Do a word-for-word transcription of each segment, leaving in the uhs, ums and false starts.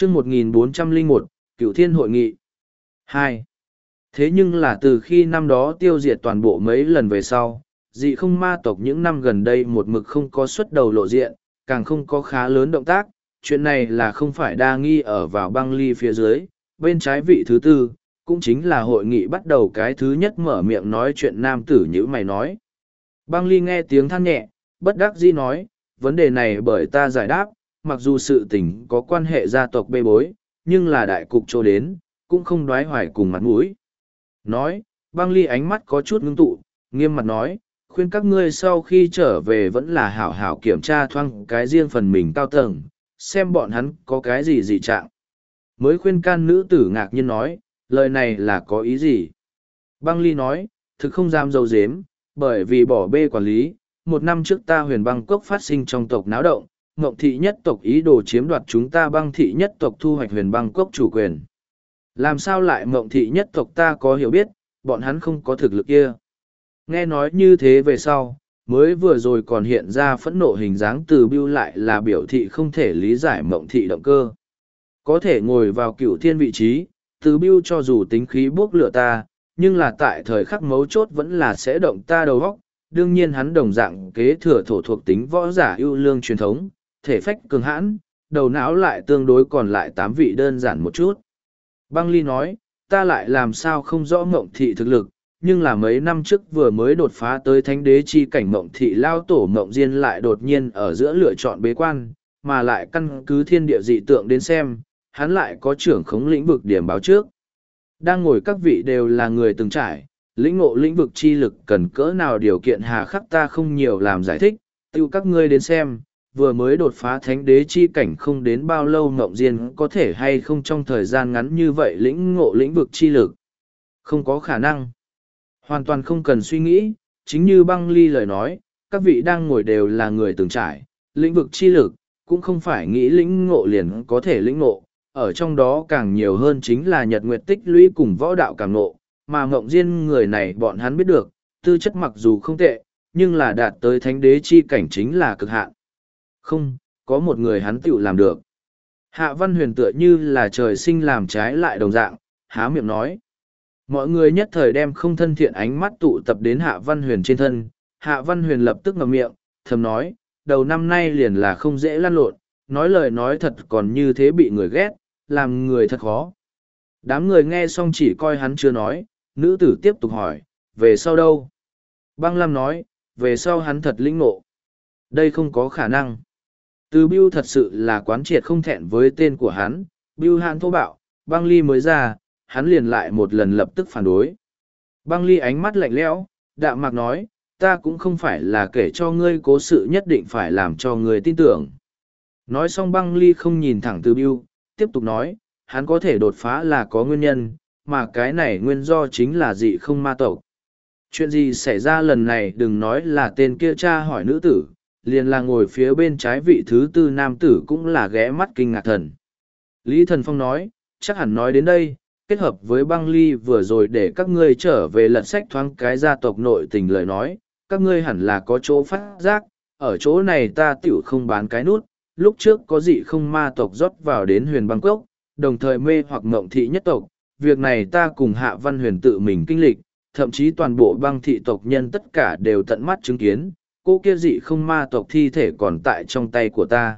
chương một nghìn bốn trăm lẻ một, Cửu Thiên Hội Nghị. hai. Thế nhưng là từ khi năm đó tiêu diệt toàn bộ mấy lần về sau, dị không ma tộc những năm gần đây một mực không có xuất đầu lộ diện, càng không có khá lớn động tác. Chuyện này là không phải đa nghi ở vào băng ly phía dưới, bên trái vị thứ tư, cũng chính là hội nghị bắt đầu cái thứ nhất mở miệng nói chuyện nam tử như mày nói. Băng ly nghe tiếng than nhẹ, bất đắc dĩ nói, vấn đề này bởi ta giải đáp, mặc dù sự tình có quan hệ gia tộc bê bối, nhưng là đại cục chỗ đến, cũng không đoái hoài cùng mặt mũi. Nói, băng ly ánh mắt có chút ngưng tụ, nghiêm mặt nói, khuyên các ngươi sau khi trở về vẫn là hảo hảo kiểm tra thoang cái riêng phần mình cao tầng, xem bọn hắn có cái gì dị trạng. Mới khuyên can nữ tử ngạc nhiên nói, lời này là có ý gì? Băng ly nói, thực không dám dâu dếm, bởi vì bỏ bê quản lý, một năm trước ta huyền băng cốc phát sinh trong tộc náo động, ngộng thị nhất tộc ý đồ chiếm đoạt chúng ta băng thị nhất tộc thu hoạch huyền băng cốc chủ quyền. Làm sao lại ngộng thị nhất tộc ta có hiểu biết, bọn hắn không có thực lực kia. Nghe nói như thế về sau, mới vừa rồi còn hiện ra phẫn nộ hình dáng từ Bưu lại là biểu thị không thể lý giải mộng thị động cơ. Có thể ngồi vào cửu thiên vị trí, từ Bưu cho dù tính khí bốc lửa ta, nhưng là tại thời khắc mấu chốt vẫn là sẽ động ta đầu óc. Đương nhiên hắn đồng dạng kế thừa thổ thuộc tính võ giả ưu lương truyền thống, thể phách cường hãn, đầu não lại tương đối còn lại tám vị đơn giản một chút. Băng ly nói, ta lại làm sao không rõ mộng thị thực lực, nhưng là mấy năm trước vừa mới đột phá tới thánh đế chi cảnh mộng thị lao tổ mộng diên lại đột nhiên ở giữa lựa chọn bế quan, mà lại căn cứ thiên địa dị tượng đến xem, hắn lại có trưởng khống lĩnh vực điểm báo trước. Đang ngồi các vị đều là người từng trải, lĩnh ngộ lĩnh vực chi lực cần cỡ nào điều kiện hà khắc ta không nhiều làm giải thích, tiêu các ngươi đến xem, vừa mới đột phá thánh đế chi cảnh không đến bao lâu mộng diên có thể hay không trong thời gian ngắn như vậy lĩnh ngộ lĩnh vực chi lực. Không có khả năng. Hoàn toàn không cần suy nghĩ, chính như băng ly lời nói, các vị đang ngồi đều là người từng trải, lĩnh vực chi lực, cũng không phải nghĩ lĩnh ngộ liền có thể lĩnh ngộ, ở trong đó càng nhiều hơn chính là nhật nguyệt tích lũy cùng võ đạo càng ngộ, mà ngộng diên người này bọn hắn biết được, tư chất mặc dù không tệ, nhưng là đạt tới thánh đế chi cảnh chính là cực hạn. Không, có một người hắn tựu làm được. Hạ Văn Huyền tựa như là trời sinh làm trái lại đồng dạng, há miệng nói. Mọi người nhất thời đem không thân thiện ánh mắt tụ tập đến Hạ Văn Huyền trên thân. Hạ Văn Huyền lập tức ngậm miệng, thầm nói, đầu năm nay liền là không dễ lăn lộn, nói lời nói thật còn như thế bị người ghét, làm người thật khó. Đám người nghe xong chỉ coi hắn chưa nói, nữ tử tiếp tục hỏi, về sau đâu? Băng Lam nói, về sau hắn thật lĩnh ngộ. Đây không có khả năng. Từ Bưu thật sự là quán triệt không thẹn với tên của hắn, Bưu Hàn thô bạo, băng ly mới ra, hắn liền lại một lần lập tức phản đối. Băng ly ánh mắt lạnh lẽo, đạm mạc nói, ta cũng không phải là kể cho ngươi cố sự nhất định phải làm cho ngươi tin tưởng. Nói xong băng ly không nhìn thẳng Từ Bưu, tiếp tục nói, hắn có thể đột phá là có nguyên nhân, mà cái này nguyên do chính là dị không ma tộc. Chuyện gì xảy ra lần này đừng nói là tên kia cha hỏi nữ tử, liền là ngồi phía bên trái vị thứ tư nam tử cũng là ghé mắt kinh ngạc thần. Lý Thần Phong nói, chắc hẳn nói đến đây, kết hợp với băng ly vừa rồi để các ngươi trở về lật sách thoáng cái gia tộc nội tình lời nói, các ngươi hẳn là có chỗ phát giác, ở chỗ này ta tiểu không bán cái nút, lúc trước có dị không ma tộc rót vào đến huyền băng cốc, đồng thời mê hoặc ngộng thị nhất tộc, việc này ta cùng Hạ Văn Huyền tự mình kinh lịch, thậm chí toàn bộ băng thị tộc nhân tất cả đều tận mắt chứng kiến, cô kia dị không ma tộc thi thể còn tại trong tay của ta.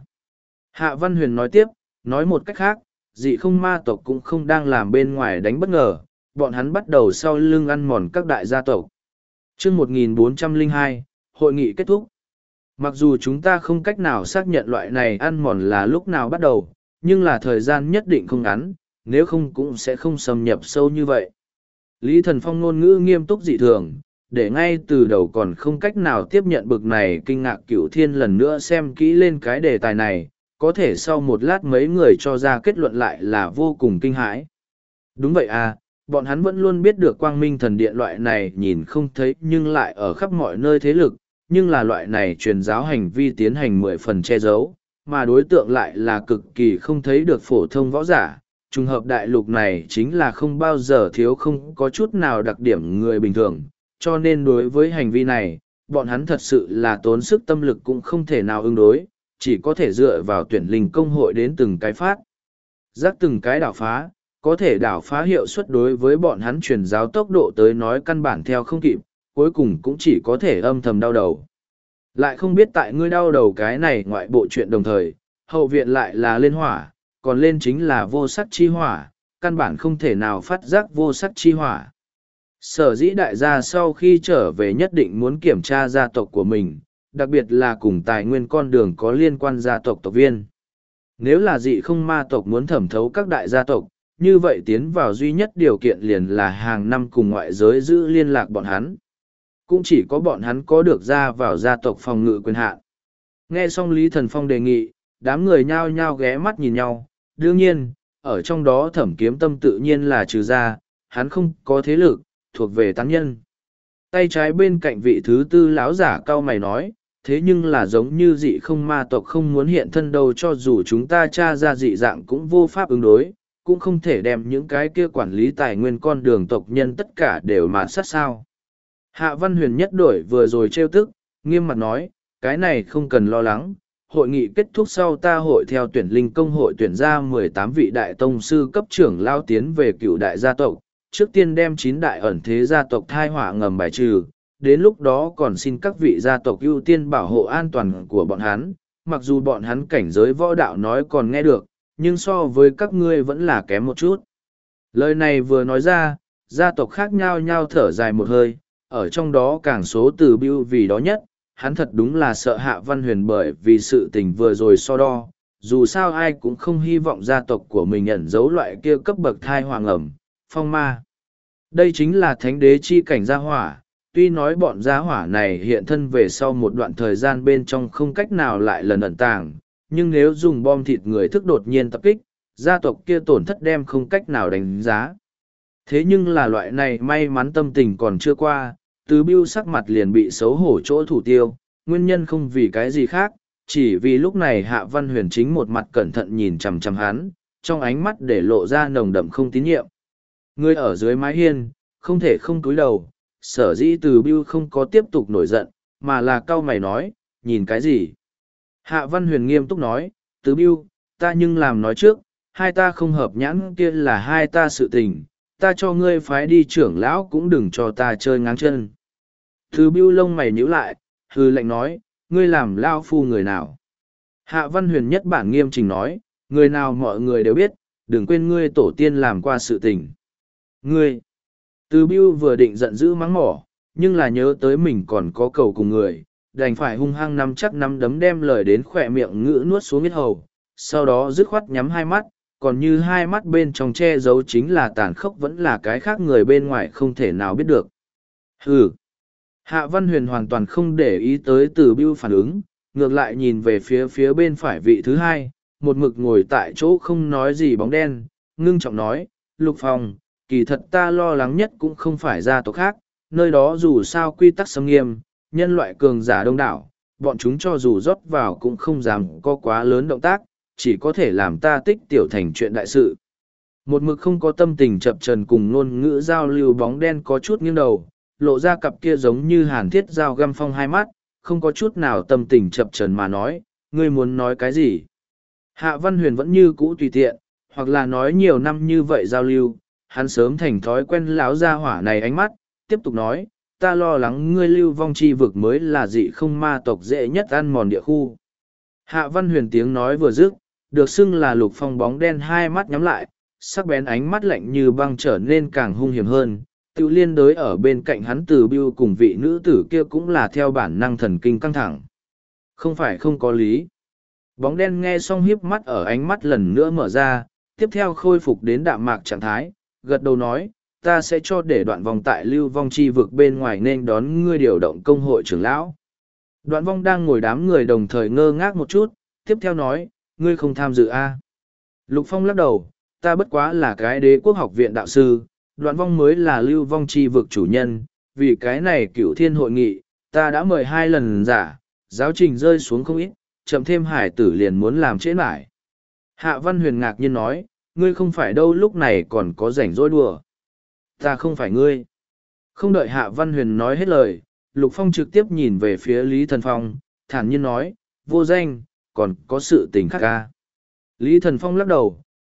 Hạ Văn Huyền nói tiếp, nói một cách khác, dị không ma tộc cũng không đang làm bên ngoài đánh bất ngờ, bọn hắn bắt đầu sau lưng ăn mòn các đại gia tộc. chương một nghìn bốn trăm lẻ hai, hội nghị kết thúc. Mặc dù chúng ta không cách nào xác nhận loại này ăn mòn là lúc nào bắt đầu, nhưng là thời gian nhất định không ngắn, nếu không cũng sẽ không xâm nhập sâu như vậy. Lý Thần Phong ngôn ngữ nghiêm túc dị thường, để ngay từ đầu còn không cách nào tiếp nhận bực này kinh ngạc Cửu Thiên lần nữa xem kỹ lên cái đề tài này, có thể sau một lát mấy người cho ra kết luận lại là vô cùng kinh hãi. Đúng vậy à, bọn hắn vẫn luôn biết được quang minh thần điện loại này nhìn không thấy nhưng lại ở khắp mọi nơi thế lực, nhưng là loại này truyền giáo hành vi tiến hành mười phần che giấu, mà đối tượng lại là cực kỳ không thấy được phổ thông võ giả. Trùng hợp đại lục này chính là không bao giờ thiếu không có chút nào đặc điểm người bình thường, cho nên đối với hành vi này, bọn hắn thật sự là tốn sức tâm lực cũng không thể nào ứng đối, chỉ có thể dựa vào tuyển linh công hội đến từng cái phát. Giác từng cái đảo phá, có thể đảo phá hiệu suất đối với bọn hắn truyền giáo tốc độ tới nói căn bản theo không kịp, cuối cùng cũng chỉ có thể âm thầm đau đầu. Lại không biết tại ngươi đau đầu cái này ngoại bộ chuyện đồng thời, hậu viện lại là lên hỏa, còn lên chính là vô sắc chi hỏa, căn bản không thể nào phát giác vô sắc chi hỏa. Sở dĩ đại gia sau khi trở về nhất định muốn kiểm tra gia tộc của mình, đặc biệt là cùng tài nguyên con đường có liên quan gia tộc tộc viên. Nếu là dị không ma tộc muốn thẩm thấu các đại gia tộc, như vậy tiến vào duy nhất điều kiện liền là hàng năm cùng ngoại giới giữ liên lạc bọn hắn. Cũng chỉ có bọn hắn có được ra vào gia tộc phòng ngự quyền hạn. Nghe xong Lý Thần Phong đề nghị, đám người nhao nhao ghé mắt nhìn nhau. Đương nhiên, ở trong đó Thẩm Kiếm Tâm tự nhiên là trừ ra, hắn không có thế lực, thuộc về tán nhân. Tay trái bên cạnh vị thứ tư lão giả cao mày nói, thế nhưng là giống như dị không ma tộc không muốn hiện thân đâu, cho dù chúng ta tra ra dị dạng cũng vô pháp ứng đối, cũng không thể đem những cái kia quản lý tài nguyên con đường tộc nhân tất cả đều mà sát sao. Hạ Văn Huyền nhất đổi vừa rồi trêu tức, nghiêm mặt nói, cái này không cần lo lắng, hội nghị kết thúc sau ta hội theo tuyển linh công hội tuyển ra mười tám vị đại tông sư cấp trưởng lao tiến về cựu đại gia tộc, trước tiên đem chín đại ẩn thế gia tộc thai họa ngầm bài trừ, đến lúc đó còn xin các vị gia tộc ưu tiên bảo hộ an toàn của bọn hắn, mặc dù bọn hắn cảnh giới võ đạo nói còn nghe được, nhưng so với các ngươi vẫn là kém một chút. Lời này vừa nói ra, gia tộc khác nhau nhau thở dài một hơi, ở trong đó càng số từ Bưu vì đó nhất, hắn thật đúng là sợ Hạ Văn Huyền bởi vì sự tình vừa rồi so đo, dù sao ai cũng không hy vọng gia tộc của mình ẩn giấu loại kia cấp bậc thai hoàng ẩm, phong ma. Đây chính là thánh đế chi cảnh gia hỏa, tuy nói bọn gia hỏa này hiện thân về sau một đoạn thời gian bên trong không cách nào lại lần ẩn tàng, nhưng nếu dùng bom thịt người thức đột nhiên tập kích, gia tộc kia tổn thất đem không cách nào đánh giá. Thế nhưng là loại này may mắn tâm tình còn chưa qua, Từ Bưu sắc mặt liền bị xấu hổ chỗ thủ tiêu, nguyên nhân không vì cái gì khác, chỉ vì lúc này Hạ Văn Huyền chính một mặt cẩn thận nhìn chằm chằm hắn, trong ánh mắt để lộ ra nồng đậm không tín nhiệm. Người ở dưới mái hiên, không thể không cúi đầu, sở dĩ Từ Bưu không có tiếp tục nổi giận, mà là cau mày nói, nhìn cái gì? Hạ Văn Huyền nghiêm túc nói, Từ Bưu, ta nhưng làm nói trước, hai ta không hợp nhãn kia là hai ta sự tình, ta cho ngươi phái đi trưởng lão cũng đừng cho ta chơi ngáng chân. Từ Bưu lông mày nhíu lại, hư lệnh nói, ngươi làm lao phu người nào? Hạ Văn Huyền nhất bản nghiêm trình nói, người nào mọi người đều biết, đừng quên ngươi tổ tiên làm qua sự tình. Ngươi! Từ Bưu vừa định giận dữ mắng mỏ, nhưng là nhớ tới mình còn có cầu cùng người, đành phải hung hăng nắm chắc nắm đấm đem lời đến khỏe miệng ngữ nuốt xuống huyết hầu, sau đó dứt khoát nhắm hai mắt, còn như hai mắt bên trong che giấu chính là tàn khốc vẫn là cái khác người bên ngoài không thể nào biết được. Hừ! Hạ Văn Huyền hoàn toàn không để ý tới Từ Bưu phản ứng, ngược lại nhìn về phía phía bên phải vị thứ hai, một mực ngồi tại chỗ không nói gì bóng đen, ngưng trọng nói, Lục Phong, kỳ thật ta lo lắng nhất cũng không phải gia tộc khác, nơi đó dù sao quy tắc xâm nghiêm, nhân loại cường giả đông đảo, bọn chúng cho dù rót vào cũng không dám có quá lớn động tác, chỉ có thể làm ta tích tiểu thành chuyện đại sự. Một mực không có tâm tình chập trần cùng ngôn ngữ giao lưu bóng đen có chút nghiêng đầu, lộ ra cặp kia giống như hàn thiết dao găm phong hai mắt, không có chút nào tâm tình chập trần mà nói, ngươi muốn nói cái gì? Hạ Văn Huyền vẫn như cũ tùy tiện, hoặc là nói nhiều năm như vậy giao lưu, hắn sớm thành thói quen lão gia hỏa này ánh mắt, tiếp tục nói, ta lo lắng ngươi lưu vong chi vực mới là dị không ma tộc dễ nhất ăn mòn địa khu. Hạ Văn Huyền tiếng nói vừa dứt, được xưng là Lục Phong bóng đen hai mắt nhắm lại, sắc bén ánh mắt lạnh như băng trở nên càng hung hiểm hơn. Tự liên đối ở bên cạnh hắn Từ Bưu cùng vị nữ tử kia cũng là theo bản năng thần kinh căng thẳng. Không phải không có lý. Bóng đen nghe xong hiếp mắt ở ánh mắt lần nữa mở ra, tiếp theo khôi phục đến đạm mạc trạng thái, gật đầu nói, ta sẽ cho để đoạn vòng tại lưu vong chi vực bên ngoài nên đón ngươi điều động công hội trưởng lão. Đoạn vong đang ngồi đám người đồng thời ngơ ngác một chút, tiếp theo nói, ngươi không tham dự a à? Lục Phong lắc đầu, ta bất quá là cái đế quốc học viện đạo sư, đoạn vong mới là lưu vong chi vực chủ nhân, vì cái này cửu thiên hội nghị, ta đã mời hai lần giả, giáo trình rơi xuống không ít, chậm thêm hải tử liền muốn làm trễ mãi. Hạ Văn Huyền ngạc nhiên nói, ngươi không phải đâu lúc này còn có rảnh rỗi đùa. Ta không phải ngươi. Không đợi Hạ Văn Huyền nói hết lời, Lục Phong trực tiếp nhìn về phía Lý Thần Phong, thản nhiên nói, vô danh, còn có sự tình khác ca. Lý Thần Phong lắc đầu,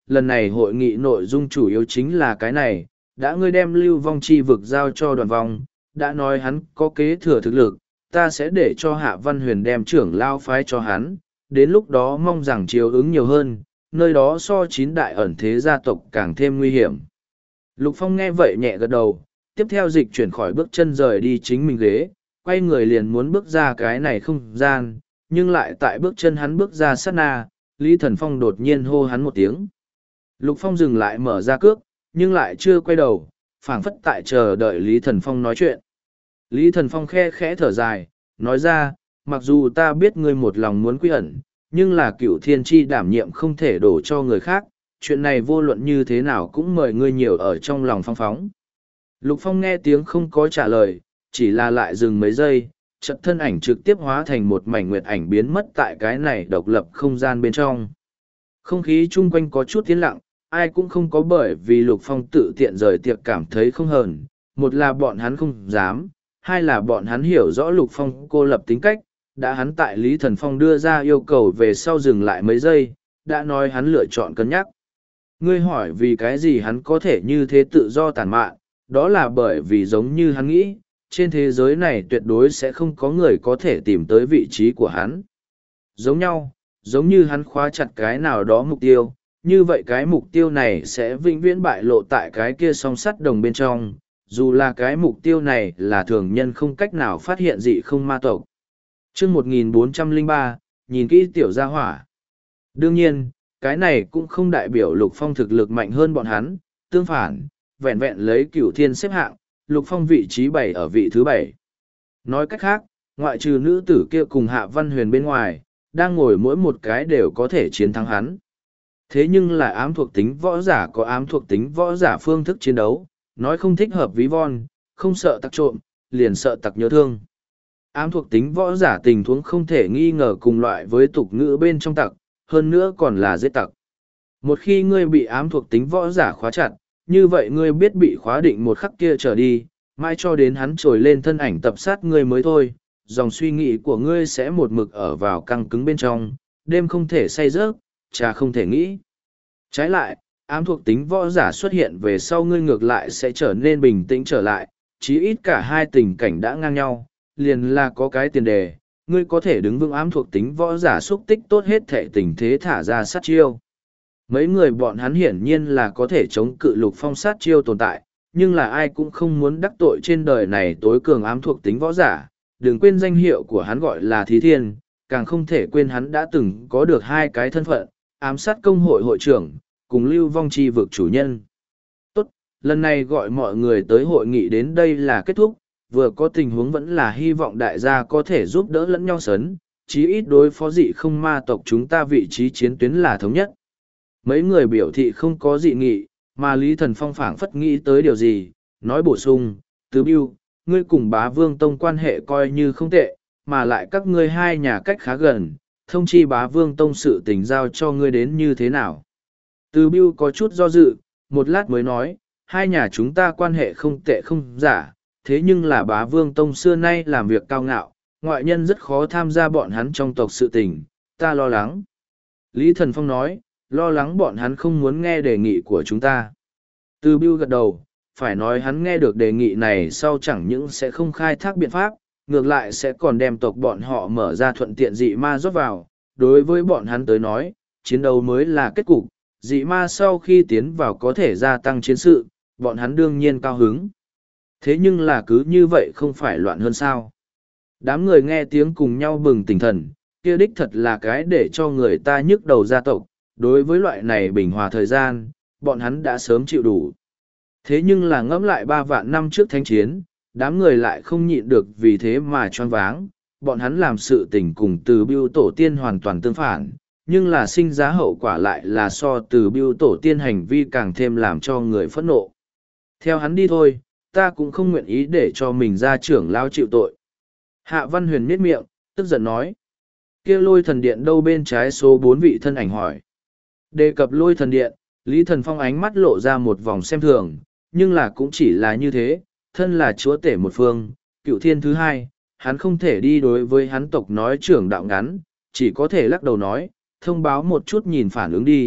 lần này hội nghị nội dung chủ yếu chính là cái này, đã ngươi đem lưu vong chi vực giao cho đoàn vong, đã nói hắn có kế thừa thực lực, ta sẽ để cho Hạ Văn Huyền đem trưởng lao phái cho hắn, đến lúc đó mong rằng chiếu ứng nhiều hơn, nơi đó so chín đại ẩn thế gia tộc càng thêm nguy hiểm. Lục Phong nghe vậy nhẹ gật đầu, tiếp theo dịch chuyển khỏi bước chân rời đi chính mình ghế, quay người liền muốn bước ra cái này không gian, nhưng lại tại bước chân hắn bước ra sát na, Lý Thần Phong đột nhiên hô hắn một tiếng. Lục Phong dừng lại mở ra cước, nhưng lại chưa quay đầu, phảng phất tại chờ đợi Lý Thần Phong nói chuyện. Lý Thần Phong khe khẽ thở dài, nói ra, mặc dù ta biết ngươi một lòng muốn quy ẩn, nhưng là cựu thiên tri đảm nhiệm không thể đổ cho người khác, chuyện này vô luận như thế nào cũng mời ngươi nhiều ở trong lòng Phong phóng. Lục Phong nghe tiếng không có trả lời, chỉ là lại dừng mấy giây, chợt thân ảnh trực tiếp hóa thành một mảnh nguyệt ảnh biến mất tại cái này độc lập không gian bên trong. Không khí chung quanh có chút tiến lặng, ai cũng không có bởi vì Lục Phong tự tiện rời tiệc cảm thấy không hờn, một là bọn hắn không dám, hai là bọn hắn hiểu rõ Lục Phong cô lập tính cách, đã hắn tại Lý Thần Phong đưa ra yêu cầu về sau dừng lại mấy giây, đã nói hắn lựa chọn cân nhắc. Ngươi hỏi vì cái gì hắn có thể như thế tự do tàn mạn, đó là bởi vì giống như hắn nghĩ, trên thế giới này tuyệt đối sẽ không có người có thể tìm tới vị trí của hắn. Giống nhau, giống như hắn khóa chặt cái nào đó mục tiêu, như vậy cái mục tiêu này sẽ vĩnh viễn bại lộ tại cái kia song sắt đồng bên trong, dù là cái mục tiêu này là thường nhân không cách nào phát hiện dị không ma tộc. Chương một nghìn bốn trăm lẻ ba, nhìn kỹ tiểu gia hỏa. Đương nhiên, cái này cũng không đại biểu Lục Phong thực lực mạnh hơn bọn hắn, tương phản, vẹn vẹn lấy cửu thiên xếp hạng, Lục Phong vị trí bảy ở vị thứ bảy. Nói cách khác, ngoại trừ nữ tử kia cùng Hạ Văn Huyền bên ngoài, đang ngồi mỗi một cái đều có thể chiến thắng hắn. Thế nhưng là ám thuộc tính võ giả có ám thuộc tính võ giả phương thức chiến đấu, nói không thích hợp ví von, không sợ tặc trộm, liền sợ tặc nhớ thương. Ám thuộc tính võ giả tình huống không thể nghi ngờ cùng loại với tục ngữ bên trong tặc, hơn nữa còn là giết tặc. Một khi ngươi bị ám thuộc tính võ giả khóa chặt, như vậy ngươi biết bị khóa định một khắc kia trở đi, mãi cho đến hắn trồi lên thân ảnh tập sát ngươi mới thôi, dòng suy nghĩ của ngươi sẽ một mực ở vào căng cứng bên trong, đêm không thể say giấc, trà không thể nghĩ. Trái lại, ám thuộc tính võ giả xuất hiện về sau ngươi ngược lại sẽ trở nên bình tĩnh trở lại, chí ít cả hai tình cảnh đã ngang nhau, liền là có cái tiền đề, ngươi có thể đứng vững ám thuộc tính võ giả xúc tích tốt hết thể tình thế thả ra sát chiêu. Mấy người bọn hắn hiển nhiên là có thể chống cự Lục Phong sát chiêu tồn tại, nhưng là ai cũng không muốn đắc tội trên đời này tối cường ám thuộc tính võ giả, đừng quên danh hiệu của hắn gọi là Thí Thiên, càng không thể quên hắn đã từng có được hai cái thân phận, ám sát công hội hội trưởng, cùng lưu vong chi vực chủ nhân. Tốt, lần này gọi mọi người tới hội nghị đến đây là kết thúc, vừa có tình huống vẫn là hy vọng đại gia có thể giúp đỡ lẫn nhau sấn, chí ít đối phó dị không ma tộc chúng ta vị trí chiến tuyến là thống nhất. Mấy người biểu thị không có dị nghị, mà Lý Thần Phong phảng phất nghĩ tới điều gì, nói bổ sung, Tứ Bưu, ngươi cùng Bá Vương Tông quan hệ coi như không tệ, mà lại các ngươi hai nhà cách khá gần, thông chi Bá Vương Tông sự tình giao cho ngươi đến như thế nào. Tứ Bưu có chút do dự, một lát mới nói, hai nhà chúng ta quan hệ không tệ không giả, thế nhưng là Bá Vương Tông xưa nay làm việc cao ngạo, ngoại nhân rất khó tham gia bọn hắn trong tộc sự tình, ta lo lắng. Lý Thần Phong nói, lo lắng bọn hắn không muốn nghe đề nghị của chúng ta. Từ Bưu gật đầu, phải nói hắn nghe được đề nghị này sau chẳng những sẽ không khai thác biện pháp, ngược lại sẽ còn đem tộc bọn họ mở ra thuận tiện dị ma rót vào. Đối với bọn hắn tới nói, chiến đấu mới là kết cục, dị ma sau khi tiến vào có thể gia tăng chiến sự, bọn hắn đương nhiên cao hứng. Thế nhưng là cứ như vậy không phải loạn hơn sao. Đám người nghe tiếng cùng nhau bừng tỉnh thần, kia đích thật là cái để cho người ta nhức đầu gia tộc. Đối với loại này bình hòa thời gian, bọn hắn đã sớm chịu đủ. Thế nhưng là ngẫm lại ba vạn năm trước thánh chiến, đám người lại không nhịn được vì thế mà choáng váng. Bọn hắn làm sự tình cùng từ Bưu tổ tiên hoàn toàn tương phản, nhưng là sinh ra hậu quả lại là so từ Bưu tổ tiên hành vi càng thêm làm cho người phẫn nộ. Theo hắn đi thôi, ta cũng không nguyện ý để cho mình ra trưởng lao chịu tội. Hạ Văn Huyền miết miệng, tức giận nói. Kia Lôi Thần Điện đâu bên trái số bốn vị thân ảnh hỏi. Đề cập Lôi Thần Điện, Lý Thần Phong ánh mắt lộ ra một vòng xem thường, nhưng là cũng chỉ là như thế, thân là chúa tể một phương, cựu thiên thứ hai, hắn không thể đi đối với hắn tộc nói trưởng đạo ngắn, chỉ có thể lắc đầu nói, thông báo một chút nhìn phản ứng đi,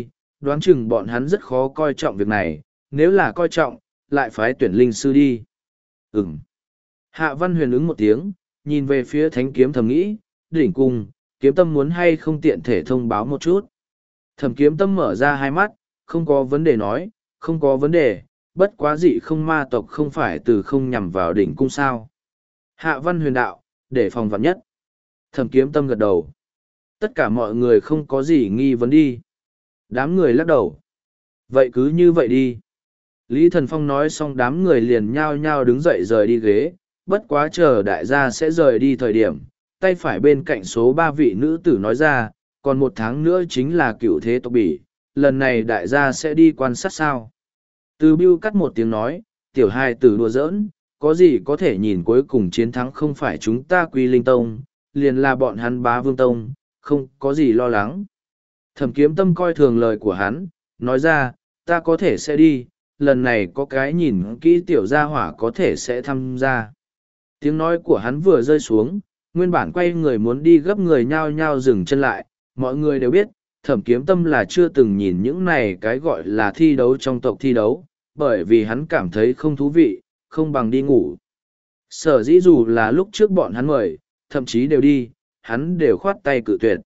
đoán chừng bọn hắn rất khó coi trọng việc này, nếu là coi trọng, lại phái tuyển linh sư đi. Ừm. Hạ Văn Huyền ứng một tiếng, nhìn về phía thánh kiếm thầm nghĩ, đỉnh cung, kiếm tâm muốn hay không tiện thể thông báo một chút. Thẩm kiếm tâm mở ra hai mắt, không có vấn đề nói, không có vấn đề, bất quá dị không ma tộc không phải từ không nhằm vào đỉnh cung sao. Hạ Văn Huyền đạo, để phòng vạn nhất. Thẩm kiếm tâm gật đầu. Tất cả mọi người không có gì nghi vấn đi. Đám người lắc đầu. Vậy cứ như vậy đi. Lý Thần Phong nói xong đám người liền nhao nhao đứng dậy rời đi ghế, bất quá chờ đại gia sẽ rời đi thời điểm, tay phải bên cạnh số ba vị nữ tử nói ra, còn một tháng nữa chính là cựu thế tộc bỉ, lần này đại gia sẽ đi quan sát sao. Từ Bưu cắt một tiếng nói, tiểu hai tử đùa giỡn, có gì có thể nhìn cuối cùng chiến thắng không phải chúng ta Quy Linh Tông, liền là bọn hắn Bá Vương Tông, không có gì lo lắng. Thẩm kiếm tâm coi thường lời của hắn, nói ra, ta có thể sẽ đi, lần này có cái nhìn kỹ tiểu gia hỏa có thể sẽ tham gia. Tiếng nói của hắn vừa rơi xuống, nguyên bản quay người muốn đi gấp người nhao nhao dừng chân lại, mọi người đều biết, thẩm kiếm tâm là chưa từng nhìn những này cái gọi là thi đấu trong tộc thi đấu, bởi vì hắn cảm thấy không thú vị, không bằng đi ngủ. Sở dĩ dù là lúc trước bọn hắn mời, thậm chí đều đi, hắn đều khoát tay cự tuyệt.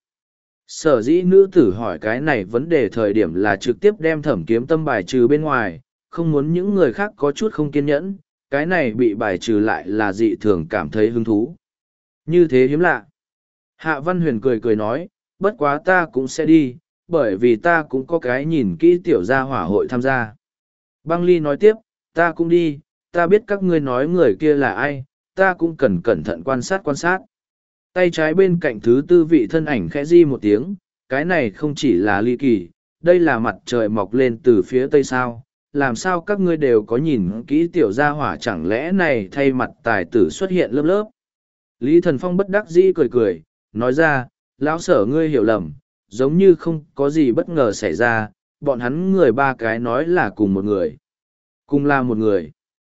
Sở dĩ nữ tử hỏi cái này vấn đề thời điểm là trực tiếp đem thẩm kiếm tâm bài trừ bên ngoài, không muốn những người khác có chút không kiên nhẫn, cái này bị bài trừ lại là dị thường cảm thấy hứng thú. Như thế hiếm lạ. Hạ Văn Huyền cười cười nói, bất quá ta cũng sẽ đi, bởi vì ta cũng có cái nhìn kỹ tiểu gia hỏa hội tham gia. Băng Ly nói tiếp, ta cũng đi, ta biết các ngươi nói người kia là ai, ta cũng cần cẩn thận quan sát quan sát. Tay trái bên cạnh thứ tư vị thân ảnh khẽ di một tiếng, cái này không chỉ là ly kỳ, đây là mặt trời mọc lên từ phía tây sao, làm sao các ngươi đều có nhìn kỹ tiểu gia hỏa chẳng lẽ này thay mặt tài tử xuất hiện lớp lớp. Lý Thần Phong bất đắc dĩ cười cười, nói ra, lão sở ngươi hiểu lầm, giống như không có gì bất ngờ xảy ra, bọn hắn người ba cái nói là cùng một người. Cùng là một người.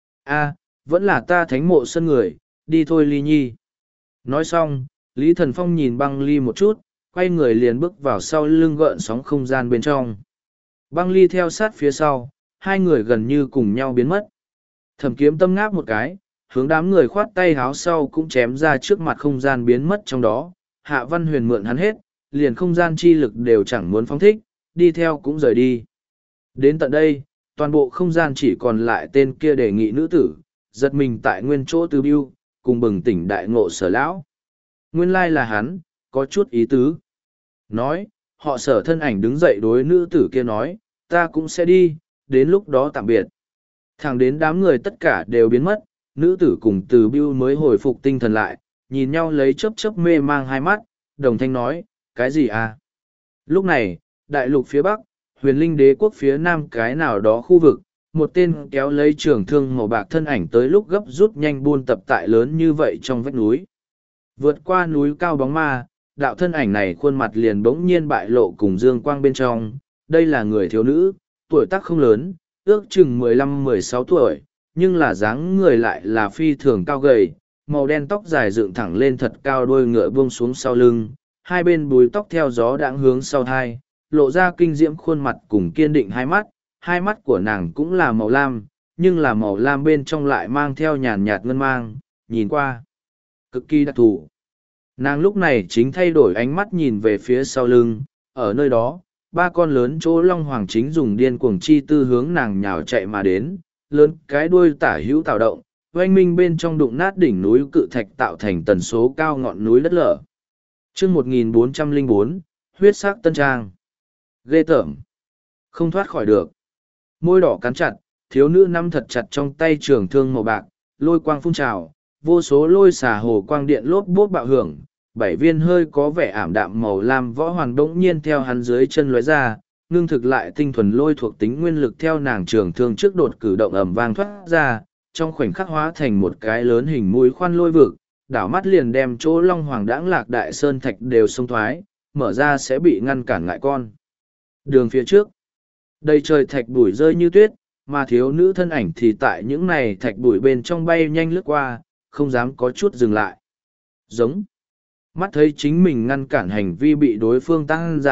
A, vẫn là ta thánh mộ sân người, đi thôi Ly Nhi. Nói xong, Lý Thần Phong nhìn băng ly một chút, quay người liền bước vào sau lưng gợn sóng không gian bên trong. Băng ly theo sát phía sau, hai người gần như cùng nhau biến mất. Thẩm kiếm tâm ngáp một cái, hướng đám người khoát tay háo sau cũng chém ra trước mặt không gian biến mất trong đó. Hạ Văn Huyền mượn hắn hết, liền không gian chi lực đều chẳng muốn phóng thích, đi theo cũng rời đi. Đến tận đây, toàn bộ không gian chỉ còn lại tên kia đề nghị nữ tử, giật mình tại nguyên chỗ Từ Bưu, cùng bừng tỉnh đại ngộ Sở lão. Nguyên lai là hắn, có chút ý tứ. Nói, họ Sở thân ảnh đứng dậy đối nữ tử kia nói, ta cũng sẽ đi, đến lúc đó tạm biệt. Thẳng đến đám người tất cả đều biến mất, nữ tử cùng Từ Bưu mới hồi phục tinh thần lại, nhìn nhau lấy chớp chớp mê mang hai mắt, đồng thanh nói, cái gì à? Lúc này, đại lục phía bắc, huyền linh đế quốc phía nam cái nào đó khu vực, một tên kéo lấy trường thương màu bạc thân ảnh tới lúc gấp rút nhanh buôn tập tại lớn như vậy trong vách núi. Vượt qua núi cao bóng ma, đạo thân ảnh này khuôn mặt liền bỗng nhiên bại lộ cùng dương quang bên trong, đây là người thiếu nữ, tuổi tác không lớn, ước chừng mười lăm mười sáu tuổi, nhưng là dáng người lại là phi thường cao gầy, màu đen tóc dài dựng thẳng lên thật cao đuôi ngựa buông xuống sau lưng, hai bên búi tóc theo gió đãng hướng sau thai, lộ ra kinh diễm khuôn mặt cùng kiên định hai mắt, hai mắt của nàng cũng là màu lam, nhưng là màu lam bên trong lại mang theo nhàn nhạt ngân mang, nhìn qua cực kỳ đặc thù. Nàng lúc này chính thay đổi ánh mắt nhìn về phía sau lưng, ở nơi đó, ba con lớn chỗ long hoàng chính dùng điên cuồng chi tư hướng nàng nhào chạy mà đến, lớn cái đuôi tả hữu tạo động, oanh minh bên trong đụng nát đỉnh núi cự thạch tạo thành tần số cao ngọn núi đất lở. chương một nghìn bốn trăm lẻ bốn, huyết sắc tân trang. Ghê tởm. Không thoát khỏi được. Môi đỏ cắn chặt, thiếu nữ nắm thật chặt trong tay trường thương màu bạc, lôi quang phun trào, vô số lôi xà hồ quang điện lốp bốt bạo hưởng, bảy viên hơi có vẻ ảm đạm màu lam võ hoàn đống nhiên theo hắn dưới chân lóe ra, ngưng thực lại tinh thuần lôi thuộc tính nguyên lực theo nàng trường thương trước đột cử động ẩm vang thoát ra, trong khoảnh khắc hóa thành một cái lớn hình mũi khoan lôi vực, đảo mắt liền đem chỗ long hoàng đãng lạc đại sơn thạch đều xông thoái, mở ra sẽ bị ngăn cản ngại con. Đường phía trước, đầy trời thạch bụi rơi như tuyết, mà thiếu nữ thân ảnh thì tại những này thạch bụi bên trong bay nhanh lướt qua, không dám có chút dừng lại. Giống. Mắt thấy chính mình ngăn cản hành vi bị đối phương tăng dã,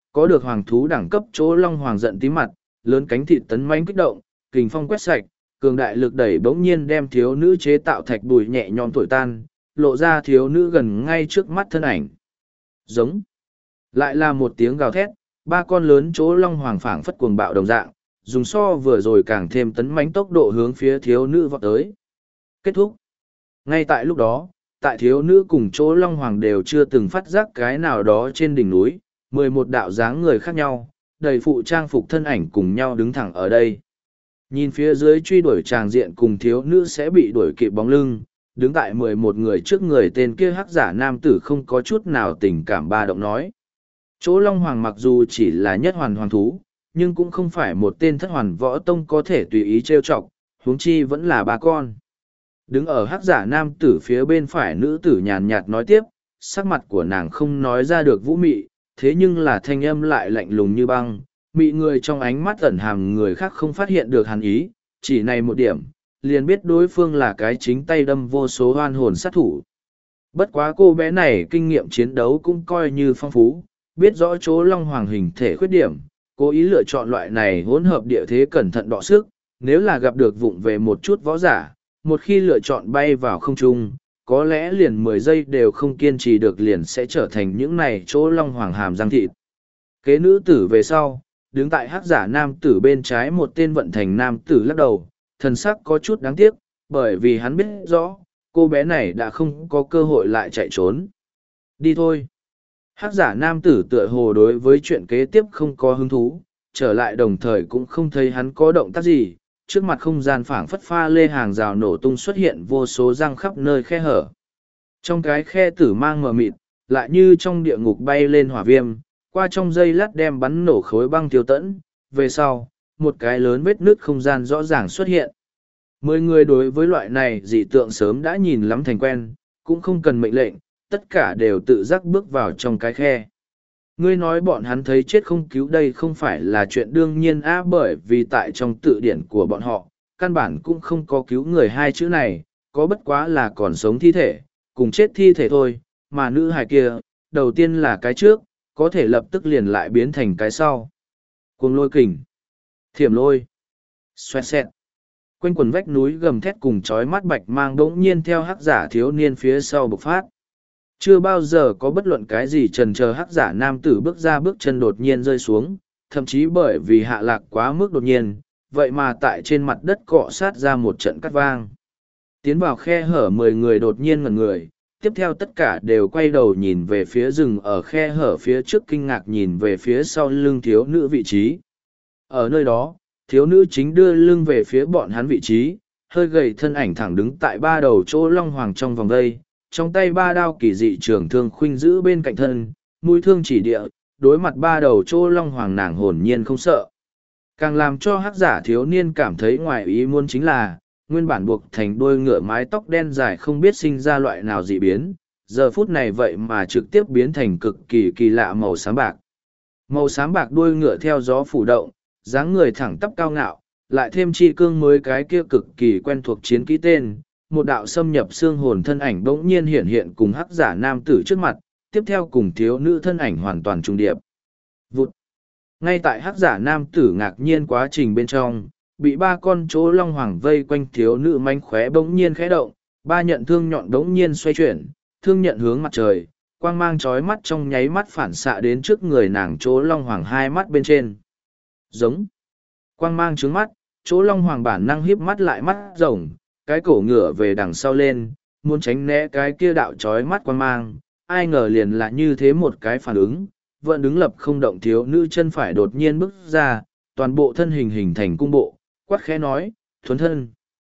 có được hoàng thú đẳng cấp chỗ long hoàng giận tí mặt, lớn cánh thịt tấn mãnh kích động, kình phong quét sạch, cường đại lực đẩy bỗng nhiên đem thiếu nữ chế tạo thạch bùi nhẹ nhõm thổi tan, lộ ra thiếu nữ gần ngay trước mắt thân ảnh. Giống. Lại là một tiếng gào thét, ba con lớn chỗ long hoàng phảng phất cuồng bạo đồng dạng, dùng so vừa rồi càng thêm tấn mãnh tốc độ hướng phía thiếu nữ vọt tới. Kết thúc. Ngay tại lúc đó, tại thiếu nữ cùng chỗ long hoàng đều chưa từng phát giác cái nào đó trên đỉnh núi, mười một đạo dáng người khác nhau, đầy phụ trang phục thân ảnh cùng nhau đứng thẳng ở đây. Nhìn phía dưới truy đuổi tràng diện cùng thiếu nữ sẽ bị đuổi kịp bóng lưng, đứng tại mười một người trước người tên kia hắc giả nam tử không có chút nào tình cảm ba động nói. Chỗ long hoàng mặc dù chỉ là nhất hoàn hoàng thú, nhưng cũng không phải một tên thất hoàn võ tông có thể tùy ý trêu chọc, huống chi vẫn là ba con. Đứng ở hắc giả nam tử phía bên phải nữ tử nhàn nhạt nói tiếp, sắc mặt của nàng không nói ra được vũ mị, thế nhưng là thanh âm lại lạnh lùng như băng, mị người trong ánh mắt ẩn hàm người khác không phát hiện được hàn ý, chỉ này một điểm, liền biết đối phương là cái chính tay đâm vô số hoan hồn sát thủ. Bất quá cô bé này kinh nghiệm chiến đấu cũng coi như phong phú, biết rõ chỗ long hoàng hình thể khuyết điểm, cố ý lựa chọn loại này hỗn hợp địa thế cẩn thận đọ sức, nếu là gặp được vụng về một chút võ giả, một khi lựa chọn bay vào không trung, có lẽ liền mười giây đều không kiên trì được liền sẽ trở thành những này chỗ long hoàng hàm răng thịt. Kế nữ tử về sau, đứng tại hắc giả nam tử bên trái một tên vận thành nam tử lắc đầu, thần sắc có chút đáng tiếc, bởi vì hắn biết rõ, cô bé này đã không có cơ hội lại chạy trốn. Đi thôi. Hắc giả nam tử tựa hồ đối với chuyện kế tiếp không có hứng thú, trở lại đồng thời cũng không thấy hắn có động tác gì, trước mặt không gian phảng phất pha lê hàng rào nổ tung xuất hiện vô số răng khắp nơi khe hở. Trong cái khe tử mang mờ mịt, lại như trong địa ngục bay lên hỏa viêm, qua trong dây lát đem bắn nổ khối băng tiêu tẫn, về sau, một cái lớn vết nứt không gian rõ ràng xuất hiện. Mười người đối với loại này dị tượng sớm đã nhìn lắm thành quen, cũng không cần mệnh lệnh, tất cả đều tự giác bước vào trong cái khe. Ngươi nói bọn hắn thấy chết không cứu đây không phải là chuyện đương nhiên á, bởi vì tại trong tự điển của bọn họ, căn bản cũng không có cứu người hai chữ này, có bất quá là còn sống thi thể, cùng chết thi thể thôi, mà nữ hài kia, đầu tiên là cái trước, có thể lập tức liền lại biến thành cái sau. Cuồng lôi kình, thiểm lôi, xoẹt xẹt. Quanh quần vách núi gầm thét cùng chói mắt bạch mang đống nhiên theo hắc giả thiếu niên phía sau bộc phát. Chưa bao giờ có bất luận cái gì trần chờ hắc giả nam tử bước ra bước chân đột nhiên rơi xuống, thậm chí bởi vì hạ lạc quá mức đột nhiên, vậy mà tại trên mặt đất cọ sát ra một trận cắt vang. Tiến vào khe hở mười người đột nhiên ngẩn người, tiếp theo tất cả đều quay đầu nhìn về phía rừng ở khe hở phía trước kinh ngạc nhìn về phía sau lưng thiếu nữ vị trí. Ở nơi đó, thiếu nữ chính đưa lưng về phía bọn hắn vị trí, hơi gầy thân ảnh thẳng đứng tại ba đầu chỗ long hoàng trong vòng đây, trong tay ba đao kỳ dị trường thương khuynh giữ bên cạnh thân, mũi thương chỉ địa, đối mặt ba đầu chỗ long hoàng nàng hồn nhiên không sợ. Càng làm cho hắc giả thiếu niên cảm thấy ngoài ý muốn chính là, nguyên bản buộc thành đôi ngựa mái tóc đen dài không biết sinh ra loại nào dị biến, giờ phút này vậy mà trực tiếp biến thành cực kỳ kỳ lạ màu xám bạc. Màu xám bạc đuôi ngựa theo gió phủ động, dáng người thẳng tắp cao ngạo, lại thêm chi cương mới cái kia cực kỳ quen thuộc chiến kỹ tên, một đạo xâm nhập xương hồn thân ảnh bỗng nhiên hiện hiện cùng hắc giả nam tử trước mặt, tiếp theo cùng thiếu nữ thân ảnh hoàn toàn trùng điệp. Vụt! Ngay tại hắc giả nam tử ngạc nhiên quá trình bên trong, bị ba con chỗ long hoàng vây quanh thiếu nữ manh khóe bỗng nhiên khẽ động, ba nhận thương nhọn bỗng nhiên xoay chuyển, thương nhận hướng mặt trời, quang mang chói mắt trong nháy mắt phản xạ đến trước người nàng chỗ long hoàng hai mắt bên trên. Giống. Quang mang trướng mắt, chỗ long hoàng bản năng híp mắt lại mắt rồng, cái cổ ngửa về đằng sau lên, muốn tránh né cái kia đạo chói mắt quang mang, ai ngờ liền là như thế một cái phản ứng, vẫn đứng lập không động thiếu nữ chân phải đột nhiên bước ra, toàn bộ thân hình hình thành cung bộ, quát khẽ nói, thuấn thân.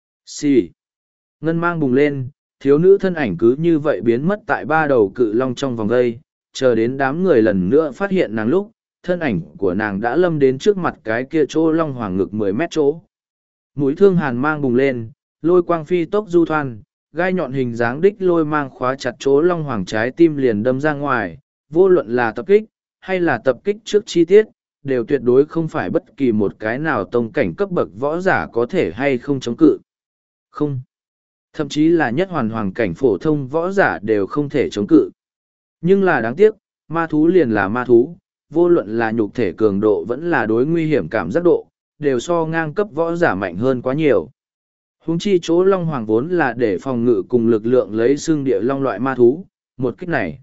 Xì. Ngân mang bùng lên, thiếu nữ thân ảnh cứ như vậy biến mất tại ba đầu cự long trong vòng đây, chờ đến đám người lần nữa phát hiện nàng lúc, thân ảnh của nàng đã lâm đến trước mặt cái kia chỗ long hoàng ngực mười mét chỗ. Mũi thương hàn mang bùng lên, lôi quang phi tốc du thoan, gai nhọn hình dáng đích lôi mang khóa chặt chỗ long hoàng trái tim liền đâm ra ngoài, vô luận là tập kích, hay là tập kích trước chi tiết, đều tuyệt đối không phải bất kỳ một cái nào tông cảnh cấp bậc võ giả có thể hay không chống cự. Không. Thậm chí là nhất hoàn hoàng cảnh phổ thông võ giả đều không thể chống cự. Nhưng là đáng tiếc, ma thú liền là ma thú, vô luận là nhục thể cường độ vẫn là đối nguy hiểm cảm giác độ, đều so ngang cấp võ giả mạnh hơn quá nhiều. Huống chi chỗ Long Hoàng vốn là để phòng ngự cùng lực lượng lấy xương địa long loại ma thú, một kích này.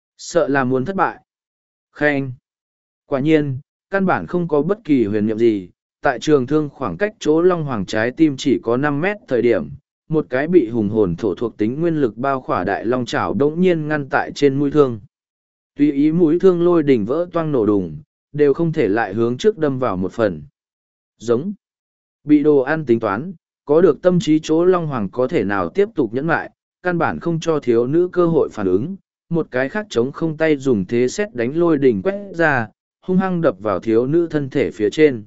Sợ là muốn thất bại. Khen. Quả nhiên, căn bản không có bất kỳ huyền nhiệm gì, tại trường thương khoảng cách chỗ Long Hoàng trái tim chỉ có năm mét thời điểm, một cái bị hùng hồn thổ thuộc tính nguyên lực bao khỏa đại long chảo đống nhiên ngăn tại trên mũi thương. Tuy ý mũi thương lôi đỉnh vỡ toang nổ đùng, đều không thể lại hướng trước đâm vào một phần. Giống. Bị đồ ăn tính toán, có được tâm trí chỗ Long Hoàng có thể nào tiếp tục nhẫn lại, căn bản không cho thiếu nữ cơ hội phản ứng, một cái khác chống không tay dùng thế xét đánh lôi đỉnh quét ra, hung hăng đập vào thiếu nữ thân thể phía trên.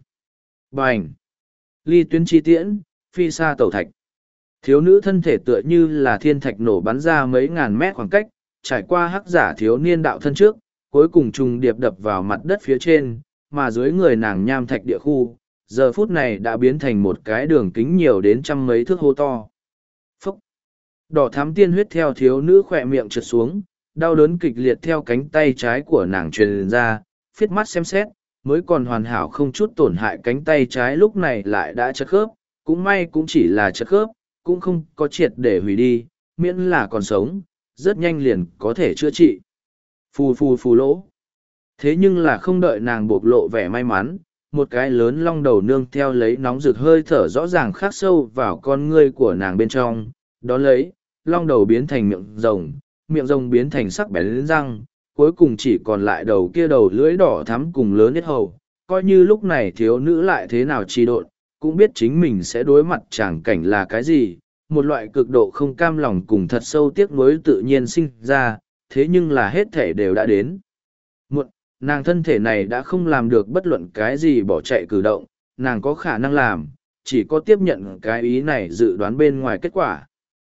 Bành! Ly tuyến chi tiễn, phi xa tẩu thạch. Thiếu nữ thân thể tựa như là thiên thạch nổ bắn ra mấy ngàn mét khoảng cách, trải qua hắc giả thiếu niên đạo thân trước, cuối cùng trùng điệp đập vào mặt đất phía trên, mà dưới người nàng nham thạch địa khu, giờ phút này đã biến thành một cái đường kính nhiều đến trăm mấy thước hô to. Phúc! Đỏ thắm tiên huyết theo thiếu nữ khỏe miệng trượt xuống, đau đớn kịch liệt theo cánh tay trái của nàng truyền ra, phiết mắt xem xét, mới còn hoàn hảo không chút tổn hại cánh tay trái lúc này lại đã chật khớp, cũng may cũng chỉ là chật khớp, cũng không có triệt để hủy đi, miễn là còn sống, rất nhanh liền có thể chữa trị. Phù phù phù lỗ. Thế nhưng là không đợi nàng bộc lộ vẻ may mắn, một cái lớn long đầu nương theo lấy nóng rực hơi thở rõ ràng khắc sâu vào con ngươi của nàng bên trong, đó lấy, long đầu biến thành miệng rồng, miệng rồng biến thành sắc bén răng, cuối cùng chỉ còn lại đầu kia đầu lưỡi đỏ thắm cùng lớn nhất hầu, coi như lúc này thiếu nữ lại thế nào trì độn, cũng biết chính mình sẽ đối mặt tràng cảnh là cái gì, một loại cực độ không cam lòng cùng thật sâu tiếc nuối tự nhiên sinh ra, thế nhưng là hết thể đều đã đến. Một, nàng thân thể này đã không làm được bất luận cái gì bỏ chạy cử động, nàng có khả năng làm, chỉ có tiếp nhận cái ý này dự đoán bên ngoài kết quả.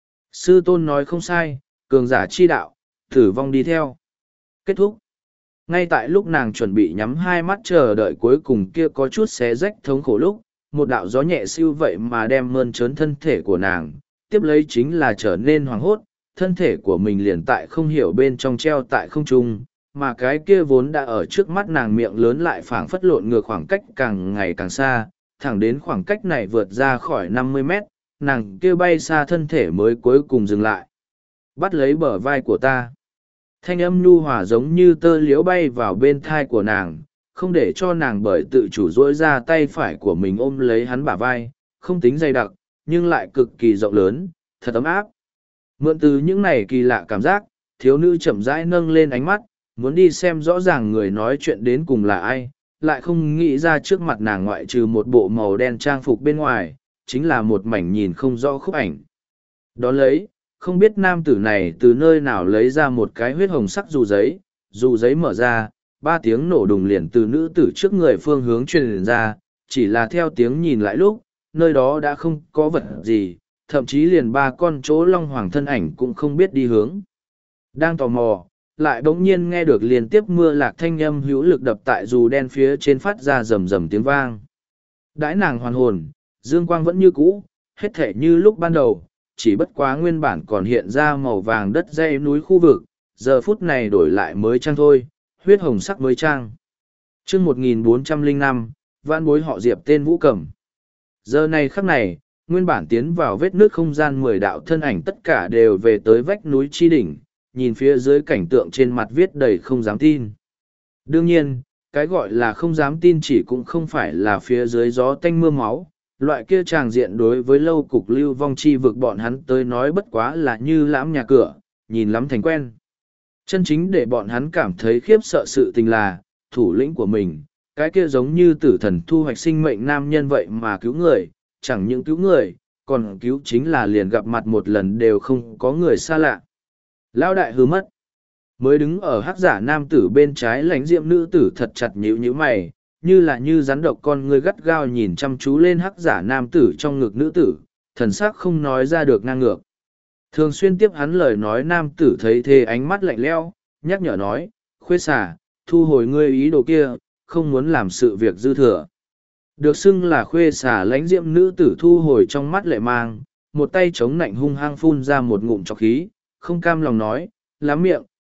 Sư tôn nói không sai, cường giả chi đạo, tử vong đi theo. Kết thúc. Ngay tại lúc nàng chuẩn bị nhắm hai mắt chờ đợi cuối cùng kia có chút xé rách thống khổ lúc, một đạo gió nhẹ siêu vậy mà đem mơn trớn thân thể của nàng, tiếp lấy chính là trở nên hoảng hốt, thân thể của mình liền tại không hiểu bên trong treo tại không trung, mà cái kia vốn đã ở trước mắt nàng miệng lớn lại phảng phất lộn ngược khoảng cách càng ngày càng xa, thẳng đến khoảng cách này vượt ra khỏi năm mươi mét, nàng kia bay xa thân thể mới cuối cùng dừng lại. Bắt lấy bờ vai của ta. Thanh âm nhu hòa giống như tơ liễu bay vào bên thai của nàng, không để cho nàng bởi tự chủ dỗi ra tay phải của mình ôm lấy hắn bả vai, không tính dày đặc, nhưng lại cực kỳ rộng lớn, thật ấm áp. Mượn từ những này kỳ lạ cảm giác, thiếu nữ chậm rãi nâng lên ánh mắt, muốn đi xem rõ ràng người nói chuyện đến cùng là ai, lại không nghĩ ra trước mặt nàng ngoại trừ một bộ màu đen trang phục bên ngoài, chính là một mảnh nhìn không rõ khúc ảnh. Đó lấy, không biết nam tử này từ nơi nào lấy ra một cái huyết hồng sắc dù giấy, dù giấy mở ra, ba tiếng nổ đùng liền từ nữ tử trước người phương hướng truyền ra, chỉ là theo tiếng nhìn lại lúc, nơi đó đã không có vật gì, thậm chí liền ba con chỗ long hoàng thân ảnh cũng không biết đi hướng. Đang tò mò, lại bỗng nhiên nghe được liên tiếp mưa lạc thanh âm hữu lực đập tại dù đen phía trên phát ra rầm rầm tiếng vang. Đãi nàng hoàn hồn, dương quang vẫn như cũ, hết thể như lúc ban đầu, chỉ bất quá nguyên bản còn hiện ra màu vàng đất dãy núi khu vực, giờ phút này đổi lại mới trang thôi, huyết hồng sắc mới trang. Chương một nghìn bốn trăm lẻ năm, vãn bối họ Diệp tên Vũ Cẩm. Giờ này khắc này, nguyên bản tiến vào vết nước không gian mười đạo thân ảnh tất cả đều về tới vách núi chi đỉnh, nhìn phía dưới cảnh tượng trên mặt viết đầy không dám tin. Đương nhiên, cái gọi là không dám tin chỉ cũng không phải là phía dưới gió tanh mưa máu, loại kia tràng diện đối với lâu cục lưu vong chi vực bọn hắn tới nói bất quá là như lãm nhà cửa, nhìn lắm thành quen. Chân chính để bọn hắn cảm thấy khiếp sợ sự tình là, thủ lĩnh của mình, cái kia giống như tử thần thu hoạch sinh mệnh nam nhân vậy mà cứu người, chẳng những cứu người, còn cứu chính là liền gặp mặt một lần đều không có người xa lạ. Lão đại hư mất. Mới đứng ở hắc giả nam tử bên trái lãnh diệm nữ tử thật chặt nhíu nhíu mày, như là như rắn độc con người gắt gao nhìn chăm chú lên hắc giả nam tử trong ngực nữ tử, thần sắc không nói ra được ngang ngược. Thường xuyên tiếp hắn lời nói nam tử thấy thế ánh mắt lạnh lẽo, nhắc nhở nói, khuê xả, thu hồi ngươi ý đồ kia, không muốn làm sự việc dư thừa. Được xưng là khuê xả lãnh diệm nữ tử thu hồi trong mắt lệ mang, một tay chống nạnh hung hăng phun ra một ngụm trọc khí, không cam lòng nói, lắm miệng,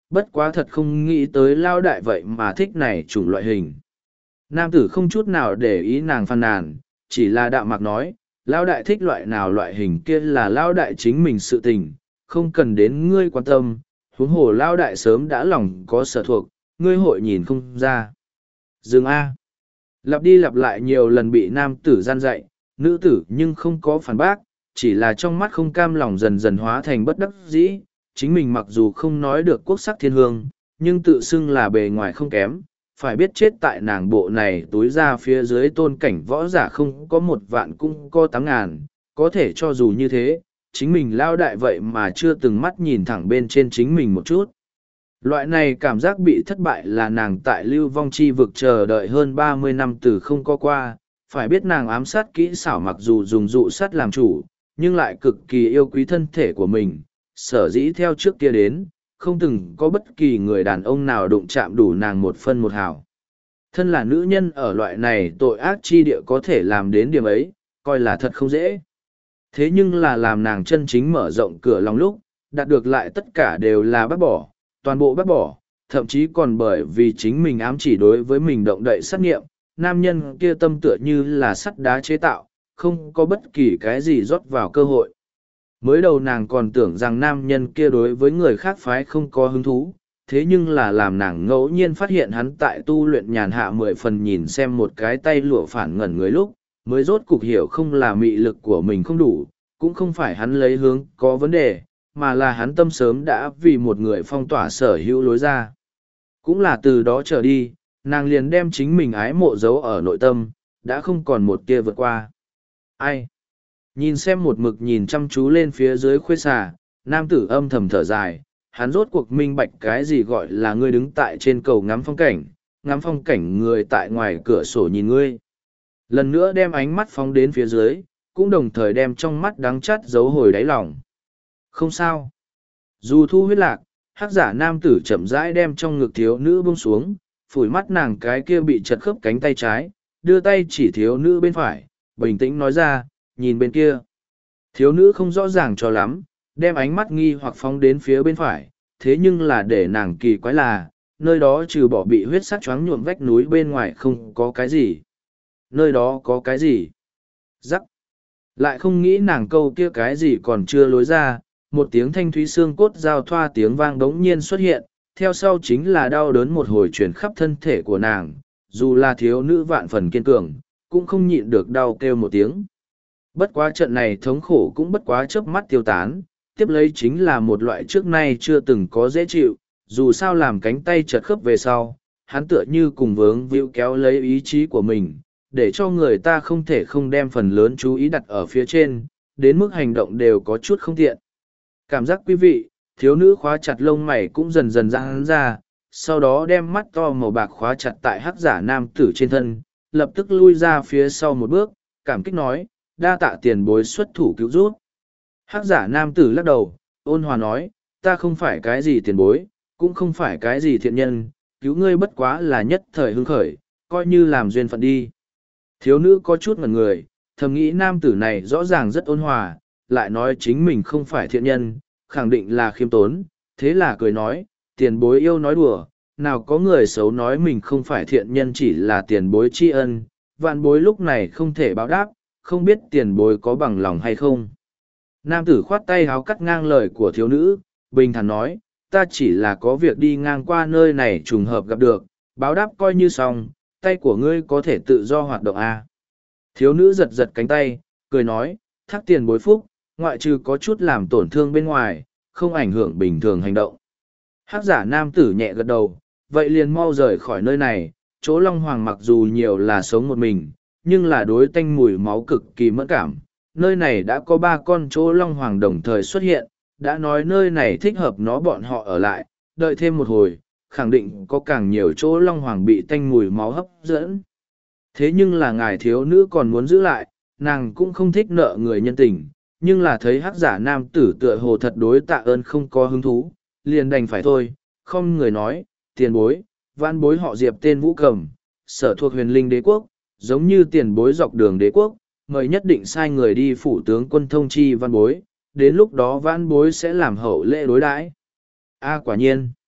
bất quá thật không nghĩ tới lao đại vậy mà thích này chủng loại hình. Nam tử không chút nào để ý nàng phàn nàn, chỉ là đạm mạc nói, lao đại thích loại nào loại hình kia là lao đại chính mình sự tình, không cần đến ngươi quan tâm, huống hồ lao đại sớm đã lòng có sở thuộc, ngươi hội nhìn không ra. Dừng A. Lặp đi lặp lại nhiều lần bị nam tử gian dạy, nữ tử nhưng không có phản bác, chỉ là trong mắt không cam lòng dần dần hóa thành bất đắc dĩ. Chính mình mặc dù không nói được quốc sắc thiên hương, nhưng tự xưng là bề ngoài không kém, phải biết chết tại nàng bộ này túi ra phía dưới tôn cảnh võ giả không có một vạn cũng có tám ngàn, có thể cho dù như thế, chính mình lao đại vậy mà chưa từng mắt nhìn thẳng bên trên chính mình một chút. Loại này cảm giác bị thất bại là nàng tại lưu vong chi vực chờ đợi hơn ba mươi năm từ không có qua, phải biết nàng ám sát kỹ xảo mặc dù dùng dụ sát làm chủ, nhưng lại cực kỳ yêu quý thân thể của mình, sở dĩ theo trước kia đến, không từng có bất kỳ người đàn ông nào đụng chạm đủ nàng một phân một hào. Thân là nữ nhân ở loại này tội ác chi địa có thể làm đến điểm ấy, coi là thật không dễ. Thế nhưng là làm nàng chân chính mở rộng cửa lòng lúc, đạt được lại tất cả đều là bác bỏ, toàn bộ bác bỏ, thậm chí còn bởi vì chính mình ám chỉ đối với mình động đậy sát nghiệm, nam nhân kia tâm tựa như là sắt đá chế tạo, không có bất kỳ cái gì rót vào cơ hội. Mới đầu nàng còn tưởng rằng nam nhân kia đối với người khác phái không có hứng thú, thế nhưng là làm nàng ngẫu nhiên phát hiện hắn tại tu luyện nhàn hạ mười phần nhìn xem một cái tay lụa phản ngẩn người lúc, mới rốt cục hiểu không là mị lực của mình không đủ, cũng không phải hắn lấy hướng có vấn đề, mà là hắn tâm sớm đã vì một người phong tỏa sở hữu lối ra. Cũng là từ đó trở đi, nàng liền đem chính mình ái mộ giấu ở nội tâm, đã không còn một tia vượt qua. Ai? Nhìn xem một mực nhìn chăm chú lên phía dưới khuê xà, nam tử âm thầm thở dài, hắn rốt cuộc minh bạch cái gì gọi là ngươi đứng tại trên cầu ngắm phong cảnh, ngắm phong cảnh người tại ngoài cửa sổ nhìn ngươi. Lần nữa đem ánh mắt phóng đến phía dưới, cũng đồng thời đem trong mắt đắng chát giấu hồi đáy lòng. Không sao. Dù thu huyết lạc, hắc giả nam tử chậm rãi đem trong ngực thiếu nữ buông xuống, phủi mắt nàng cái kia bị chật khớp cánh tay trái, đưa tay chỉ thiếu nữ bên phải, bình tĩnh nói ra, nhìn bên kia. Thiếu nữ không rõ ràng cho lắm, đem ánh mắt nghi hoặc phóng đến phía bên phải, thế nhưng là để nàng kỳ quái là, nơi đó trừ bỏ bị huyết sắc choáng nhuộm vách núi bên ngoài không có cái gì. Nơi đó có cái gì? Rắc. Lại không nghĩ nàng câu kia cái gì còn chưa lối ra, một tiếng thanh thúy xương cốt giao thoa tiếng vang đống nhiên xuất hiện, theo sau chính là đau đớn một hồi truyền khắp thân thể của nàng, dù là thiếu nữ vạn phần kiên cường, cũng không nhịn được đau kêu một tiếng. Bất quá trận này thống khổ cũng bất quá chớp mắt tiêu tán, tiếp lấy chính là một loại trước nay chưa từng có dễ chịu, dù sao làm cánh tay chật khớp về sau, hắn tựa như cùng vướng víu kéo lấy ý chí của mình, để cho người ta không thể không đem phần lớn chú ý đặt ở phía trên, đến mức hành động đều có chút không tiện. Cảm giác quý vị, thiếu nữ khóa chặt lông mày cũng dần dần ra hắn ra, sau đó đem mắt to màu bạc khóa chặt tại hắc giả nam tử trên thân, lập tức lui ra phía sau một bước, cảm kích nói, đa tạ tiền bối xuất thủ cứu rút. Hắc giả nam tử lắc đầu, ôn hòa nói, ta không phải cái gì tiền bối, cũng không phải cái gì thiện nhân, cứu ngươi bất quá là nhất thời hưng khởi, coi như làm duyên phận đi. Thiếu nữ có chút ngẩn người, thầm nghĩ nam tử này rõ ràng rất ôn hòa, lại nói chính mình không phải thiện nhân, khẳng định là khiêm tốn, thế là cười nói, tiền bối yêu nói đùa, nào có người xấu nói mình không phải thiện nhân chỉ là tiền bối tri ân, vạn bối lúc này không thể báo đáp, không biết tiền bối có bằng lòng hay không. Nam tử khoát tay háo cắt ngang lời của thiếu nữ, bình thản nói, ta chỉ là có việc đi ngang qua nơi này trùng hợp gặp được, báo đáp coi như xong, tay của ngươi có thể tự do hoạt động à. Thiếu nữ giật giật cánh tay, cười nói, thác tiền bối phúc, ngoại trừ có chút làm tổn thương bên ngoài, không ảnh hưởng bình thường hành động. Hắc giả nam tử nhẹ gật đầu, vậy liền mau rời khỏi nơi này, chỗ Long Hoàng mặc dù nhiều là sống một mình, nhưng là đối tanh mùi máu cực kỳ mẫn cảm. Nơi này đã có ba con chỗ Long Hoàng đồng thời xuất hiện, đã nói nơi này thích hợp nó bọn họ ở lại, đợi thêm một hồi, khẳng định có càng nhiều chỗ Long Hoàng bị tanh mùi máu hấp dẫn. Thế nhưng là ngài thiếu nữ còn muốn giữ lại, nàng cũng không thích nợ người nhân tình, nhưng là thấy hắc giả nam tử tựa hồ thật đối tạ ơn không có hứng thú, liền đành phải thôi, không người nói, tiền bối, vãn bối họ Diệp tên Vũ Cầm, sở thuộc huyền linh đế quốc, giống như tiền bối dọc đường đế quốc, mời nhất định sai người đi phủ tướng quân thông chi văn bối, đến lúc đó vãn bối sẽ làm hậu lễ đối đãi. A quả nhiên,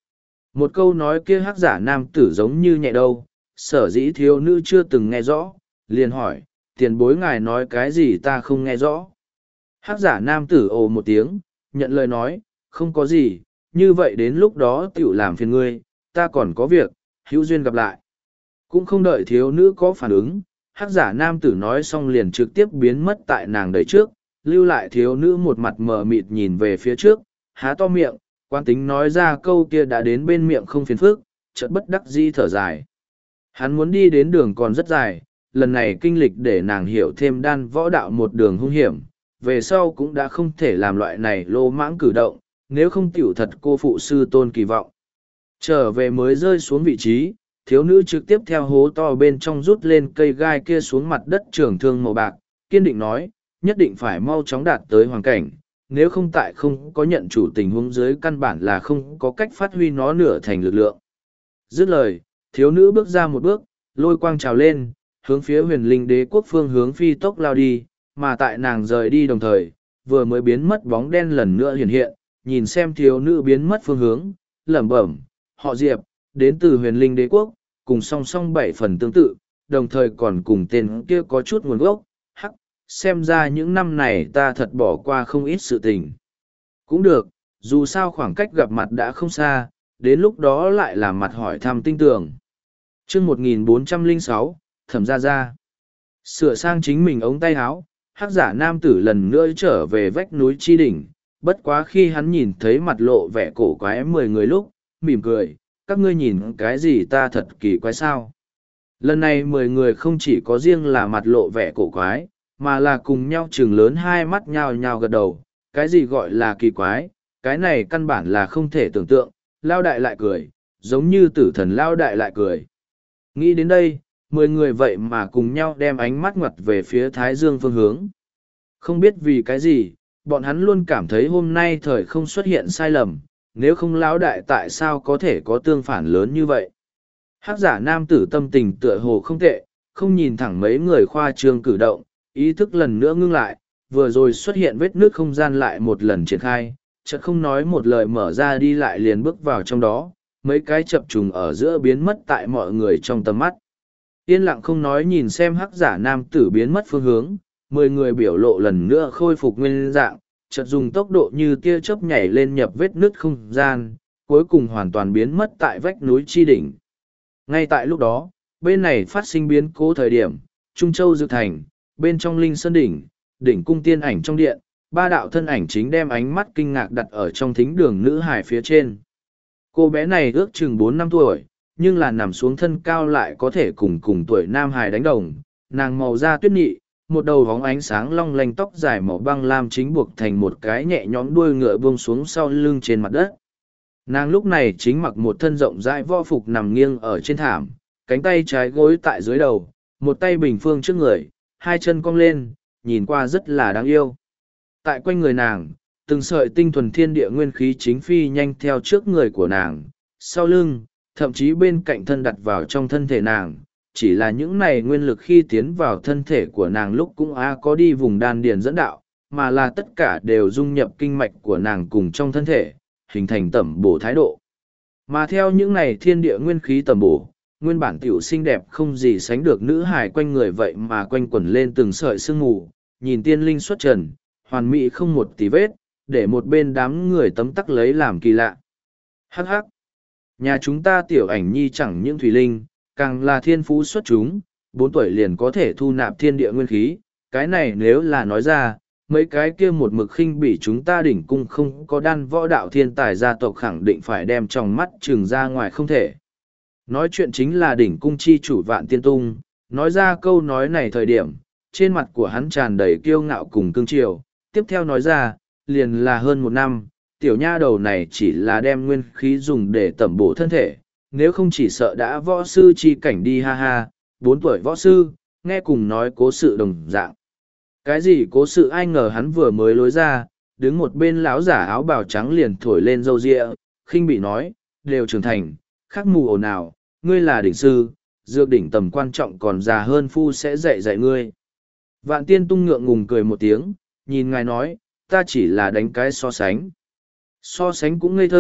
Một câu nói kia hắc giả nam tử giống như nhẹ đâu, sở dĩ thiếu nữ chưa từng nghe rõ, liền hỏi, tiền bối ngài nói cái gì ta không nghe rõ. Hắc giả nam tử ồ một tiếng, nhận lời nói, không có gì, như vậy đến lúc đó tiểu làm phiền ngươi, ta còn có việc, hữu duyên gặp lại. Cũng không đợi thiếu nữ có phản ứng, hắc giả nam tử nói xong liền trực tiếp biến mất tại nàng đời trước, lưu lại thiếu nữ một mặt mờ mịt nhìn về phía trước, há to miệng, quan tính nói ra câu kia đã đến bên miệng không phiền phức, chợt bất đắc dĩ thở dài. Hắn muốn đi đến đường còn rất dài, lần này kinh lịch để nàng hiểu thêm đan võ đạo một đường hung hiểm, về sau cũng đã không thể làm loại này lô mãng cử động, nếu không tiểu thật cô phụ sư tôn kỳ vọng. Trở về mới rơi xuống vị trí, thiếu nữ trực tiếp theo hố to bên trong rút lên cây gai kia xuống mặt đất trường thương màu bạc, kiên định nói, nhất định phải mau chóng đạt tới hoàn cảnh, nếu không tại không có nhận chủ tình huống dưới căn bản là không có cách phát huy nó nửa thành lực lượng. Dứt lời, thiếu nữ bước ra một bước, lôi quang trào lên, hướng phía huyền linh đế quốc phương hướng phi tốc lao đi, mà tại nàng rời đi đồng thời, vừa mới biến mất bóng đen lần nữa hiện hiện, nhìn xem thiếu nữ biến mất phương hướng, lẩm bẩm, họ Diệp, đến từ huyền linh đế quốc, cùng song song bảy phần tương tự, đồng thời còn cùng tên kia có chút nguồn gốc, hắc, xem ra những năm này ta thật bỏ qua không ít sự tình. Cũng được, dù sao khoảng cách gặp mặt đã không xa, đến lúc đó lại làm mặt hỏi thăm tinh tường. chương một nghìn bốn trăm lẻ sáu, Thẩm Gia Gia. Sửa sang chính mình ống tay áo, hắc giả nam tử lần nữa trở về vách núi chi đỉnh, bất quá khi hắn nhìn thấy mặt lộ vẻ cổ quái mười người lúc, mỉm cười, các ngươi nhìn cái gì ta thật kỳ quái sao. Lần này mười người không chỉ có riêng là mặt lộ vẻ cổ quái, mà là cùng nhau chừng lớn hai mắt nhao nhao gật đầu, cái gì gọi là kỳ quái, cái này căn bản là không thể tưởng tượng, lao đại lại cười, giống như tử thần lao đại lại cười. Nghĩ đến đây, mười người vậy mà cùng nhau đem ánh mắt ngoặt về phía Thái Dương phương hướng. Không biết vì cái gì, bọn hắn luôn cảm thấy hôm nay thời không xuất hiện sai lầm, nếu không lão đại tại sao có thể có tương phản lớn như vậy. Hắc giả nam tử tâm tình tựa hồ không tệ, không nhìn thẳng mấy người khoa trương cử động, ý thức lần nữa ngưng lại, vừa rồi xuất hiện vết nước không gian lại một lần triển khai, chợt không nói một lời mở ra đi lại liền bước vào trong đó, mấy cái chập trùng ở giữa biến mất tại mọi người trong tầm mắt. Yên lặng không nói nhìn xem hắc giả nam tử biến mất phương hướng, mười người biểu lộ lần nữa khôi phục nguyên dạng, chợt dùng tốc độ như tia chớp nhảy lên nhập vết nứt không gian, cuối cùng hoàn toàn biến mất tại vách núi chi đỉnh. Ngay tại lúc đó, bên này phát sinh biến cố thời điểm, Trung Châu Dược Thành, bên trong Linh Sơn Đỉnh, đỉnh cung tiên ảnh trong điện, ba đạo thân ảnh chính đem ánh mắt kinh ngạc đặt ở trong thính đường nữ hải phía trên. Cô bé này ước chừng bốn năm tuổi, nhưng là nằm xuống thân cao lại có thể cùng cùng tuổi nam hải đánh đồng, nàng màu da tuyết nhị, một đầu vóng ánh sáng long lanh tóc dài màu băng lam chính buộc thành một cái nhẹ nhõm đuôi ngựa buông xuống sau lưng trên mặt đất. Nàng lúc này chính mặc một thân rộng rãi võ phục nằm nghiêng ở trên thảm, cánh tay trái gối tại dưới đầu, một tay bình phương trước người, hai chân cong lên, nhìn qua rất là đáng yêu. Tại quanh người nàng, từng sợi tinh thuần thiên địa nguyên khí chính phi nhanh theo trước người của nàng, sau lưng, thậm chí bên cạnh thân đặt vào trong thân thể nàng. Chỉ là những này nguyên lực khi tiến vào thân thể của nàng lúc cũng á có đi vùng đan điền dẫn đạo, mà là tất cả đều dung nhập kinh mạch của nàng cùng trong thân thể, hình thành tẩm bổ thái độ. Mà theo những này thiên địa nguyên khí tẩm bổ, nguyên bản tiểu xinh đẹp không gì sánh được nữ hài quanh người vậy mà quanh quẩn lên từng sợi sương mù, nhìn tiên linh xuất trần, hoàn mỹ không một tí vết, để một bên đám người tấm tắc lấy làm kỳ lạ. Hắc hắc! Nhà chúng ta tiểu ảnh nhi chẳng những thủy linh, càng là thiên phú xuất chúng, bốn tuổi liền có thể thu nạp thiên địa nguyên khí, cái này nếu là nói ra, mấy cái kia một mực khinh bỉ chúng ta đỉnh cung không có đan võ đạo thiên tài gia tộc khẳng định phải đem trong mắt trừng ra ngoài không thể. Nói chuyện chính là đỉnh cung chi chủ Vạn Tiên Tung, nói ra câu nói này thời điểm, trên mặt của hắn tràn đầy kiêu ngạo cùng cương triều, tiếp theo nói ra, liền là hơn một năm, tiểu nha đầu này chỉ là đem nguyên khí dùng để tẩm bổ thân thể, nếu không chỉ sợ đã võ sư chi cảnh đi ha ha, bốn tuổi võ sư, nghe cùng nói cố sự đồng dạng. Cái gì cố sự ai ngờ hắn vừa mới lối ra, đứng một bên lão giả áo bào trắng liền thổi lên râu ria, khinh bị nói, đều trưởng thành, khắc mù ồn ào, ngươi là đỉnh sư, dược đỉnh tầm quan trọng còn già hơn phu sẽ dạy dạy ngươi. Vạn Tiên Tung ngượng ngùng cười một tiếng, nhìn ngài nói, ta chỉ là đánh cái so sánh. So sánh cũng ngây thơ,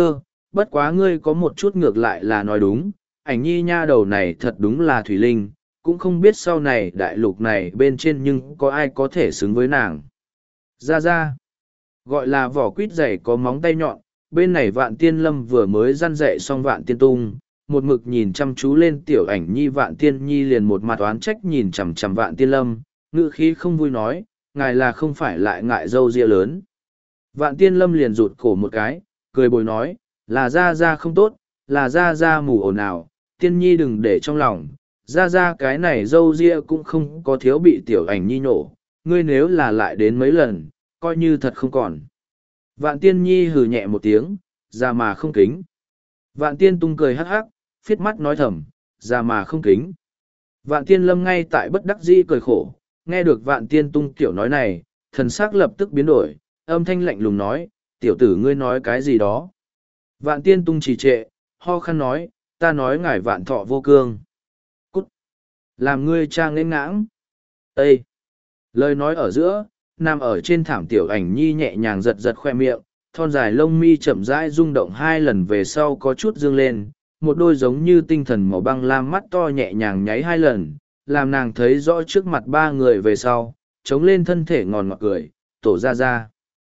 bất quá ngươi có một chút ngược lại là nói đúng, ảnh nhi nha đầu này thật đúng là thủy linh, cũng không biết sau này đại lục này bên trên nhưng có ai có thể xứng với nàng. Ra ra, gọi là vỏ quýt dày có móng tay nhọn, bên này vạn tiên lâm vừa mới răn dậy xong vạn tiên tung, một mực nhìn chăm chú lên tiểu ảnh nhi vạn tiên nhi liền một mặt oán trách nhìn chằm chằm vạn tiên lâm, ngữ khí không vui nói, ngài là không phải lại ngại dâu ria lớn. Vạn tiên lâm liền rụt cổ một cái, cười bồi nói, là ra ra không tốt, là ra ra mù ồn ào, tiên nhi đừng để trong lòng, ra ra cái này dâu ria cũng không có thiếu bị tiểu ảnh nhi nổ, ngươi nếu là lại đến mấy lần, coi như thật không còn. Vạn tiên nhi hừ nhẹ một tiếng, ra mà không kính. Vạn tiên tung cười hắc hắc, phiết mắt nói thầm, ra mà không kính. Vạn tiên lâm ngay tại bất đắc dĩ cười khổ, nghe được vạn tiên tung kiểu nói này, thần sắc lập tức biến đổi, âm thanh lạnh lùng nói, tiểu tử ngươi nói cái gì đó. Vạn tiên tung trì trệ, ho khăn nói, ta nói ngài vạn thọ vô cương. Cút! Làm ngươi cha nghênh ngãng. Ê! Lời nói ở giữa, nằm ở trên thảm tiểu ảnh nhi nhẹ nhàng giật giật khoe miệng, thon dài lông mi chậm rãi rung động hai lần về sau có chút dương lên, một đôi giống như tinh thần màu băng lam mắt to nhẹ nhàng nháy hai lần, làm nàng thấy rõ trước mặt ba người về sau, chống lên thân thể ngòn ngọt cười, tổ ra ra.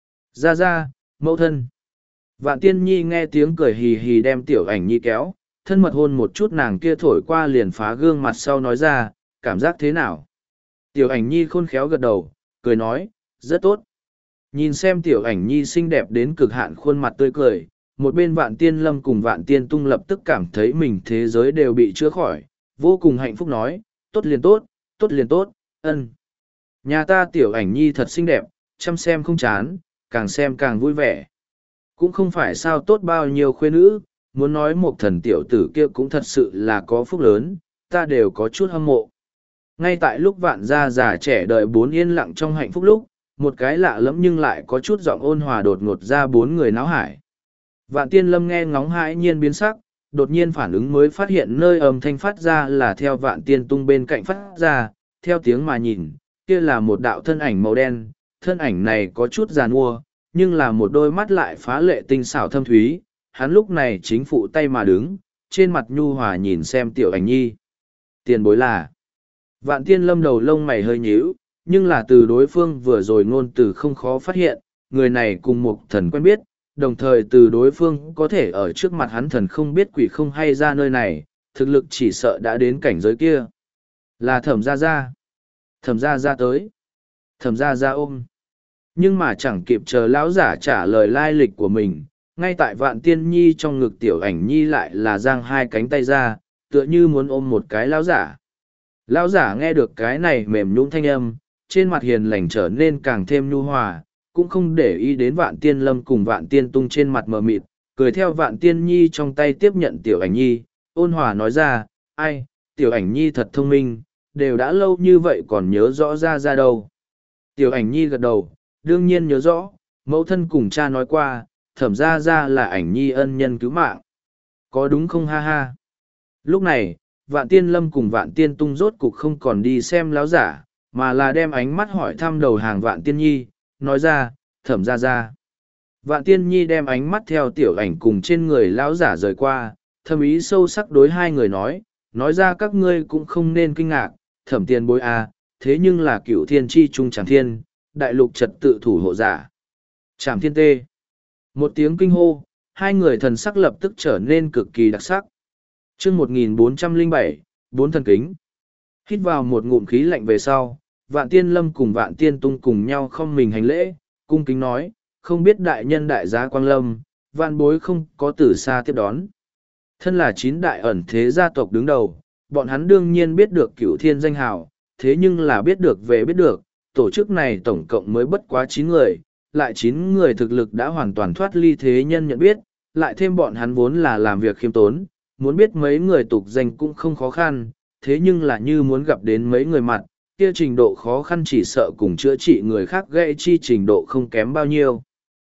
Ra ra, mẫu thân. Vạn tiên nhi nghe tiếng cười hì hì đem tiểu ảnh nhi kéo, thân mật hôn một chút nàng kia thổi qua liền phá gương mặt sau nói ra, cảm giác thế nào? Tiểu ảnh nhi khôn khéo gật đầu, cười nói, rất tốt. Nhìn xem tiểu ảnh nhi xinh đẹp đến cực hạn khuôn mặt tươi cười, một bên vạn tiên lâm cùng vạn tiên tung lập tức cảm thấy mình thế giới đều bị chữa khỏi, vô cùng hạnh phúc nói, tốt liền tốt, tốt liền tốt, ân. Nhà ta tiểu ảnh nhi thật xinh đẹp, chăm xem không chán, càng xem càng vui vẻ. Cũng không phải sao tốt bao nhiêu khuê nữ, muốn nói một thần tiểu tử kia cũng thật sự là có phúc lớn, ta đều có chút hâm mộ. Ngay tại lúc vạn gia già trẻ đợi bốn yên lặng trong hạnh phúc lúc, một cái lạ lẫm nhưng lại có chút giọng ôn hòa đột ngột ra bốn người náo hải. Vạn tiên lâm nghe ngóng hãi nhiên biến sắc, đột nhiên phản ứng mới phát hiện nơi âm thanh phát ra là theo vạn tiên tung bên cạnh phát ra, theo tiếng mà nhìn, kia là một đạo thân ảnh màu đen, thân ảnh này có chút giàn mua, nhưng là một đôi mắt lại phá lệ tinh xảo thâm thúy, hắn lúc này chính phụ tay mà đứng, trên mặt nhu hòa nhìn xem tiểu ảnh nhi. Tiền bối là, vạn tiên lâm đầu lông mày hơi nhíu, nhưng là từ đối phương vừa rồi ngôn từ không khó phát hiện, người này cùng một thần quen biết, đồng thời từ đối phương có thể ở trước mặt hắn thần không biết quỷ không hay ra nơi này, thực lực chỉ sợ đã đến cảnh giới kia. Là thẩm gia gia. Thẩm gia gia tới. Thẩm gia gia ôm. Nhưng mà chẳng kịp chờ lão giả trả lời lai lịch của mình, ngay tại vạn tiên nhi trong ngực tiểu ảnh nhi lại là giang hai cánh tay ra, tựa như muốn ôm một cái lão giả. Lão giả nghe được cái này mềm nhũn thanh âm, trên mặt hiền lành trở nên càng thêm nhu hòa, cũng không để ý đến vạn tiên lâm cùng vạn tiên tung trên mặt mờ mịt, cười theo vạn tiên nhi trong tay tiếp nhận tiểu ảnh nhi, ôn hòa nói ra, ai, tiểu ảnh nhi thật thông minh, đều đã lâu như vậy còn nhớ rõ ra ra đâu. Tiểu ảnh nhi gật đầu, đương nhiên nhớ rõ, mẫu thân cùng cha nói qua, thẩm ra ra là ảnh nhi ân nhân cứu mạng. Có đúng không ha ha? Lúc này, vạn tiên lâm cùng vạn tiên tung rốt cục không còn đi xem láo giả, mà là đem ánh mắt hỏi thăm đầu hàng vạn tiên nhi, nói ra, thẩm ra ra. Vạn tiên nhi đem ánh mắt theo tiểu ảnh cùng trên người lão giả rời qua, thâm ý sâu sắc đối hai người nói, nói ra các ngươi cũng không nên kinh ngạc, thẩm tiền bối à, thế nhưng là cựu thiên tri trung tràng thiên, đại lục trật tự thủ hộ giả. Trảm thiên tê. Một tiếng kinh hô, hai người thần sắc lập tức trở nên cực kỳ đặc sắc. chương một nghìn bốn trăm lẻ bảy, bốn thần kính. Hít vào một ngụm khí lạnh về sau, vạn tiên lâm cùng vạn tiên tung cùng nhau không mình hành lễ, cung kính nói, không biết đại nhân đại gia quang lâm, vạn bối không có từ xa tiếp đón. Thân là chín đại ẩn thế gia tộc đứng đầu, bọn hắn đương nhiên biết được cửu thiên danh hào, thế nhưng là biết được về biết được, tổ chức này tổng cộng mới bất quá chín người, lại chín người thực lực đã hoàn toàn thoát ly thế nhân nhận biết, lại thêm bọn hắn vốn là làm việc khiêm tốn, muốn biết mấy người tục danh cũng không khó khăn, thế nhưng là như muốn gặp đến mấy người mặt, kia trình độ khó khăn chỉ sợ cùng chữa trị người khác gây chi trình độ không kém bao nhiêu.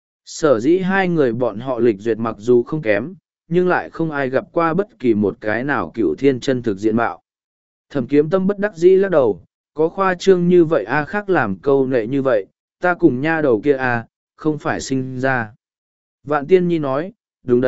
Sở dĩ hai người bọn họ lịch duyệt mặc dù không kém, nhưng lại không ai gặp qua bất kỳ một cái nào cựu thiên chân thực diện mạo. Thẩm kiếm tâm bất đắc dĩ lắc đầu, có khoa trương như vậy a khác làm câu nệ như vậy, ta cùng nha đầu kia a không phải sinh ra. Vạn tiên nhi nói, đúng đấy,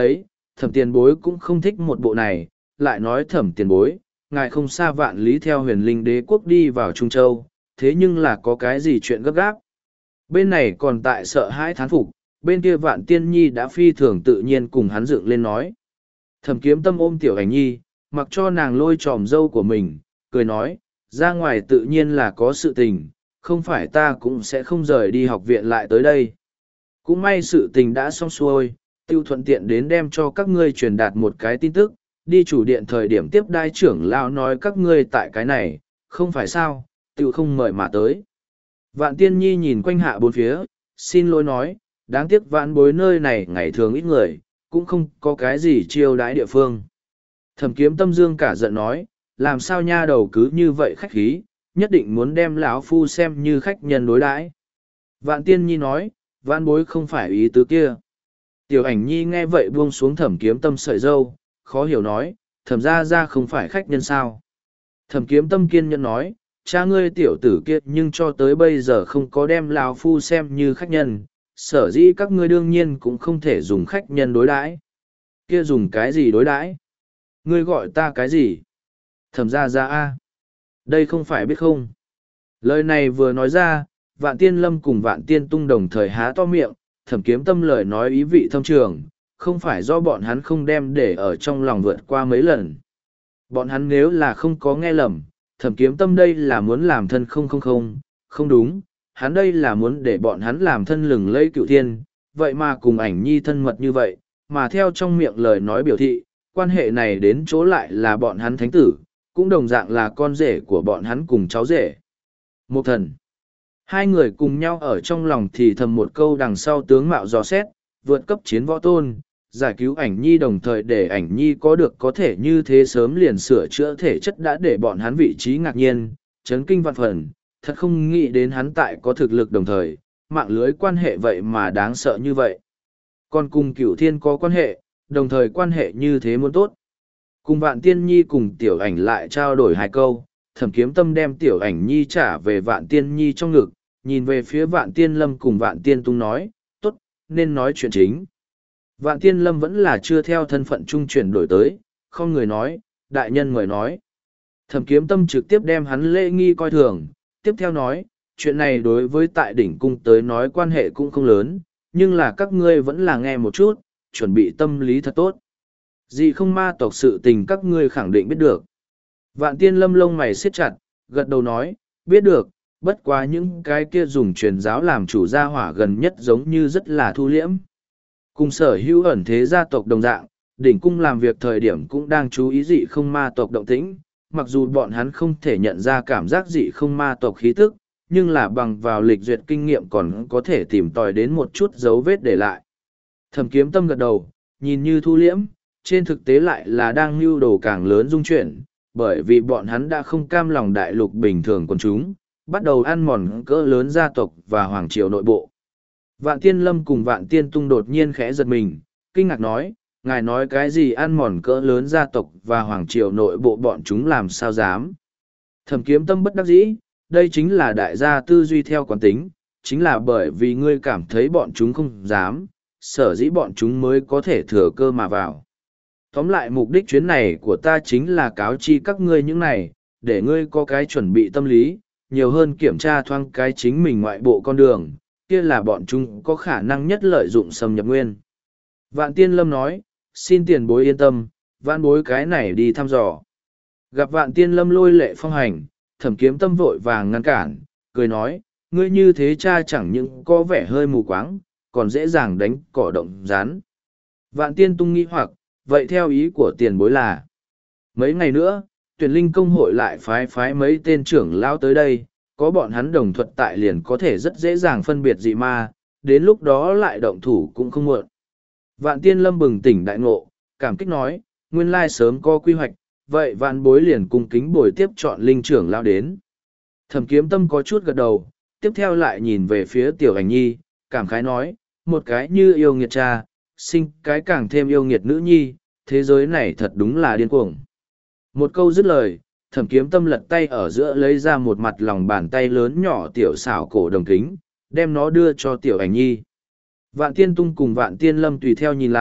thẩm tiền bối cũng không thích một bộ này, lại nói thẩm tiền bối, ngài không xa vạn lý theo huyền linh đế quốc đi vào Trung Châu, thế nhưng là có cái gì chuyện gấp gáp. Bên này còn tại sợ hãi thán phục, bên kia vạn tiên nhi đã phi thường tự nhiên cùng hắn dựng lên nói. Thẩm kiếm tâm ôm tiểu ảnh nhi, mặc cho nàng lôi tròm dâu của mình, cười nói, ra ngoài tự nhiên là có sự tình, không phải ta cũng sẽ không rời đi học viện lại tới đây. Cũng may sự tình đã xong xuôi, tiêu thuận tiện đến đem cho các ngươi truyền đạt một cái tin tức, đi chủ điện thời điểm tiếp đai trưởng lao nói các ngươi tại cái này, không phải sao, tiêu không mời mà tới. Vạn tiên nhi nhìn quanh hạ bốn phía, xin lỗi nói, đáng tiếc vạn bối nơi này ngày thường ít người, cũng không có cái gì chiêu đãi địa phương. Thẩm kiếm tâm dương cả giận nói, làm sao nha đầu cứ như vậy khách khí, nhất định muốn đem lão phu xem như khách nhân đối đãi. Vạn tiên nhi nói, vạn bối không phải ý tứ kia. Tiểu ảnh nhi nghe vậy buông xuống thẩm kiếm tâm sợi dâu, khó hiểu nói, thẩm ra ra không phải khách nhân sao. Thẩm kiếm tâm kiên nhẫn nói, cha ngươi tiểu tử kia nhưng cho tới bây giờ không có đem lão phu xem như khách nhân, sở dĩ các ngươi đương nhiên cũng không thể dùng khách nhân đối đãi. Kia dùng cái gì đối đãi? Ngươi gọi ta cái gì? Thẩm ra ra a. Đây không phải biết không? Lời này vừa nói ra, vạn tiên lâm cùng vạn tiên tung đồng thời há to miệng, thẩm kiếm tâm lời nói ý vị thâm trường, không phải do bọn hắn không đem để ở trong lòng vượt qua mấy lần. Bọn hắn nếu là không có nghe lầm, thẩm kiếm tâm đây là muốn làm thân không không không, không đúng, hắn đây là muốn để bọn hắn làm thân lừng lẫy cựu thiên, vậy mà cùng ảnh nhi thân mật như vậy, mà theo trong miệng lời nói biểu thị, quan hệ này đến chỗ lại là bọn hắn thánh tử, cũng đồng dạng là con rể của bọn hắn cùng cháu rể. Một thần. Hai người cùng nhau ở trong lòng thì thầm một câu đằng sau tướng mạo dò xét, vượt cấp chiến võ tôn, giải cứu ảnh nhi đồng thời để ảnh nhi có được có thể như thế sớm liền sửa chữa thể chất đã để bọn hắn vị trí ngạc nhiên, chấn kinh vạn phần, thật không nghĩ đến hắn tại có thực lực đồng thời, mạng lưới quan hệ vậy mà đáng sợ như vậy. Còn cùng cửu thiên có quan hệ, đồng thời quan hệ như thế muốn tốt. Cùng vạn tiên nhi cùng tiểu ảnh lại trao đổi hai câu, thẩm kiếm tâm đem tiểu ảnh nhi trả về vạn tiên nhi trong ngực, nhìn về phía vạn tiên lâm cùng vạn tiên tung nói, tốt, nên nói chuyện chính. Vạn tiên lâm vẫn là chưa theo thân phận trung chuyển đổi tới, không người nói, đại nhân mời nói. Thẩm kiếm tâm trực tiếp đem hắn lễ nghi coi thường, tiếp theo nói, chuyện này đối với tại đỉnh cung tới nói quan hệ cũng không lớn, nhưng là các ngươi vẫn là nghe một chút, chuẩn bị tâm lý thật tốt. Dị không ma tộc sự tình các ngươi khẳng định biết được. Vạn tiên lâm lông mày siết chặt, gật đầu nói, biết được, bất quá những cái kia dùng truyền giáo làm chủ gia hỏa gần nhất giống như rất là thu liễm. Cùng sở hữu ẩn thế gia tộc đồng dạng, đỉnh cung làm việc thời điểm cũng đang chú ý dị không ma tộc động tĩnh, mặc dù bọn hắn không thể nhận ra cảm giác dị không ma tộc khí tức, nhưng là bằng vào lịch duyệt kinh nghiệm còn có thể tìm tòi đến một chút dấu vết để lại. Thẩm kiếm tâm gật đầu, nhìn như thu liễm, trên thực tế lại là đang mưu đồ càng lớn dung chuyển, bởi vì bọn hắn đã không cam lòng đại lục bình thường quần chúng, bắt đầu ăn mòn cỡ lớn gia tộc và hoàng triều nội bộ. Vạn tiên lâm cùng vạn tiên tung đột nhiên khẽ giật mình, kinh ngạc nói, ngài nói cái gì ăn mòn cỡ lớn gia tộc và hoàng triều nội bộ bọn chúng làm sao dám. Thẩm kiếm tâm bất đắc dĩ, đây chính là đại gia tư duy theo quán tính, chính là bởi vì ngươi cảm thấy bọn chúng không dám, sở dĩ bọn chúng mới có thể thừa cơ mà vào. Tóm lại mục đích chuyến này của ta chính là cáo chi các ngươi những này, để ngươi có cái chuẩn bị tâm lý, nhiều hơn kiểm tra thoáng cái chính mình ngoại bộ con đường, kia là bọn chúng có khả năng nhất lợi dụng xâm nhập nguyên. Vạn tiên lâm nói, xin tiền bối yên tâm, vạn bối cái này đi thăm dò. Gặp vạn tiên lâm lôi lệ phong hành, thẩm kiếm tâm vội vàng ngăn cản, cười nói, ngươi như thế cha chẳng những có vẻ hơi mù quáng, còn dễ dàng đánh cỏ động rán. Vạn tiên tung nghi hoặc, vậy theo ý của tiền bối là, mấy ngày nữa, tuyển linh công hội lại phái phái mấy tên trưởng lao tới đây, có bọn hắn đồng thuật tại liền có thể rất dễ dàng phân biệt dị ma, đến lúc đó lại động thủ cũng không muộn. Vạn tiên lâm bừng tỉnh đại ngộ, cảm kích nói, nguyên lai sớm có quy hoạch, vậy vạn bối liền cung kính bồi tiếp chọn linh trưởng lao đến. Thẩm kiếm tâm có chút gật đầu, tiếp theo lại nhìn về phía tiểu ảnh nhi, cảm khái nói, một cái như yêu nghiệt cha, sinh cái càng thêm yêu nghiệt nữ nhi, thế giới này thật đúng là điên cuồng. Một câu dứt lời, thẩm kiếm tâm lật tay ở giữa lấy ra một mặt lòng bàn tay lớn nhỏ tiểu xảo cổ đồng kính, đem nó đưa cho tiểu ảnh nhi. Vạn tiên tung cùng vạn tiên lâm tùy theo nhìn lại,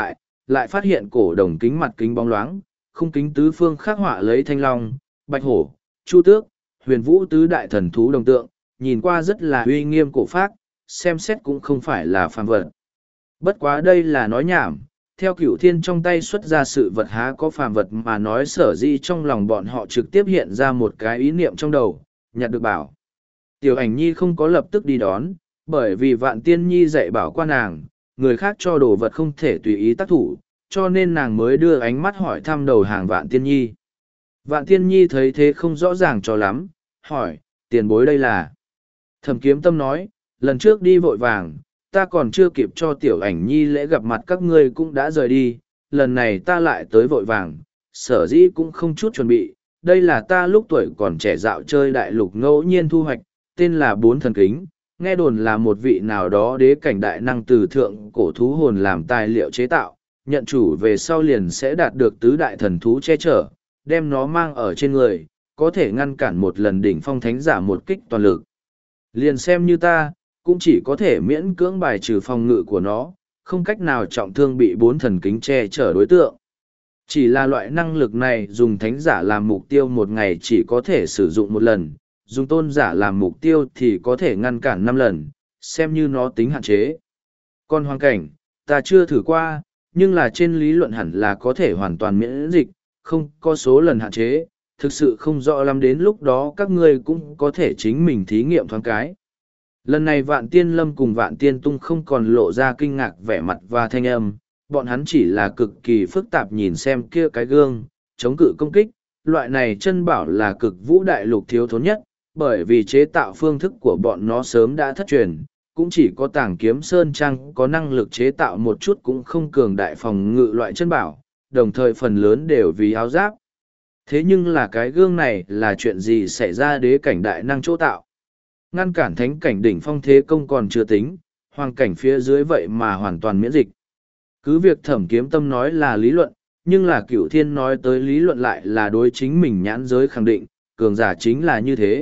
lại phát hiện cổ đồng kính mặt kính bóng loáng, khung kính tứ phương khắc họa lấy thanh long, bạch hổ, chu tước, huyền vũ tứ đại thần thú đồng tượng, nhìn qua rất là uy nghiêm cổ phác, xem xét cũng không phải là phàm vật. Bất quá đây là nói nhảm, theo Cửu Thiên trong tay xuất ra sự vật há có phàm vật mà nói, sở dĩ trong lòng bọn họ trực tiếp hiện ra một cái ý niệm trong đầu, nhặt được bảo. Tiểu Ảnh Nhi không có lập tức đi đón, bởi vì Vạn Tiên Nhi dạy bảo qua nàng, người khác cho đồ vật không thể tùy ý tác thủ, cho nên nàng mới đưa ánh mắt hỏi thăm đầu hàng Vạn Tiên Nhi. Vạn Tiên Nhi thấy thế không rõ ràng cho lắm, hỏi, tiền bối đây là. Thẩm Kiếm Tâm nói, lần trước đi vội vàng, ta còn chưa kịp cho Tiểu Ảnh Nhi lễ gặp mặt các ngươi cũng đã rời đi, lần này ta lại tới vội vàng, sở dĩ cũng không chút chuẩn bị. Đây là ta lúc tuổi còn trẻ dạo chơi đại lục ngẫu nhiên thu hoạch, tên là Bốn Thần Kính, nghe đồn là một vị nào đó đế cảnh đại năng từ thượng cổ thú hồn làm tài liệu chế tạo, nhận chủ về sau liền sẽ đạt được tứ đại thần thú che chở, đem nó mang ở trên người, có thể ngăn cản một lần đỉnh phong thánh giả một kích toàn lực. Liền xem như ta, cũng chỉ có thể miễn cưỡng bài trừ phòng ngự của nó, không cách nào trọng thương bị bốn thần kính che chở đối tượng. Chỉ là loại năng lực này dùng thánh giả làm mục tiêu một ngày chỉ có thể sử dụng một lần, dùng tôn giả làm mục tiêu thì có thể ngăn cản năm lần, xem như nó tính hạn chế. Còn hoàn cảnh, ta chưa thử qua, nhưng là trên lý luận hẳn là có thể hoàn toàn miễn dịch, không có số lần hạn chế, thực sự không rõ lắm, đến lúc đó các ngươi cũng có thể chính mình thí nghiệm thoáng cái. Lần này Vạn Tiên Lâm cùng Vạn Tiên Tung không còn lộ ra kinh ngạc vẻ mặt và thanh âm, bọn hắn chỉ là cực kỳ phức tạp nhìn xem kia cái gương, chống cự công kích, loại này chân bảo là cực vũ đại lục thiếu thốn nhất, bởi vì chế tạo phương thức của bọn nó sớm đã thất truyền, cũng chỉ có Tàng Kiếm Sơn Trang có năng lực chế tạo một chút cũng không cường đại phòng ngự loại chân bảo, đồng thời phần lớn đều vì áo giáp. Thế nhưng là cái gương này là chuyện gì xảy ra, đế cảnh đại năng chỗ tạo? Ngăn cản thánh cảnh đỉnh phong thế công còn chưa tính, hoàng cảnh phía dưới vậy mà hoàn toàn miễn dịch. Cứ việc Thẩm Kiếm Tâm nói là lý luận, nhưng là Cửu Thiên nói tới lý luận lại là đối chính mình nhãn giới khẳng định, cường giả chính là như thế.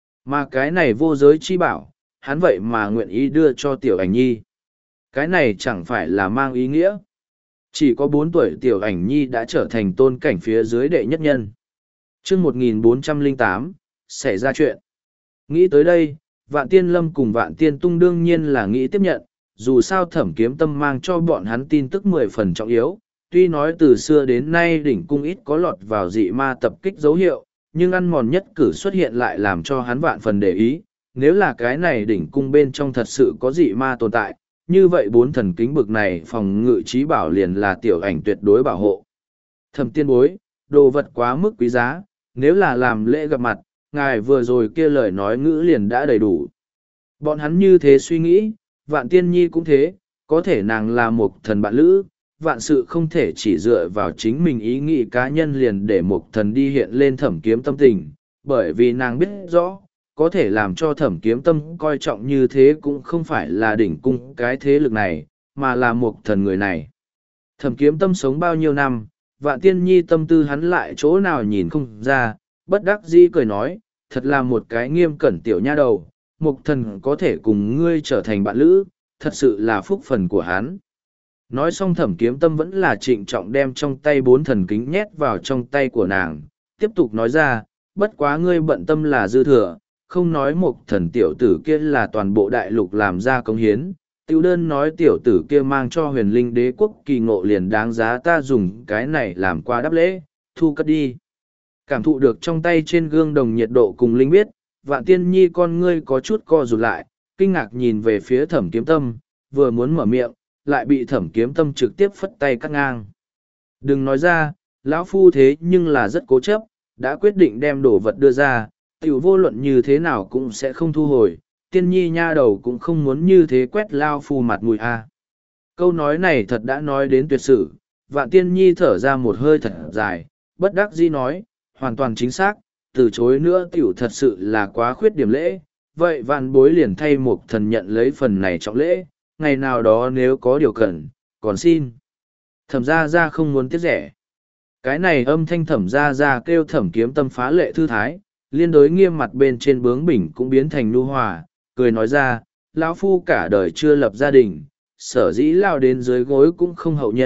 Mà cái này vô giới chi bảo, hắn vậy mà nguyện ý đưa cho Tiểu Ảnh Nhi. Cái này chẳng phải là mang ý nghĩa. Chỉ có bốn tuổi Tiểu Ảnh Nhi đã trở thành tôn cảnh phía dưới đệ nhất nhân. Trước một nghìn bốn trăm lẻ tám, xảy ra chuyện. Nghĩ tới đây, Vạn Tiên Lâm cùng Vạn Tiên Tung đương nhiên là nghĩ tiếp nhận, dù sao Thẩm Kiếm Tâm mang cho bọn hắn tin tức mười phần trọng yếu. Tuy nói từ xưa đến nay đỉnh cung ít có lọt vào dị ma tập kích dấu hiệu, nhưng ăn mòn nhất cử xuất hiện lại làm cho hắn vạn phần để ý. Nếu là cái này đỉnh cung bên trong thật sự có dị ma tồn tại, như vậy bốn thần kính bực này phòng ngự trí bảo liền là Tiểu Ảnh tuyệt đối bảo hộ. Thẩm tiên bối, đồ vật quá mức quý giá, nếu là làm lễ gặp mặt, ngài vừa rồi kia lời nói ngữ liền đã đầy đủ. Bọn hắn như thế suy nghĩ, Vạn Tiên Nhi cũng thế, có thể nàng là một thần bạn lữ, vạn sự không thể chỉ dựa vào chính mình ý nghĩ cá nhân liền để một thần đi hiện lên Thẩm Kiếm Tâm tình, bởi vì nàng biết rõ, có thể làm cho Thẩm Kiếm Tâm coi trọng như thế cũng không phải là đỉnh cung cái thế lực này, mà là một thần người này. Thẩm Kiếm Tâm sống bao nhiêu năm, Vạn Tiên Nhi tâm tư hắn lại chỗ nào nhìn không ra, bất đắc dĩ cười nói, thật là một cái nghiêm cẩn tiểu nha đầu, một thần có thể cùng ngươi trở thành bạn lữ, thật sự là phúc phần của hắn. Nói xong Thẩm Kiếm Tâm vẫn là trịnh trọng đem trong tay bốn thần kính nhét vào trong tay của nàng, tiếp tục nói ra, bất quá ngươi bận tâm là dư thừa, không nói một thần tiểu tử kia là toàn bộ đại lục làm ra công hiến, tiêu đơn nói tiểu tử kia mang cho huyền linh đế quốc kỳ ngộ liền đáng giá ta dùng cái này làm qua đáp lễ, thu cất đi. Cảm thụ được trong tay trên gương đồng nhiệt độ cùng linh biết, Vạn Tiên Nhi con ngươi có chút co rụt lại, kinh ngạc nhìn về phía Thẩm Kiếm Tâm, vừa muốn mở miệng, lại bị Thẩm Kiếm Tâm trực tiếp phất tay cắt ngang. Đừng nói ra, lão phu thế nhưng là rất cố chấp, đã quyết định đem đồ vật đưa ra, tiểu vô luận như thế nào cũng sẽ không thu hồi, Tiên Nhi nha đầu cũng không muốn như thế quét lao phu mặt mũi a. Câu nói này thật đã nói đến tuyệt sự, Vạn Tiên Nhi thở ra một hơi thật dài, bất đắc dĩ nói, hoàn toàn chính xác, từ chối nữa tiểu thật sự là quá khuyết điểm lễ, vậy vạn bối liền thay một thần nhận lấy phần này trọng lễ, ngày nào đó nếu có điều cần, còn xin. Thẩm gia gia không muốn tiếc rẻ. Cái này âm thanh Thẩm gia gia kêu Thẩm Kiếm Tâm phá lệ thư thái, liên đối nghiêm mặt bên trên bướng bỉnh cũng biến thành nu hòa, cười nói ra, lão phu cả đời chưa lập gia đình, sở dĩ lao đến dưới gối cũng không hậu nhân,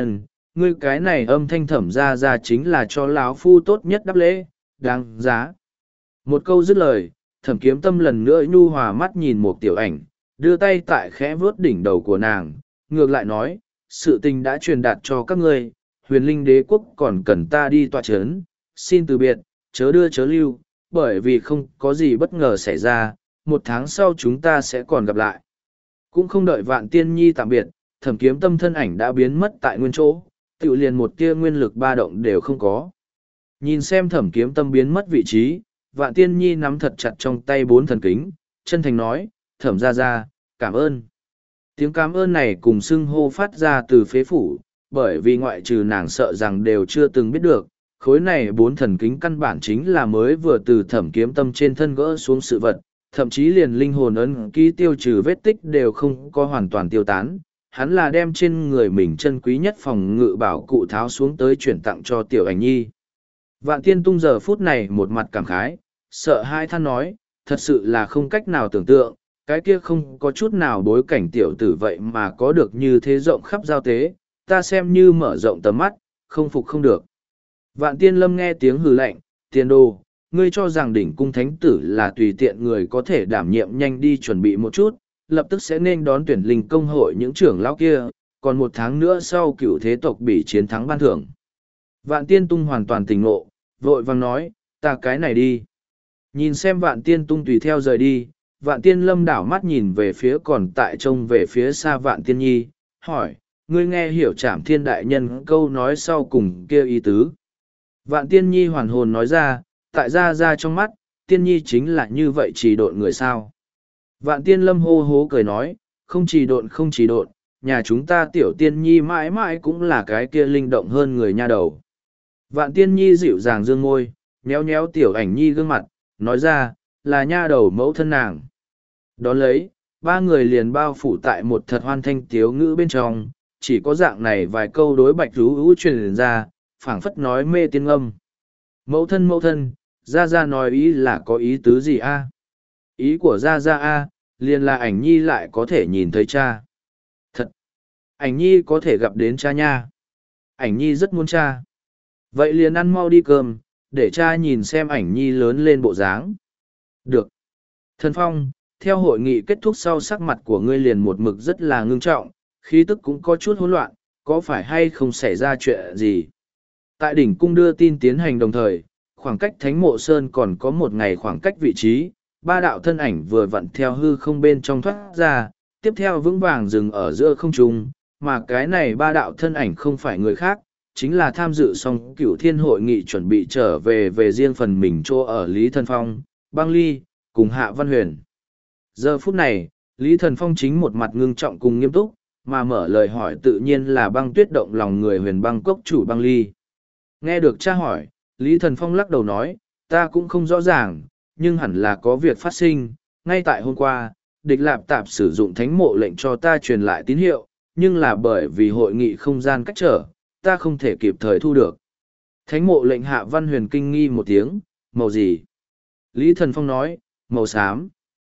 ngươi cái này âm thanh thẩm ra ra chính là cho lão phu tốt nhất đáp lễ, đáng giá. Một câu dứt lời, thẩm kiếm tâm lần nữa nhu hòa mắt nhìn một tiểu ảnh, đưa tay tại khẽ vuốt đỉnh đầu của nàng, ngược lại nói, sự tình đã truyền đạt cho các ngươi, huyền linh đế quốc còn cần ta đi tọa chấn, xin từ biệt, chớ đưa chớ lưu, bởi vì không có gì bất ngờ xảy ra, một tháng sau chúng ta sẽ còn gặp lại. Cũng không đợi Vạn Tiên Nhi tạm biệt, thẩm kiếm tâm thân ảnh đã biến mất tại nguyên chỗ, tự liền một tia nguyên lực ba động đều không có. Nhìn xem thẩm kiếm tâm biến mất vị trí, Vạn Tiên Nhi nắm thật chặt trong tay bốn thần kính, chân thành nói, thẩm ra ra, cảm ơn. Tiếng cảm ơn này cùng xưng hô phát ra từ phế phủ, bởi vì ngoại trừ nàng sợ rằng đều chưa từng biết được, khối này bốn thần kính căn bản chính là mới vừa từ thẩm kiếm tâm trên thân gỡ xuống sự vật, thậm chí liền linh hồn ấn ký tiêu trừ vết tích đều không có hoàn toàn tiêu tán. Hắn là đem trên người mình chân quý nhất phòng ngự bảo cụ tháo xuống tới chuyển tặng cho tiểu ảnh nhi. Vạn tiên tung giờ phút này một mặt cảm khái, sợ hai than nói, thật sự là không cách nào tưởng tượng, cái kia không có chút nào bối cảnh tiểu tử vậy mà có được như thế rộng khắp giao tế, ta xem như mở rộng tầm mắt, không phục không được. Vạn tiên lâm nghe tiếng hừ lạnh, tiền đồ, ngươi cho rằng đỉnh cung thánh tử là tùy tiện người có thể đảm nhiệm nhanh đi chuẩn bị một chút, lập tức sẽ nên đón tuyển linh công hội những trưởng lão kia, còn một tháng nữa sau cựu thế tộc bị chiến thắng ban thưởng. Vạn tiên tung hoàn toàn tỉnh ngộ, vội vàng nói, ta cái này đi. Nhìn xem vạn tiên tung tùy theo rời đi, vạn tiên lâm đảo mắt nhìn về phía còn tại trông về phía xa vạn tiên nhi, hỏi, ngươi nghe hiểu trảm thiên đại nhân câu nói sau cùng kia ý tứ. Vạn tiên nhi hoàn hồn nói ra, tại ra ra trong mắt, tiên nhi chính là như vậy chỉ độn người sao. Vạn tiên lâm hô hố cười nói, không chỉ độn không chỉ độn, nhà chúng ta tiểu tiên nhi mãi mãi cũng là cái kia linh động hơn người nha đầu. Vạn tiên nhi dịu dàng dương môi, nhéo nhéo tiểu ảnh nhi gương mặt, nói ra, là nha đầu mẫu thân nàng. Đón lấy, ba người liền bao phủ tại một thật hoan thanh tiếu ngữ bên trong, chỉ có dạng này vài câu đối bạch rú rú truyền ra, phảng phất nói mê tiên âm. Mẫu thân mẫu thân, ra ra nói ý là có ý tứ gì a? Ý của ra ra a, liền là ảnh nhi lại có thể nhìn thấy cha. Thật! Ảnh nhi có thể gặp đến cha nha. Ảnh nhi rất muốn cha. Vậy liền ăn mau đi cơm, để cha nhìn xem ảnh nhi lớn lên bộ dáng. Được. Thần Phong, theo hội nghị kết thúc sau sắc mặt của ngươi liền một mực rất là ngưng trọng, khí tức cũng có chút hỗn loạn, có phải hay không xảy ra chuyện gì? Tại đỉnh cung đưa tin tiến hành đồng thời, khoảng cách Thánh Mộ Sơn còn có một ngày khoảng cách vị trí, ba đạo thân ảnh vừa vặn theo hư không bên trong thoát ra, tiếp theo vững vàng dừng ở giữa không trung, mà cái này ba đạo thân ảnh không phải người khác, chính là tham dự xong cửu thiên hội nghị chuẩn bị trở về về riêng phần mình chỗ ở Lý Thần Phong, Băng Ly, cùng Hạ Văn Huyền. Giờ phút này, Lý Thần Phong chính một mặt ngưng trọng cùng nghiêm túc, mà mở lời hỏi tự nhiên là băng tuyết động lòng người huyền băng cốc chủ Băng Ly. Nghe được tra hỏi, Lý Thần Phong lắc đầu nói, ta cũng không rõ ràng, nhưng hẳn là có việc phát sinh. Ngay tại hôm qua, địch lạp tạp sử dụng thánh mộ lệnh cho ta truyền lại tín hiệu, nhưng là bởi vì hội nghị không gian cách trở, ta không thể kịp thời thu được. Thánh mộ lệnh Hạ Văn Huyền kinh nghi một tiếng, màu gì? Lý Thần Phong nói, màu xám.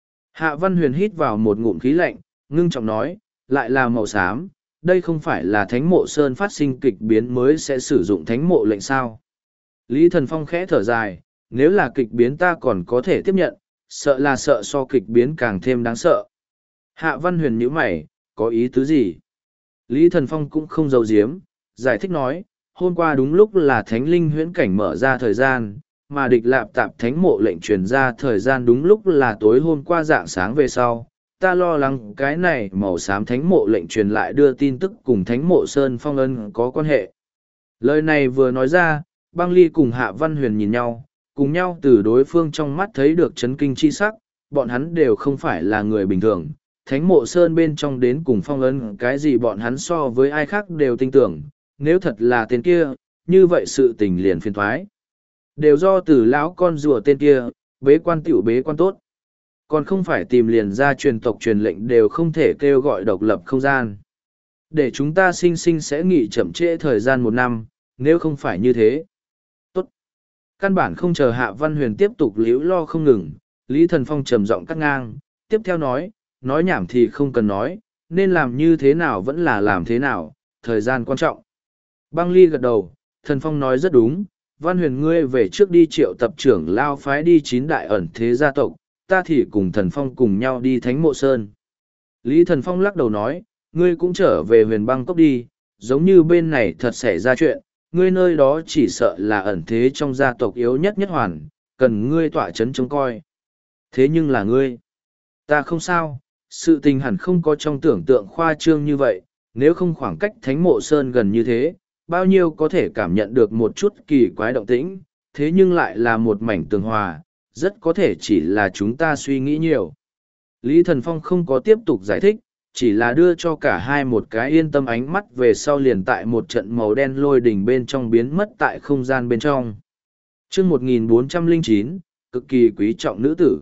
Hạ Văn Huyền hít vào một ngụm khí lạnh, ngưng trọng nói, lại là màu xám, đây không phải là thánh mộ sơn phát sinh kịch biến mới sẽ sử dụng thánh mộ lệnh sao? Lý Thần Phong khẽ thở dài, nếu là kịch biến ta còn có thể tiếp nhận, sợ là sợ so kịch biến càng thêm đáng sợ. Hạ Văn Huyền nhíu mày, có ý tứ gì? Lý Thần Phong cũng không giấu giếm, giải thích nói, hôm qua đúng lúc là thánh linh huyễn cảnh mở ra thời gian, mà địch lạp tạp thánh mộ lệnh truyền ra thời gian đúng lúc là tối hôm qua dạng sáng về sau. Ta lo lắng cái này màu xám thánh mộ lệnh truyền lại đưa tin tức cùng thánh mộ sơn phong ân có quan hệ. Lời này vừa nói ra, Băng Ly cùng Hạ Văn Huyền nhìn nhau, cùng nhau từ đối phương trong mắt thấy được chấn kinh chi sắc, bọn hắn đều không phải là người bình thường. Thánh mộ sơn bên trong đến cùng phong ân cái gì bọn hắn so với ai khác đều tin tưởng, nếu thật là tên kia, như vậy sự tình liền phiền thoái. Đều do từ lão con rùa tên kia, bế quan tiểu bế quan tốt. Còn không phải tìm liền ra truyền tộc truyền lệnh đều không thể kêu gọi độc lập không gian. Để chúng ta sinh sinh sẽ nghỉ chậm trễ thời gian một năm, nếu không phải như thế. Tốt. Căn bản không chờ Hạ Văn Huyền tiếp tục liễu lo không ngừng, Lý Thần Phong trầm giọng cắt ngang, tiếp theo nói, nói nhảm thì không cần nói, nên làm như thế nào vẫn là làm thế nào, thời gian quan trọng. Băng Ly gật đầu, Thần Phong nói rất đúng, Văn Huyền ngươi về trước đi triệu tập trưởng lao phái đi chín đại ẩn thế gia tộc, ta thì cùng Thần Phong cùng nhau đi Thánh Mộ Sơn. Lý Thần Phong lắc đầu nói, ngươi cũng trở về huyền băng cốc đi, giống như bên này thật xảy ra chuyện, ngươi nơi đó chỉ sợ là ẩn thế trong gia tộc yếu nhất nhất hoàn, cần ngươi tỏa chấn trông coi. Thế nhưng là ngươi, ta không sao, sự tình hẳn không có trong tưởng tượng khoa trương như vậy, nếu không khoảng cách Thánh Mộ Sơn gần như thế, bao nhiêu có thể cảm nhận được một chút kỳ quái động tĩnh, thế nhưng lại là một mảnh tường hòa, rất có thể chỉ là chúng ta suy nghĩ nhiều. Lý Thần Phong không có tiếp tục giải thích, chỉ là đưa cho cả hai một cái yên tâm ánh mắt về sau liền tại một trận màu đen lôi đỉnh bên trong biến mất tại không gian bên trong. chương một nghìn bốn trăm lẻ chín, cực kỳ quý trọng nữ tử.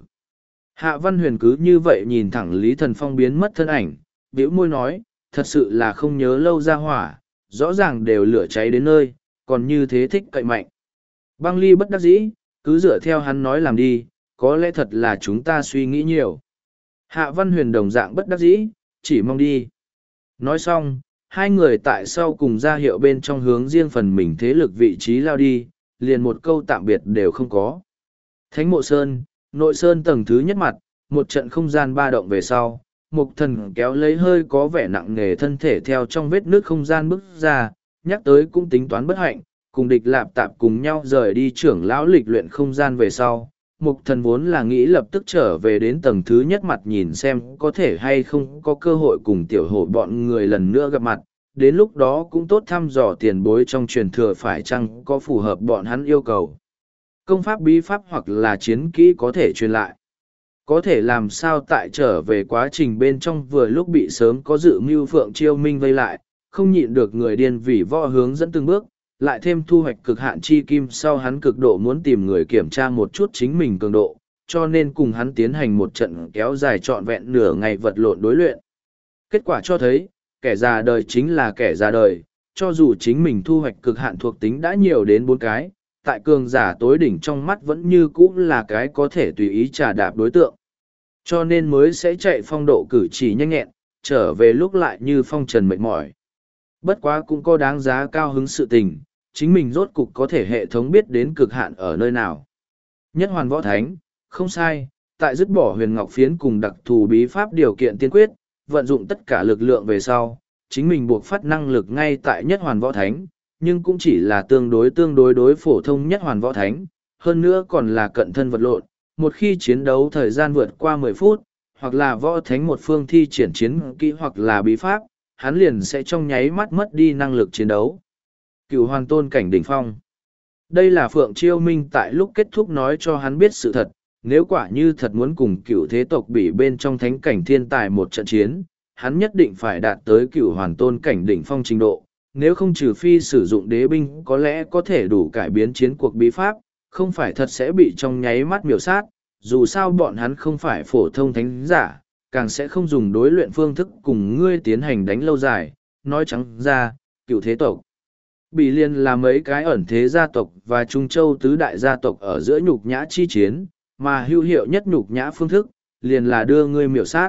Hạ Văn Huyền cứ như vậy nhìn thẳng Lý Thần Phong biến mất thân ảnh, bĩu môi nói, thật sự là không nhớ lâu ra hỏa, rõ ràng đều lửa cháy đến nơi, còn như thế thích cậy mạnh. Băng Ly bất đắc dĩ, cứ dựa theo hắn nói làm đi, có lẽ thật là chúng ta suy nghĩ nhiều. Hạ Văn Huyền đồng dạng bất đắc dĩ, chỉ mong đi. Nói xong, hai người tại sau cùng ra hiệu bên trong hướng riêng phần mình thế lực vị trí lao đi, liền một câu tạm biệt đều không có. Thánh Mộ Sơn, nội sơn tầng thứ nhất mặt, một trận không gian ba động về sau, Mục Thần kéo lấy hơi có vẻ nặng nề thân thể theo trong vết nước không gian bước ra, nhắc tới cũng tính toán bất hạnh, cùng địch lạp tạp cùng nhau rời đi trưởng lão lịch luyện không gian về sau. Mục Thần vốn là nghĩ lập tức trở về đến tầng thứ nhất mặt nhìn xem có thể hay không có cơ hội cùng tiểu hổ bọn người lần nữa gặp mặt, đến lúc đó cũng tốt thăm dò tiền bối trong truyền thừa phải chăng có phù hợp bọn hắn yêu cầu. Công pháp bí pháp hoặc là chiến kỹ có thể truyền lại. Có thể làm sao tại trở về quá trình bên trong vừa lúc bị sớm có dự mưu Phượng Chiêu Minh vây lại, không nhịn được người điên vì võ hướng dẫn từng bước, lại thêm thu hoạch cực hạn chi kim sau hắn cực độ muốn tìm người kiểm tra một chút chính mình cường độ, cho nên cùng hắn tiến hành một trận kéo dài trọn vẹn nửa ngày vật lộn đối luyện. Kết quả cho thấy, kẻ già đời chính là kẻ già đời, cho dù chính mình thu hoạch cực hạn thuộc tính đã nhiều đến bốn cái, tại cường giả tối đỉnh trong mắt vẫn như cũ là cái có thể tùy ý trà đạp đối tượng. Cho nên mới sẽ chạy phong độ cử chỉ nhanh nhẹn, trở về lúc lại như phong trần mệt mỏi. Bất quá cũng có đáng giá cao hứng sự tình, chính mình rốt cục có thể hệ thống biết đến cực hạn ở nơi nào. Nhất hoàn võ thánh, không sai, tại dứt bỏ huyền ngọc phiến cùng đặc thù bí pháp điều kiện tiên quyết, vận dụng tất cả lực lượng về sau, chính mình buộc phát năng lực ngay tại nhất hoàn võ thánh, nhưng cũng chỉ là tương đối tương đối đối phổ thông nhất hoàn võ thánh, hơn nữa còn là cận thân vật lộn. Một khi chiến đấu thời gian vượt qua mười phút, hoặc là võ thánh một phương thi triển chiến kỹ hoặc là bí pháp, hắn liền sẽ trong nháy mắt mất đi năng lực chiến đấu. Cửu hoàn tôn cảnh đỉnh phong. Đây là Phượng Chiêu Minh tại lúc kết thúc nói cho hắn biết sự thật, nếu quả như thật muốn cùng cửu thế tộc bị bên trong thánh cảnh thiên tài một trận chiến, hắn nhất định phải đạt tới cửu hoàn tôn cảnh đỉnh phong trình độ, nếu không trừ phi sử dụng đế binh có lẽ có thể đủ cải biến chiến cuộc bí pháp, không phải thật sẽ bị trong nháy mắt miểu sát, dù sao bọn hắn không phải phổ thông thánh giả, càng sẽ không dùng đối luyện phương thức cùng ngươi tiến hành đánh lâu dài, nói trắng ra, cựu thế tộc. Bị liên là mấy cái ẩn thế gia tộc và Trung Châu tứ đại gia tộc ở giữa nhục nhã chi chiến, mà hữu hiệu nhất nhục nhã phương thức, liền là đưa ngươi miểu sát.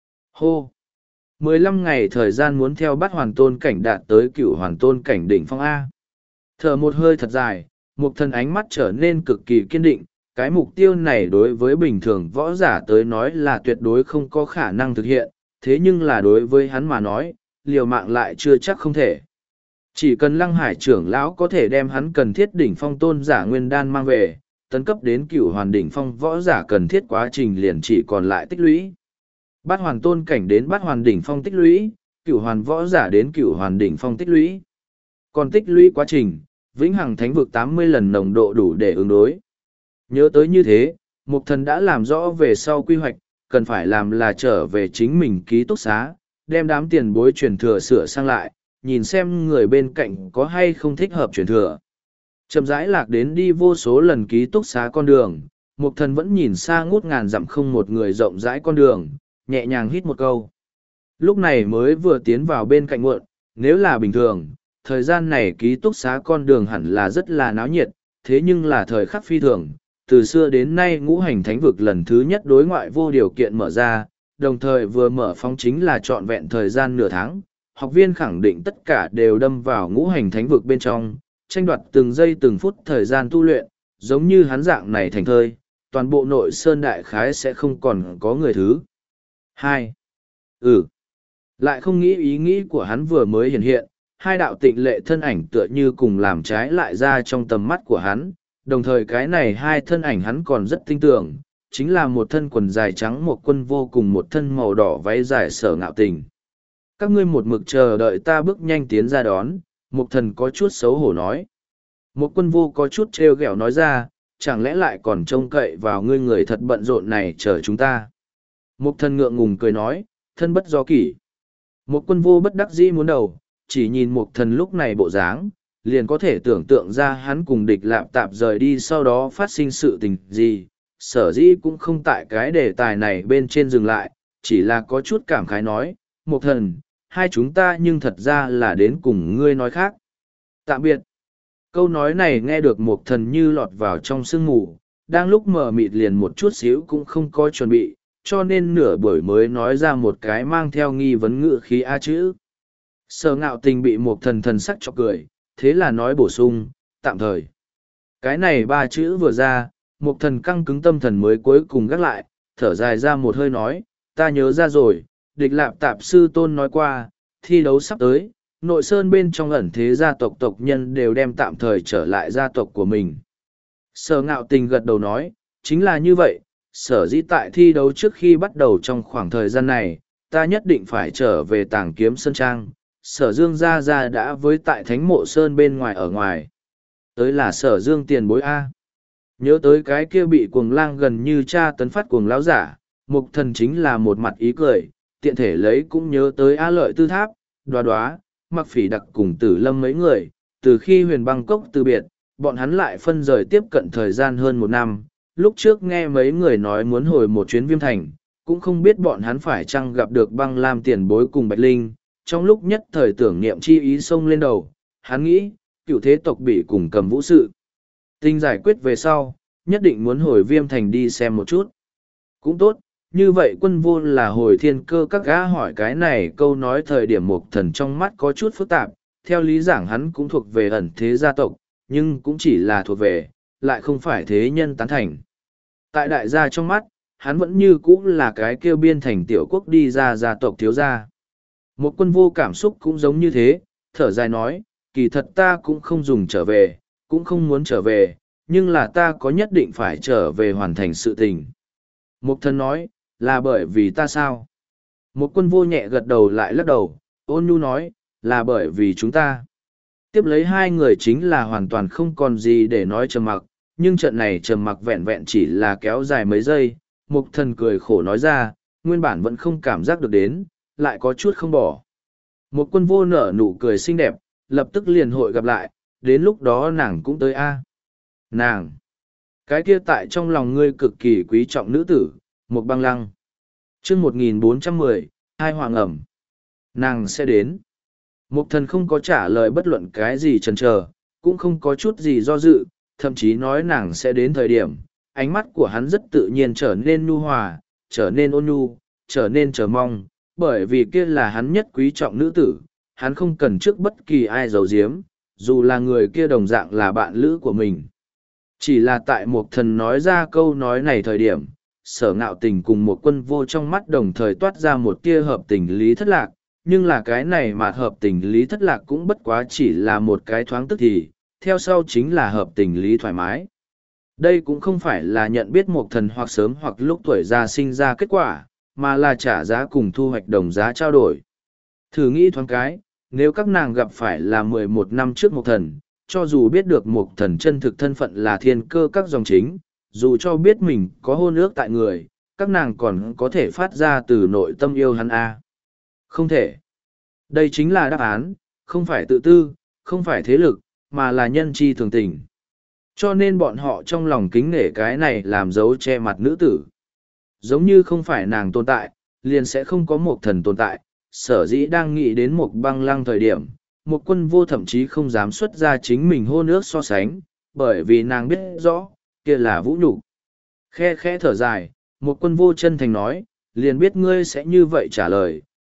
Hô! mười lăm ngày thời gian muốn theo bắt hoàn tôn cảnh đạt tới cựu hoàn tôn cảnh đỉnh phong A. Thở một hơi thật dài, Mục Thần ánh mắt trở nên cực kỳ kiên định, cái mục tiêu này đối với bình thường võ giả tới nói là tuyệt đối không có khả năng thực hiện, thế nhưng là đối với hắn mà nói, liều mạng lại chưa chắc không thể. Chỉ cần Lăng Hải trưởng lão có thể đem hắn cần thiết đỉnh phong tôn giả nguyên đan mang về, tấn cấp đến cửu hoàn đỉnh phong võ giả cần thiết quá trình liền chỉ còn lại tích lũy. Bát hoàn tôn cảnh đến bát hoàn đỉnh phong tích lũy, cửu hoàn võ giả đến cửu hoàn đỉnh phong tích lũy. Còn tích lũy quá trình, vĩnh hằng thánh vực tám mươi lần nồng độ đủ để ứng đối. Nhớ tới như thế, Mục Thần đã làm rõ về sau quy hoạch, cần phải làm là trở về chính mình ký túc xá, đem đám tiền bối truyền thừa sửa sang lại, nhìn xem người bên cạnh có hay không thích hợp truyền thừa. Chậm rãi lạc đến đi vô số lần ký túc xá con đường, Mục Thần vẫn nhìn xa ngút ngàn dặm không một người rộng rãi con đường, nhẹ nhàng hít một câu. Lúc này mới vừa tiến vào bên cạnh muộn, nếu là bình thường, thời gian này ký túc xá con đường hẳn là rất là náo nhiệt, thế nhưng là thời khắc phi thường, từ xưa đến nay ngũ hành thánh vực lần thứ nhất đối ngoại vô điều kiện mở ra, đồng thời vừa mở phóng chính là trọn vẹn thời gian nửa tháng, học viên khẳng định tất cả đều đâm vào ngũ hành thánh vực bên trong, tranh đoạt từng giây từng phút thời gian tu luyện, giống như hắn dạng này thành thơi, toàn bộ nội sơn đại khái sẽ không còn có người thứ. Hai. Ừ. Lại không nghĩ ý nghĩ của hắn vừa mới hiện hiện, hai đạo tịnh lệ thân ảnh tựa như cùng làm trái lại ra trong tầm mắt của hắn, đồng thời cái này hai thân ảnh hắn còn rất tin tưởng, chính là một thân quần dài trắng một quân vô cùng một thân màu đỏ váy dài Sở Ngạo Tình. Các ngươi một mực chờ đợi ta bước nhanh tiến ra đón, Mục Thần có chút xấu hổ nói. Một quân vô có chút trêu ghẹo nói ra, chẳng lẽ lại còn trông cậy vào ngươi người thật bận rộn này chờ chúng ta. Mục Thần ngượng ngùng cười nói, thân bất do kỷ. Một quân vô bất đắc dĩ muốn đầu, chỉ nhìn Mục Thần lúc này bộ dáng, liền có thể tưởng tượng ra hắn cùng địch lạp tạp rời đi sau đó phát sinh sự tình gì. Sở dĩ cũng không tại cái đề tài này bên trên dừng lại, chỉ là có chút cảm khái nói, Mục Thần, hai chúng ta nhưng thật ra là đến cùng ngươi nói khác. Tạm biệt. Câu nói này nghe được Mục Thần như lọt vào trong sương mù, đang lúc mờ mịt liền một chút xíu cũng không có chuẩn bị, cho nên nửa buổi mới nói ra một cái mang theo nghi vấn ngữ khí A chữ. Sở Ngạo Tình bị Mục Thần thần sắc chọc cười, thế là nói bổ sung, tạm thời. Cái này ba chữ vừa ra, Mục Thần căng cứng tâm thần mới cuối cùng gác lại, thở dài ra một hơi nói, ta nhớ ra rồi, địch lạp tạp sư tôn nói qua, thi đấu sắp tới, nội sơn bên trong ẩn thế gia tộc tộc nhân đều đem tạm thời trở lại gia tộc của mình. Sở Ngạo Tình gật đầu nói, chính là như vậy, sở dĩ tại thi đấu trước khi bắt đầu trong khoảng thời gian này, ta nhất định phải trở về Tàng Kiếm Sơn Trang, sở dương gia gia đã với tại thánh mộ sơn bên ngoài ở ngoài. Tới là sở dương tiền bối A. Nhớ tới cái kia bị cuồng lang gần như cha tấn phát cuồng lão giả, Mục Thần chính là một mặt ý cười, tiện thể lấy cũng nhớ tới A Lợi Tư Tháp, Đoá Đoá, Mặc Phỉ Đặc cùng Tử Lâm mấy người, từ khi huyền băng cốc từ biệt, bọn hắn lại phân rời tiếp cận thời gian hơn một năm, lúc trước nghe mấy người nói muốn hồi một chuyến Viêm Thành, cũng không biết bọn hắn phải chăng gặp được Băng Lam tiền bối cùng Bạch Linh, trong lúc nhất thời tưởng niệm chi ý xông lên đầu, hắn nghĩ, cựu thế tộc bị cùng Cầm Vũ sự tình giải quyết về sau, nhất định muốn hồi Viêm Thành đi xem một chút. Cũng tốt, như vậy Quân Vô là hồi thiên cơ các gã hỏi cái này câu nói thời điểm Mục Thần trong mắt có chút phức tạp, theo lý giảng hắn cũng thuộc về ẩn thế gia tộc, nhưng cũng chỉ là thuộc về, lại không phải thế nhân tán thành. Tại đại gia trong mắt, hắn vẫn như cũ là cái kêu biên thành tiểu quốc đi ra gia tộc thiếu gia. Một Quân Vô cảm xúc cũng giống như thế, thở dài nói, kỳ thật ta cũng không dùng trở về, cũng không muốn trở về, nhưng là ta có nhất định phải trở về hoàn thành sự tình. Mục Thần nói, là bởi vì ta sao? Một Quân Vô nhẹ gật đầu lại lắc đầu, ôn nhu nói, là bởi vì chúng ta. Tiếp lấy hai người chính là hoàn toàn không còn gì để nói trầm mặc, nhưng trận này trầm mặc vẹn vẹn chỉ là kéo dài mấy giây. Mục Thần cười khổ nói ra, nguyên bản vẫn không cảm giác được đến, lại có chút không bỏ. Một Quân Vô nở nụ cười xinh đẹp, lập tức liền hội gặp lại, đến lúc đó nàng cũng tới a. Nàng, cái kia tại trong lòng ngươi cực kỳ quý trọng nữ tử, Một Băng Lăng. Chương một nghìn bốn trăm mười, hai hoàng ẩm. Nàng sẽ đến. Mục Thần không có trả lời bất luận cái gì chần chờ, cũng không có chút gì do dự, thậm chí nói nàng sẽ đến thời điểm, ánh mắt của hắn rất tự nhiên trở nên nhu hòa, trở nên ôn nhu, trở nên chờ mong, bởi vì kia là hắn nhất quý trọng nữ tử, hắn không cần trước bất kỳ ai giấu giếm, dù là người kia đồng dạng là bạn lữ của mình. Chỉ là tại Mục Thần nói ra câu nói này thời điểm, Sở Ngạo Tình cùng Một Quân Vô trong mắt đồng thời toát ra một tia hợp tình lý thất lạc, nhưng là cái này mà hợp tình lý thất lạc cũng bất quá chỉ là một cái thoáng tức thì, theo sau chính là hợp tình lý thoải mái. Đây cũng không phải là nhận biết Mục Thần hoặc sớm hoặc lúc tuổi già sinh ra kết quả, mà là trả giá cùng thu hoạch đồng giá trao đổi. Thử nghĩ thoáng cái, nếu các nàng gặp phải là mười một năm trước Mục Thần, cho dù biết được Mục Thần chân thực thân phận là thiên cơ các dòng chính, dù cho biết mình có hôn ước tại người, các nàng còn có thể phát ra từ nội tâm yêu hắn a. Không thể. Đây chính là đáp án, không phải tự tư, không phải thế lực, mà là nhân chi thường tình. Cho nên bọn họ trong lòng kính nể cái này làm dấu che mặt nữ tử. Giống như không phải nàng tồn tại, liền sẽ không có Một Thần tồn tại. Sở dĩ đang nghĩ đến Một Băng Lăng thời điểm, Một Quân Vô thậm chí không dám xuất ra chính mình hôn ước so sánh, bởi vì nàng biết rõ, kia là vũ nhục. Khe khẽ thở dài, Một Quân Vô chân thành nói, liền biết ngươi sẽ như vậy trả lời,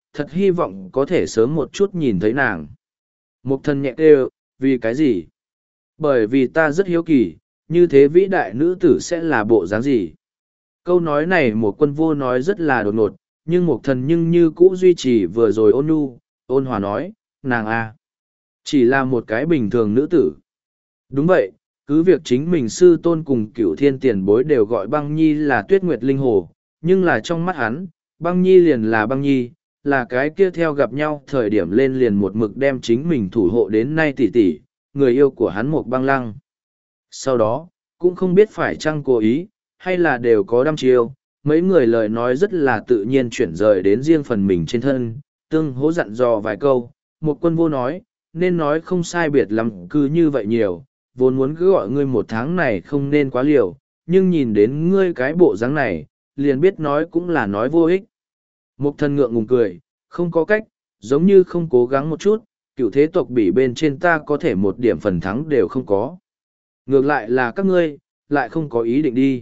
thật hy vọng có thể sớm một chút nhìn thấy nàng. Mục thần nhẹ kêu, vì cái gì? Bởi vì ta rất hiếu kỳ, như thế vĩ đại nữ tử sẽ là bộ dáng gì? Câu nói này một quân vô nói rất là đột ngột, nhưng mục thần nhưng như cũ duy trì vừa rồi ôn nhu, ôn hòa nói, nàng a, chỉ là một cái bình thường nữ tử. Đúng vậy, cứ việc chính mình sư tôn cùng cửu thiên tiền bối đều gọi băng nhi là tuyết nguyệt linh hồ, nhưng là trong mắt hắn, băng nhi liền là băng nhi, là cái kia theo gặp nhau thời điểm lên liền một mực đem chính mình thủ hộ đến nay tỷ tỷ, người yêu của hắn một băng lăng. Sau đó, cũng không biết phải chăng cố ý, hay là đều có đăm chiêu, mấy người lời nói rất là tự nhiên chuyển rời đến riêng phần mình trên thân, tương hố dặn dò vài câu, một quân vô nói, nên nói không sai biệt lắm cứ như vậy nhiều, vốn muốn cứ gọi ngươi một tháng này không nên quá liều, nhưng nhìn đến ngươi cái bộ dáng này, liền biết nói cũng là nói vô ích. Mục thần ngượng ngùng cười, không có cách, giống như không cố gắng một chút, cựu thế tộc bỉ bên trên ta có thể một điểm phần thắng đều không có. Ngược lại là các ngươi, lại không có ý định đi.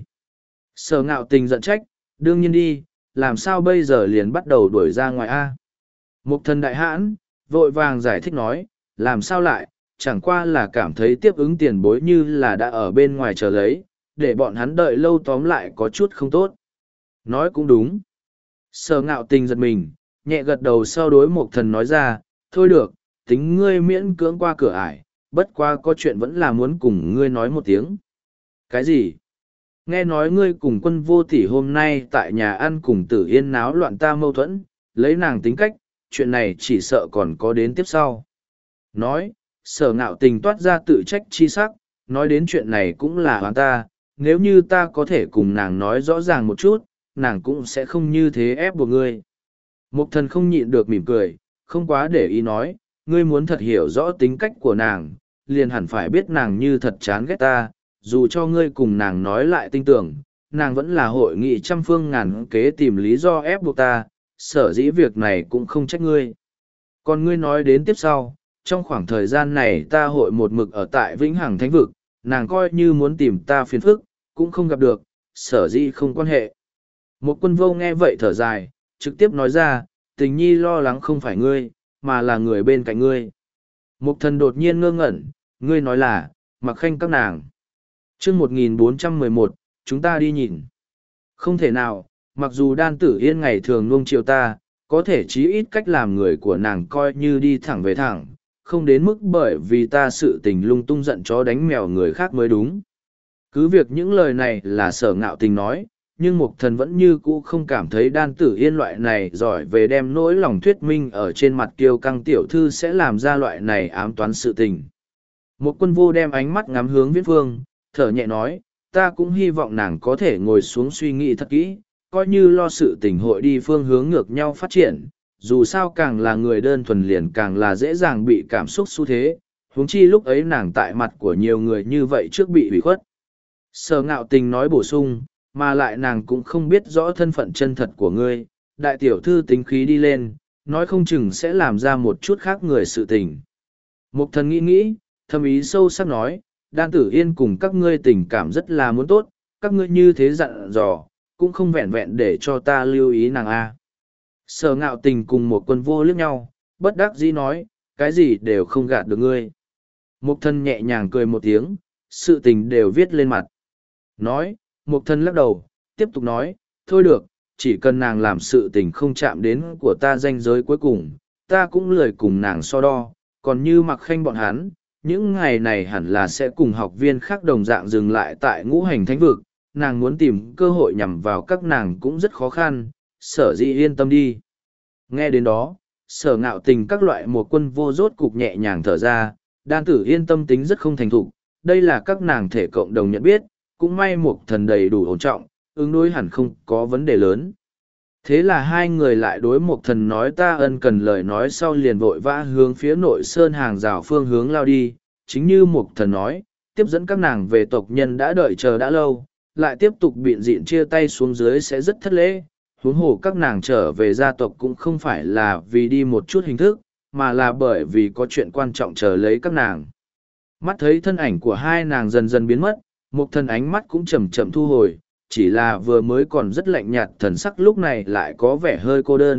Sở ngạo tình giận trách, đương nhiên đi, làm sao bây giờ liền bắt đầu đuổi ra ngoài A. Mục thần đại hãn, vội vàng giải thích nói, làm sao lại, chẳng qua là cảm thấy tiếp ứng tiền bối như là đã ở bên ngoài chờ lấy, để bọn hắn đợi lâu tóm lại có chút không tốt. Nói cũng đúng. Sở ngạo tình giật mình, nhẹ gật đầu sau đối mục thần nói ra, thôi được, tính ngươi miễn cưỡng qua cửa ải, bất qua có chuyện vẫn là muốn cùng ngươi nói một tiếng. Cái gì? Nghe nói ngươi cùng quân vô tỷ hôm nay tại nhà ăn cùng tử yên náo loạn ta mâu thuẫn, lấy nàng tính cách, chuyện này chỉ sợ còn có đến tiếp sau. Nói, sở ngạo tình toát ra tự trách chi sắc, nói đến chuyện này cũng là hoàn ta, nếu như ta có thể cùng nàng nói rõ ràng một chút, nàng cũng sẽ không như thế ép buộc ngươi. Mục thần không nhịn được mỉm cười, không quá để ý nói, ngươi muốn thật hiểu rõ tính cách của nàng, liền hẳn phải biết nàng như thật chán ghét ta, dù cho ngươi cùng nàng nói lại tin tưởng, nàng vẫn là hội nghị trăm phương ngàn kế tìm lý do ép buộc ta, sở dĩ việc này cũng không trách ngươi. Còn ngươi nói đến tiếp sau, trong khoảng thời gian này ta hội một mực ở tại Vĩnh Hằng Thánh Vực, nàng coi như muốn tìm ta phiền phức, cũng không gặp được, sở dĩ không quan hệ. Một quân vô nghe vậy thở dài, trực tiếp nói ra, tình nhi lo lắng không phải ngươi, mà là người bên cạnh ngươi. Mục thần đột nhiên ngơ ngẩn, ngươi nói là, mặc khanh các nàng. chương một nghìn bốn trăm mười một, chúng ta đi nhìn. Không thể nào, mặc dù đan tử yên ngày thường nuông chiều ta, có thể chí ít cách làm người của nàng coi như đi thẳng về thẳng, không đến mức bởi vì ta sự tình lung tung giận chó đánh mèo người khác mới đúng. Cứ việc những lời này là sở ngạo tình nói, nhưng mục thần vẫn như cũ không cảm thấy đan tử yên loại này giỏi về đem nỗi lòng thuyết minh ở trên mặt kiêu căng tiểu thư sẽ làm ra loại này ám toán sự tình. Một quân vô đem ánh mắt ngắm hướng viễn phương, thở nhẹ nói, ta cũng hy vọng nàng có thể ngồi xuống suy nghĩ thật kỹ, coi như lo sự tình hội đi phương hướng ngược nhau phát triển, dù sao càng là người đơn thuần liền càng là dễ dàng bị cảm xúc xu thế, huống chi lúc ấy nàng tại mặt của nhiều người như vậy trước bị hủy khuất. Sở ngạo tình nói bổ sung, mà lại nàng cũng không biết rõ thân phận chân thật của ngươi, đại tiểu thư tính khí đi lên, nói không chừng sẽ làm ra một chút khác người sự tình. Mục thần nghĩ nghĩ, thâm ý sâu sắc nói, đan tử yên cùng các ngươi tình cảm rất là muốn tốt, các ngươi như thế dặn dò, cũng không vẹn vẹn để cho ta lưu ý nàng a. Sở ngạo tình cùng một quân vô liếc nhau, bất đắc dĩ nói, cái gì đều không gạt được ngươi. Mục thần nhẹ nhàng cười một tiếng, sự tình đều viết lên mặt. Nói, mục thần lắc đầu, tiếp tục nói, thôi được, chỉ cần nàng làm sự tình không chạm đến của ta ranh giới cuối cùng, ta cũng lười cùng nàng so đo, còn như mặc khanh bọn hắn, những ngày này hẳn là sẽ cùng học viên khác đồng dạng dừng lại tại ngũ hành thánh vực, nàng muốn tìm cơ hội nhằm vào các nàng cũng rất khó khăn, sở dĩ yên tâm đi. Nghe đến đó, sở ngạo tình các loại một quân vô rốt cục nhẹ nhàng thở ra, đan tử yên tâm tính rất không thành thục, đây là các nàng thể cộng đồng nhận biết, cũng may một thần đầy đủ ổn trọng, ứng đối hẳn không có vấn đề lớn. Thế là hai người lại đối một thần nói ta ân cần lời nói sau liền vội vã hướng phía nội sơn hàng rào phương hướng lao đi, chính như một thần nói, tiếp dẫn các nàng về tộc nhân đã đợi chờ đã lâu, lại tiếp tục biện diện chia tay xuống dưới sẽ rất thất lễ, huống hồ các nàng trở về gia tộc cũng không phải là vì đi một chút hình thức, mà là bởi vì có chuyện quan trọng chờ lấy các nàng. Mắt thấy thân ảnh của hai nàng dần dần biến mất, một thần ánh mắt cũng chậm chậm thu hồi, chỉ là vừa mới còn rất lạnh nhạt thần sắc lúc này lại có vẻ hơi cô đơn,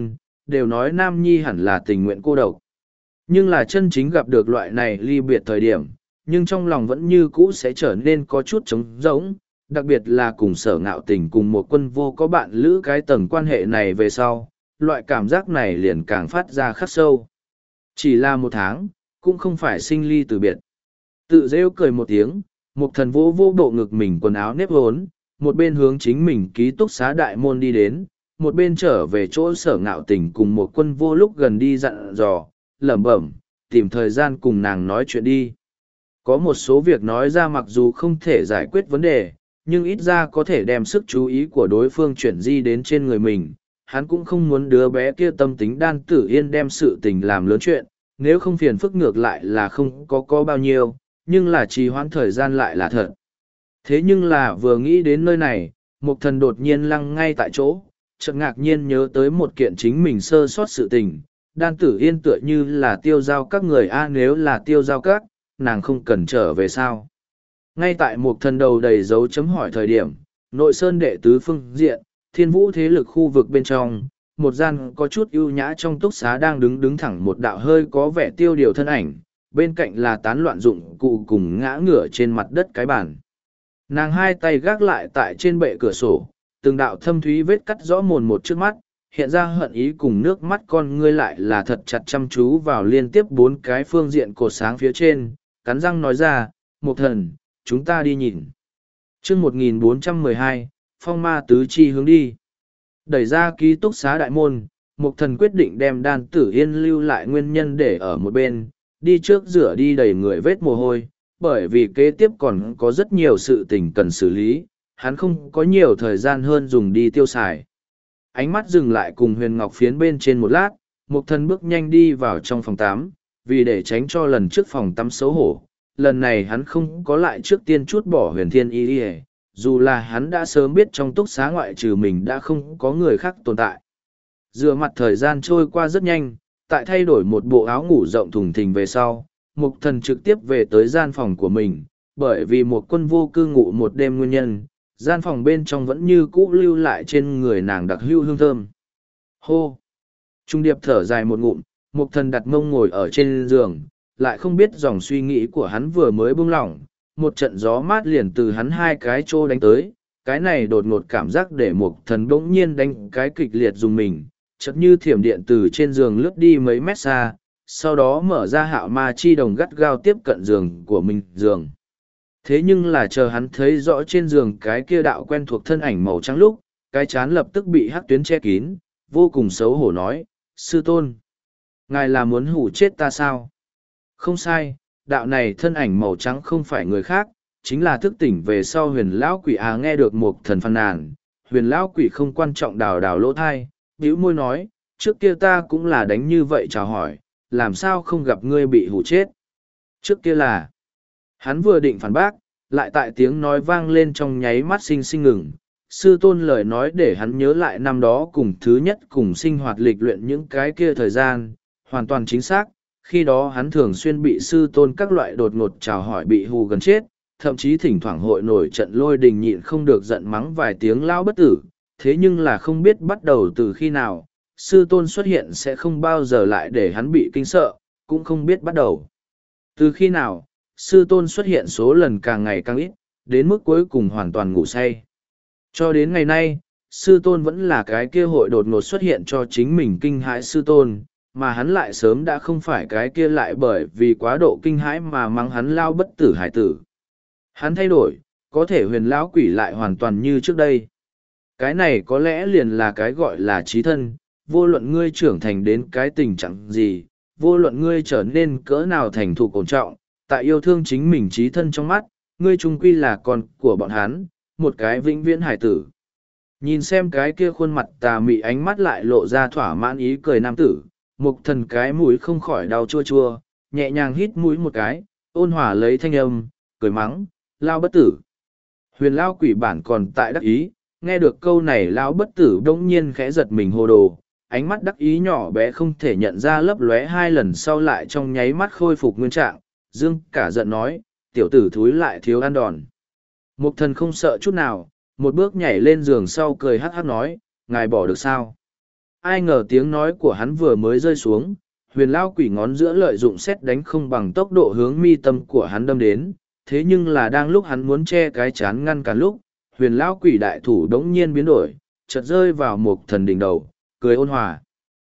đều nói nam nhi hẳn là tình nguyện cô độc. Nhưng là chân chính gặp được loại này ly biệt thời điểm, nhưng trong lòng vẫn như cũ sẽ trở nên có chút trống rỗng, đặc biệt là cùng Sở Ngạo Tình cùng một quân vô có bạn lữ cái tầng quan hệ này về sau, loại cảm giác này liền càng phát ra khắc sâu. Chỉ là một tháng, cũng không phải sinh ly từ biệt. Tự rêu cười một tiếng, Mục Thần vô vô bộ ngực mình quần áo nếp hốn, một bên hướng chính mình ký túc xá đại môn đi đến, một bên trở về chỗ Sở Ngạo Tình cùng một quân vô lúc gần đi dặn dò, lẩm bẩm, tìm thời gian cùng nàng nói chuyện đi. Có một số việc nói ra mặc dù không thể giải quyết vấn đề, nhưng ít ra có thể đem sức chú ý của đối phương chuyển di đến trên người mình. Hắn cũng không muốn đứa bé kia tâm tính Đan Tử Yên đem sự tình làm lớn chuyện, nếu không phiền phức ngược lại là không có có bao nhiêu, nhưng là trì hoãn thời gian lại là thật. Thế nhưng là vừa nghĩ đến nơi này, Mục Thần đột nhiên lăng ngay tại chỗ, chợt ngạc nhiên nhớ tới một kiện chính mình sơ sót sự tình. Đan Tử Yên tựa như là tiêu giao các người a, nếu là tiêu giao các, nàng không cần trở về sao. Ngay tại Mục Thần đầu đầy dấu chấm hỏi thời điểm, nội sơn đệ tứ phương diện, thiên vũ thế lực khu vực bên trong, một gian có chút ưu nhã trong túc xá đang đứng đứng thẳng một đạo hơi có vẻ tiêu điều thân ảnh, bên cạnh là tán loạn dụng cụ cùng ngã ngửa trên mặt đất cái bàn. Nàng hai tay gác lại tại trên bệ cửa sổ, từng đạo thâm thúy vết cắt rõ mồn một trước mắt, hiện ra hận ý cùng nước mắt con ngươi lại là thật chặt chăm chú vào liên tiếp bốn cái phương diện cột sáng phía trên, cắn răng nói ra, Mục Thần, chúng ta đi nhìn. chương một nghìn bốn trăm mười hai, Phong Ma Tứ Chi hướng đi. Đẩy ra ký túc xá đại môn, Mục Thần quyết định đem Đan Tử Yên lưu lại nguyên nhân để ở một bên, đi trước rửa đi đầy người vết mồ hôi, bởi vì kế tiếp còn có rất nhiều sự tình cần xử lý, hắn không có nhiều thời gian hơn dùng đi tiêu xài. Ánh mắt dừng lại cùng Huyền Ngọc Phiến bên trên một lát, Mục Thần bước nhanh đi vào trong phòng tắm, vì để tránh cho lần trước phòng tắm xấu hổ. Lần này hắn không có lại trước tiên chút bỏ Huyền Thiên Y Y, dù là hắn đã sớm biết trong túc xá ngoại trừ mình đã không có người khác tồn tại. Dựa mặt thời gian trôi qua rất nhanh, tại thay đổi một bộ áo ngủ rộng thùng thình về sau, Mục Thần trực tiếp về tới gian phòng của mình, bởi vì một quân vô cư ngụ một đêm nguyên nhân, gian phòng bên trong vẫn như cũ lưu lại trên người nàng đặc hữu hương thơm. Hô! Trung điệp thở dài một ngụm, Mục Thần đặt mông ngồi ở trên giường, lại không biết dòng suy nghĩ của hắn vừa mới buông lỏng, một trận gió mát liền từ hắn hai cái trô đánh tới, cái này đột ngột cảm giác để Mục Thần bỗng nhiên đánh cái kịch liệt dùng mình, chợt như thiểm điện từ trên giường lướt đi mấy mét xa, sau đó mở ra Hạo Ma chi đồng gắt gao tiếp cận giường của mình giường. Thế nhưng là chờ hắn thấy rõ trên giường cái kia đạo quen thuộc thân ảnh màu trắng lúc, cái chán lập tức bị hắc tuyến che kín, vô cùng xấu hổ nói, sư tôn, ngài là muốn hủ chết ta sao? Không sai, đạo này thân ảnh màu trắng không phải người khác, chính là thức tỉnh về sau huyền lão quỷ à. Nghe được một thần phàn nàn, huyền lão quỷ không quan trọng đào đào lỗ thai, bĩu môi nói, trước kia ta cũng là đánh như vậy chào hỏi, làm sao không gặp ngươi bị hủ chết? Trước kia là, hắn vừa định phản bác, lại tại tiếng nói vang lên trong nháy mắt sinh sinh ngừng. Sư tôn lời nói để hắn nhớ lại năm đó cùng thứ nhất cùng sinh hoạt lịch luyện những cái kia thời gian, hoàn toàn chính xác. Khi đó hắn thường xuyên bị sư tôn các loại đột ngột chào hỏi bị hù gần chết, thậm chí thỉnh thoảng hội nổi trận lôi đình nhịn không được giận mắng vài tiếng lão bất tử. Thế nhưng là không biết bắt đầu từ khi nào, sư tôn xuất hiện sẽ không bao giờ lại để hắn bị kinh sợ, cũng không biết bắt đầu từ khi nào, sư tôn xuất hiện số lần càng ngày càng ít, đến mức cuối cùng hoàn toàn ngủ say. Cho đến ngày nay, sư tôn vẫn là cái kia hội đột ngột xuất hiện cho chính mình kinh hãi sư tôn, mà hắn lại sớm đã không phải cái kia lại bởi vì quá độ kinh hãi mà mắng hắn lao bất tử hải tử. Hắn thay đổi, có thể huyền lão quỷ lại hoàn toàn như trước đây. Cái này có lẽ liền là cái gọi là trí thân, vô luận ngươi trưởng thành đến cái tình trạng gì, vô luận ngươi trở nên cỡ nào thành thục ổn trọng, tại yêu thương chính mình trí thân trong mắt, ngươi trung quy là con của bọn hắn, một cái vĩnh viễn hải tử. Nhìn xem cái kia khuôn mặt tà mị ánh mắt lại lộ ra thỏa mãn ý cười nam tử, Mục Thần cái mũi không khỏi đau chua chua, nhẹ nhàng hít mũi một cái, ôn hòa lấy thanh âm, cười mắng, lao bất tử. Huyền lao quỷ bản còn tại đắc ý, nghe được câu này lao bất tử đông nhiên khẽ giật mình hồ đồ, ánh mắt đắc ý nhỏ bé không thể nhận ra lấp lóe hai lần sau lại trong nháy mắt khôi phục nguyên trạng, dương cả giận nói, tiểu tử thúi lại thiếu ăn đòn. Mục Thần không sợ chút nào, một bước nhảy lên giường sau cười hắc hắc nói, ngài bỏ được sao? Ai ngờ tiếng nói của hắn vừa mới rơi xuống, huyền lao quỷ ngón giữa lợi dụng xét đánh không bằng tốc độ hướng mi tâm của hắn đâm đến, thế nhưng là đang lúc hắn muốn che cái chán ngăn cản lúc, huyền lao quỷ đại thủ đống nhiên biến đổi, chợt rơi vào một thần đỉnh đầu, cười ôn hòa.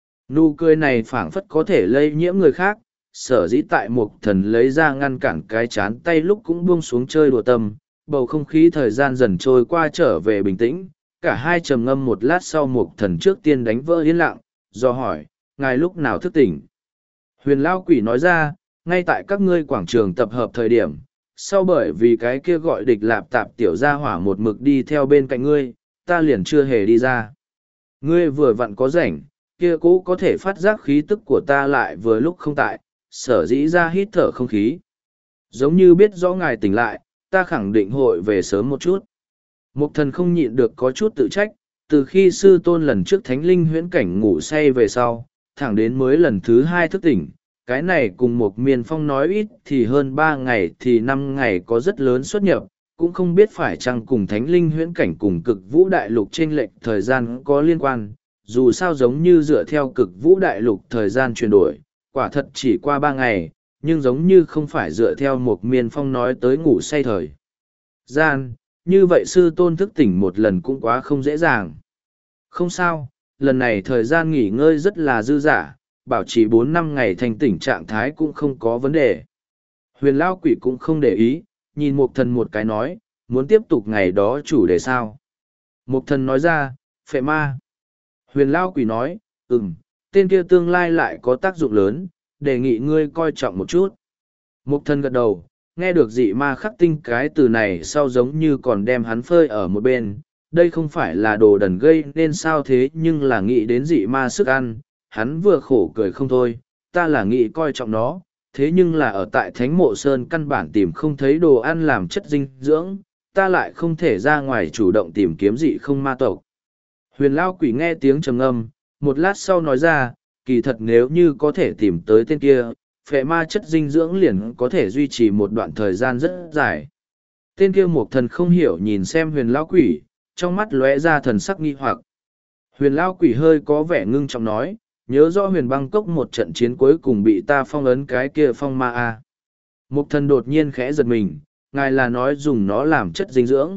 Nụ cười này phảng phất có thể lây nhiễm người khác, sở dĩ tại một thần lấy ra ngăn cản cái chán tay lúc cũng buông xuống chơi đùa tâm, bầu không khí thời gian dần trôi qua trở về bình tĩnh, cả hai trầm ngâm một lát sau một thần trước tiên đánh vỡ yên lặng, do hỏi, ngài lúc nào thức tỉnh? Huyền lao quỷ nói ra, ngay tại các ngươi quảng trường tập hợp thời điểm, sau bởi vì cái kia gọi địch lạp tạp tiểu gia hỏa một mực đi theo bên cạnh ngươi, ta liền chưa hề đi ra. Ngươi vừa vặn có rảnh, kia cũ có thể phát giác khí tức của ta lại vừa lúc không tại, sở dĩ ra hít thở không khí. Giống như biết rõ ngài tỉnh lại, ta khẳng định hội về sớm một chút. Mục thần không nhịn được có chút tự trách, từ khi sư tôn lần trước thánh linh huyễn cảnh ngủ say về sau, thẳng đến mới lần thứ hai thức tỉnh. Cái này cùng một miền phong nói ít thì hơn ba ngày thì năm ngày có rất lớn xuất nhập, cũng không biết phải chăng cùng thánh linh huyễn cảnh cùng cực vũ đại lục chênh lệch thời gian có liên quan, dù sao giống như dựa theo cực vũ đại lục thời gian chuyển đổi, quả thật chỉ qua ba ngày, nhưng giống như không phải dựa theo một miền phong nói tới ngủ say thời gian, như vậy sư tôn thức tỉnh một lần cũng quá không dễ dàng. Không sao, lần này thời gian nghỉ ngơi rất là dư dả, bảo trì bốn năm ngày thành tỉnh trạng thái cũng không có vấn đề. Huyền Lao Quỷ cũng không để ý, nhìn Mục Thần một cái nói, muốn tiếp tục ngày đó chủ đề sao? Mục Thần nói ra, phệ ma. Huyền Lao Quỷ nói, ừm, tên kia tương lai lại có tác dụng lớn, đề nghị ngươi coi trọng một chút. Mục Thần gật đầu, nghe được dị ma khắc tinh cái từ này sau giống như còn đem hắn phơi ở một bên. Đây không phải là đồ đần gây nên sao thế nhưng là nghĩ đến dị ma sức ăn, hắn vừa khổ cười không thôi, ta là nghĩ coi trọng nó, thế nhưng là ở tại Thánh Mộ Sơn căn bản tìm không thấy đồ ăn làm chất dinh dưỡng, ta lại không thể ra ngoài chủ động tìm kiếm dị không ma tộc. Huyền Lao Quỷ nghe tiếng trầm ngâm, một lát sau nói ra, kỳ thật nếu như có thể tìm tới tên kia, phệ ma chất dinh dưỡng liền có thể duy trì một đoạn thời gian rất dài. Tên kia Mục Thần không hiểu nhìn xem Huyền Lao Quỷ, trong mắt lóe ra thần sắc nghi hoặc. Huyền Lao Quỷ hơi có vẻ ngưng trọng nói, nhớ rõ huyền băng cốc một trận chiến cuối cùng bị ta phong ấn cái kia phong ma a. Mục Thần đột nhiên khẽ giật mình, ngài là nói dùng nó làm chất dinh dưỡng.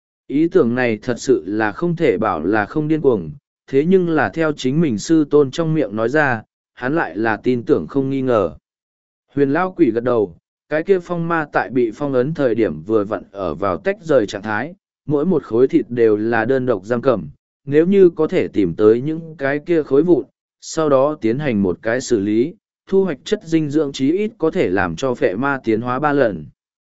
Ý tưởng này thật sự là không thể bảo là không điên cuồng, thế nhưng là theo chính mình sư tôn trong miệng nói ra, hắn lại là tin tưởng không nghi ngờ. Huyền Lao Quỷ gật đầu, cái kia phong ma tại bị phong ấn thời điểm vừa vặn ở vào tách rời trạng thái, mỗi một khối thịt đều là đơn độc giam cầm, nếu như có thể tìm tới những cái kia khối vụn, sau đó tiến hành một cái xử lý, thu hoạch chất dinh dưỡng chí ít có thể làm cho phệ ma tiến hóa ba lần.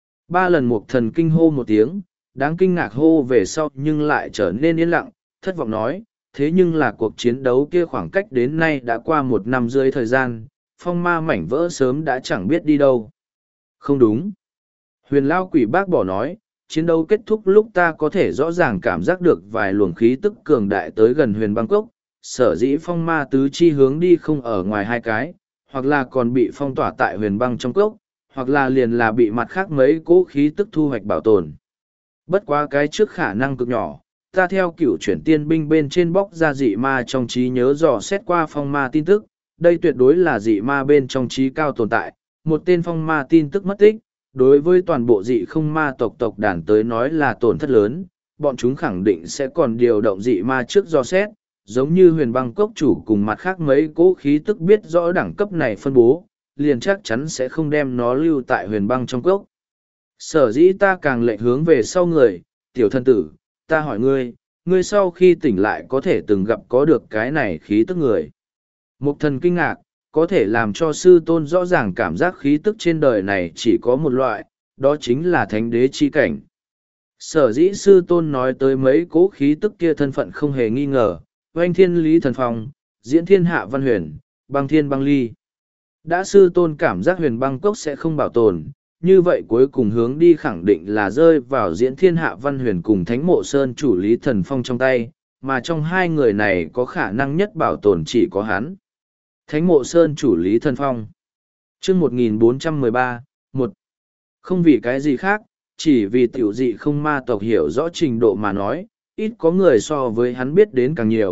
Ba lần Mục Thần kinh hô một tiếng, đáng kinh ngạc hô về sau nhưng lại trở nên yên lặng, thất vọng nói, thế nhưng là cuộc chiến đấu kia khoảng cách đến nay đã qua một năm rưỡi thời gian, phong ma mảnh vỡ sớm đã chẳng biết đi đâu. Không đúng. Huyền Lao Quỷ bác bỏ nói, chiến đấu kết thúc lúc ta có thể rõ ràng cảm giác được vài luồng khí tức cường đại tới gần huyền băng cốc, sở dĩ phong ma tứ chi hướng đi không ở ngoài hai cái, hoặc là còn bị phong tỏa tại huyền băng trong cốc, hoặc là liền là bị mặt khác mấy cỗ khí tức thu hoạch bảo tồn. Bất quá cái trước khả năng cực nhỏ, ta theo cửu chuyển tiên binh bên trên bóc ra dị ma trong trí nhớ dò xét qua phong ma tin tức, đây tuyệt đối là dị ma bên trong trí cao tồn tại, một tên phong ma tin tức mất tích, đối với toàn bộ dị không ma tộc tộc đàn tới nói là tổn thất lớn, bọn chúng khẳng định sẽ còn điều động dị ma trước dò xét, giống như huyền băng cốc chủ cùng mặt khác mấy cỗ khí tức biết rõ đẳng cấp này phân bố, liền chắc chắn sẽ không đem nó lưu tại huyền băng trong cốc. Sở dĩ ta càng lệnh hướng về sau người, tiểu thân tử, ta hỏi ngươi, ngươi sau khi tỉnh lại có thể từng gặp có được cái này khí tức người. Mục Thần kinh ngạc, có thể làm cho sư tôn rõ ràng cảm giác khí tức trên đời này chỉ có một loại, đó chính là thánh đế chi cảnh. Sở dĩ sư tôn nói tới mấy cố khí tức kia thân phận không hề nghi ngờ, oanh thiên lý thần phong, diễn thiên hạ văn huyền, băng thiên băng ly. Đã sư tôn cảm giác huyền băng cốc sẽ không bảo tồn, như vậy cuối cùng hướng đi khẳng định là rơi vào diễn thiên hạ văn huyền cùng thánh mộ sơn chủ lý thần phong trong tay, mà trong hai người này có khả năng nhất bảo tồn chỉ có hắn. Thánh mộ sơn chủ lý thần phong. chương một nghìn bốn trăm mười ba, một. Không vì cái gì khác, chỉ vì tiểu dị không ma tộc hiểu rõ trình độ mà nói, ít có người so với hắn biết đến càng nhiều,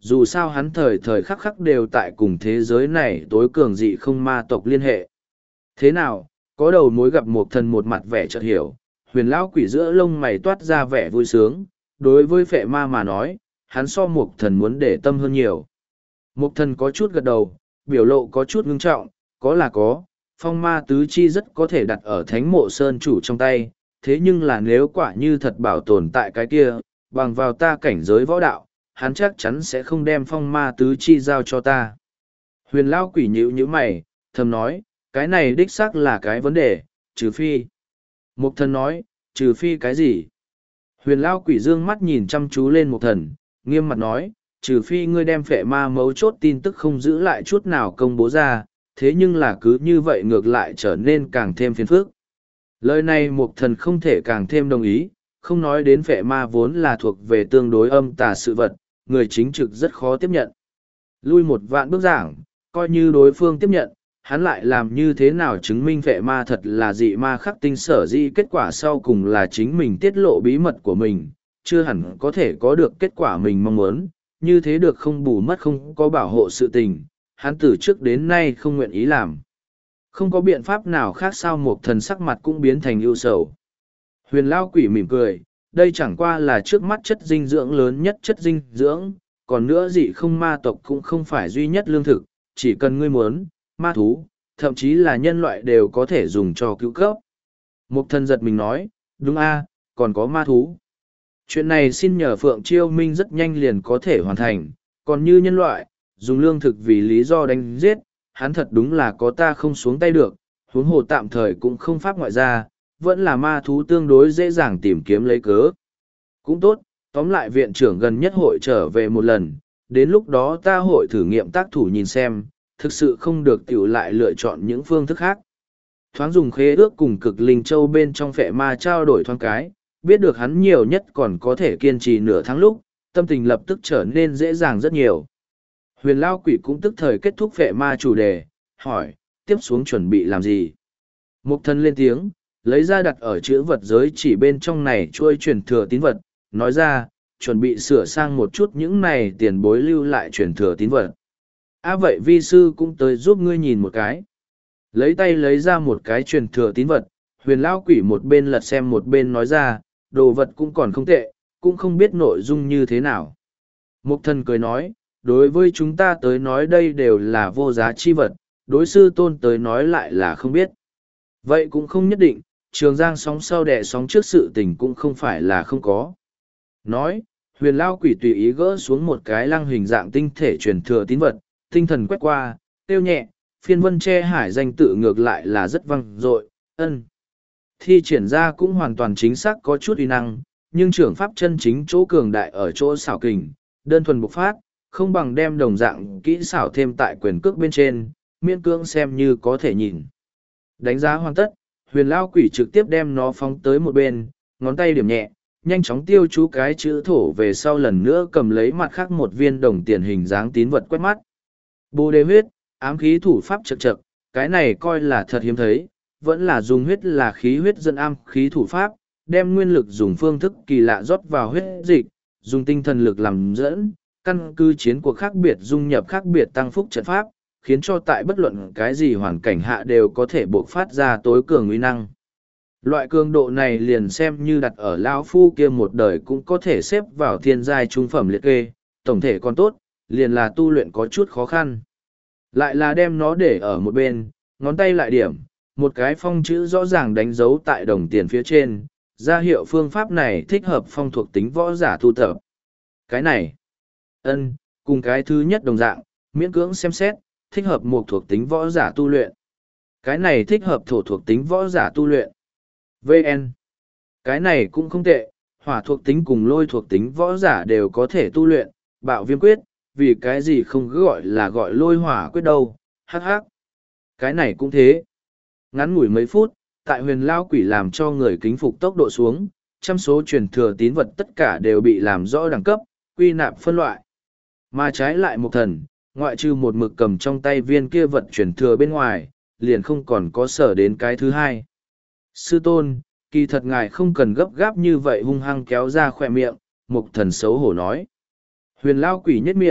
dù sao hắn thời thời khắc khắc đều tại cùng thế giới này tối cường dị không ma tộc liên hệ. Thế nào, có đầu mối gặp một thần một mặt vẻ chợt hiểu, huyền lão quỷ giữa lông mày toát ra vẻ vui sướng, đối với phệ ma mà nói, hắn so một thần muốn để tâm hơn nhiều. Một thần có chút gật đầu, biểu lộ có chút ngưng trọng, có là có, phong ma tứ chi rất có thể đặt ở thánh mộ sơn chủ trong tay, thế nhưng là nếu quả như thật bảo tồn tại cái kia, bằng vào ta cảnh giới võ đạo, hắn chắc chắn sẽ không đem phong ma tứ chi giao cho ta. Huyền lão quỷ nhíu nhíu mày, thầm nói, cái này đích xác là cái vấn đề, trừ phi. Mục thần nói, trừ phi cái gì? Huyền lão quỷ dương mắt nhìn chăm chú lên mục thần, nghiêm mặt nói, trừ phi ngươi đem phệ ma mấu chốt tin tức không giữ lại chút nào công bố ra, thế nhưng là cứ như vậy ngược lại trở nên càng thêm phiền phức. Lời này mục thần không thể càng thêm đồng ý, không nói đến phệ ma vốn là thuộc về tương đối âm tà sự vật, người chính trực rất khó tiếp nhận. Lui một vạn bước giảng, coi như đối phương tiếp nhận, hắn lại làm như thế nào chứng minh phệ ma thật là dị ma khắc tinh sở dị, kết quả sau cùng là chính mình tiết lộ bí mật của mình, chưa hẳn có thể có được kết quả mình mong muốn, như thế được không bù mất không có bảo hộ sự tình, hắn từ trước đến nay không nguyện ý làm. Không có biện pháp nào khác sao một thần sắc mặt cũng biến thành ưu sầu. Huyền Lao Quỷ mỉm cười, đây chẳng qua là trước mắt chất dinh dưỡng lớn nhất chất dinh dưỡng, còn nữa dị không ma tộc cũng không phải duy nhất lương thực, chỉ cần ngươi muốn, ma thú, thậm chí là nhân loại đều có thể dùng cho cứu cấp. Mục thần giật mình nói, đúng a, còn có ma thú. Chuyện này xin nhờ Phượng Chiêu Minh rất nhanh liền có thể hoàn thành, còn như nhân loại, dùng lương thực vì lý do đánh giết, hắn thật đúng là có ta không xuống tay được, huống hồ tạm thời cũng không pháp ngoại ra, vẫn là ma thú tương đối dễ dàng tìm kiếm lấy cớ. Cũng tốt, tóm lại viện trưởng gần nhất hội trở về một lần, đến lúc đó ta hội thử nghiệm tác thủ nhìn xem, thực sự không được tiểu lại lựa chọn những phương thức khác. Thoáng dùng khế ước cùng cực linh châu bên trong phệ ma trao đổi thoáng cái, biết được hắn nhiều nhất còn có thể kiên trì nửa tháng lúc, tâm tình lập tức trở nên dễ dàng rất nhiều. Huyền Lao Quỷ cũng tức thời kết thúc phệ ma chủ đề, hỏi, tiếp xuống chuẩn bị làm gì? Mục thần lên tiếng, lấy ra đặt ở chữ vật giới chỉ bên trong này trôi truyền thừa tín vật, nói ra, chuẩn bị sửa sang một chút những này tiền bối lưu lại truyền thừa tín vật. À vậy vi sư cũng tới giúp ngươi nhìn một cái. Lấy tay lấy ra một cái truyền thừa tín vật, huyền Lao Quỷ một bên lật xem một bên nói ra, đồ vật cũng còn không tệ, cũng không biết nội dung như thế nào. Mục thần cười nói, đối với chúng ta tới nói đây đều là vô giá chi vật, đối sư tôn tới nói lại là không biết. Vậy cũng không nhất định, Trường Giang sóng sau đẻ sóng trước sự tình cũng không phải là không có. Nói, huyền Lao Quỷ tùy ý gỡ xuống một cái lăng hình dạng tinh thể truyền thừa tín vật, tinh thần quét qua, tiêu nhẹ, phiên vân che hải danh tự ngược lại là rất văng dội, ân. Thi triển ra cũng hoàn toàn chính xác có chút uy năng, nhưng trưởng pháp chân chính chỗ cường đại ở chỗ xảo kình, đơn thuần bộc phát, không bằng đem đồng dạng kỹ xảo thêm tại quyền cước bên trên, miễn cưỡng xem như có thể nhìn. Đánh giá hoàn tất, huyền Lao Quỷ trực tiếp đem nó phóng tới một bên, ngón tay điểm nhẹ, nhanh chóng tiêu chú cái chữ thổ về sau lần nữa cầm lấy mặt khác một viên đồng tiền hình dáng tín vật quét mắt. Bồ đề huyết, ám khí thủ pháp chật chật, cái này coi là thật hiếm thấy, vẫn là dùng huyết là khí huyết dẫn am khí thủ pháp, đem nguyên lực dùng phương thức kỳ lạ rót vào huyết dịch, dùng tinh thần lực làm dẫn, căn cứ chiến cuộc khác biệt dung nhập khác biệt tăng phúc trận pháp, khiến cho tại bất luận cái gì hoàn cảnh hạ đều có thể bộc phát ra tối cường uy năng. Loại cường độ này liền xem như đặt ở Lao Phu kia một đời cũng có thể xếp vào thiên giai trung phẩm liệt kê, tổng thể còn tốt, liền là tu luyện có chút khó khăn. Lại là đem nó để ở một bên, ngón tay lại điểm, một cái phong chữ rõ ràng đánh dấu tại đồng tiền phía trên, ra hiệu phương pháp này thích hợp phong thuộc tính võ giả tu tập. Cái này, ân, cùng cái thứ nhất đồng dạng, miễn cưỡng xem xét, thích hợp một thuộc tính võ giả tu luyện. Cái này thích hợp thổ thuộc tính võ giả tu luyện. vê en. Cái này cũng không tệ, hỏa thuộc tính cùng lôi thuộc tính võ giả đều có thể tu luyện, bạo viêm quyết, vì cái gì không cứ gọi là gọi lôi hỏa quyết đâu, hắc hắc. Cái này cũng thế. Ngắn ngủi mấy phút, tại huyền Lao Quỷ làm cho người kính phục tốc độ xuống, trăm số truyền thừa tín vật tất cả đều bị làm rõ đẳng cấp, quy nạp phân loại. Mà trái lại một thần, ngoại trừ một mực cầm trong tay viên kia vật truyền thừa bên ngoài, liền không còn có sở đến cái thứ hai. Sư tôn, kỳ thật ngài không cần gấp gáp như vậy hung hăng kéo ra khỏe miệng, một thần xấu hổ nói. Huyền Lao Quỷ nhất miệng,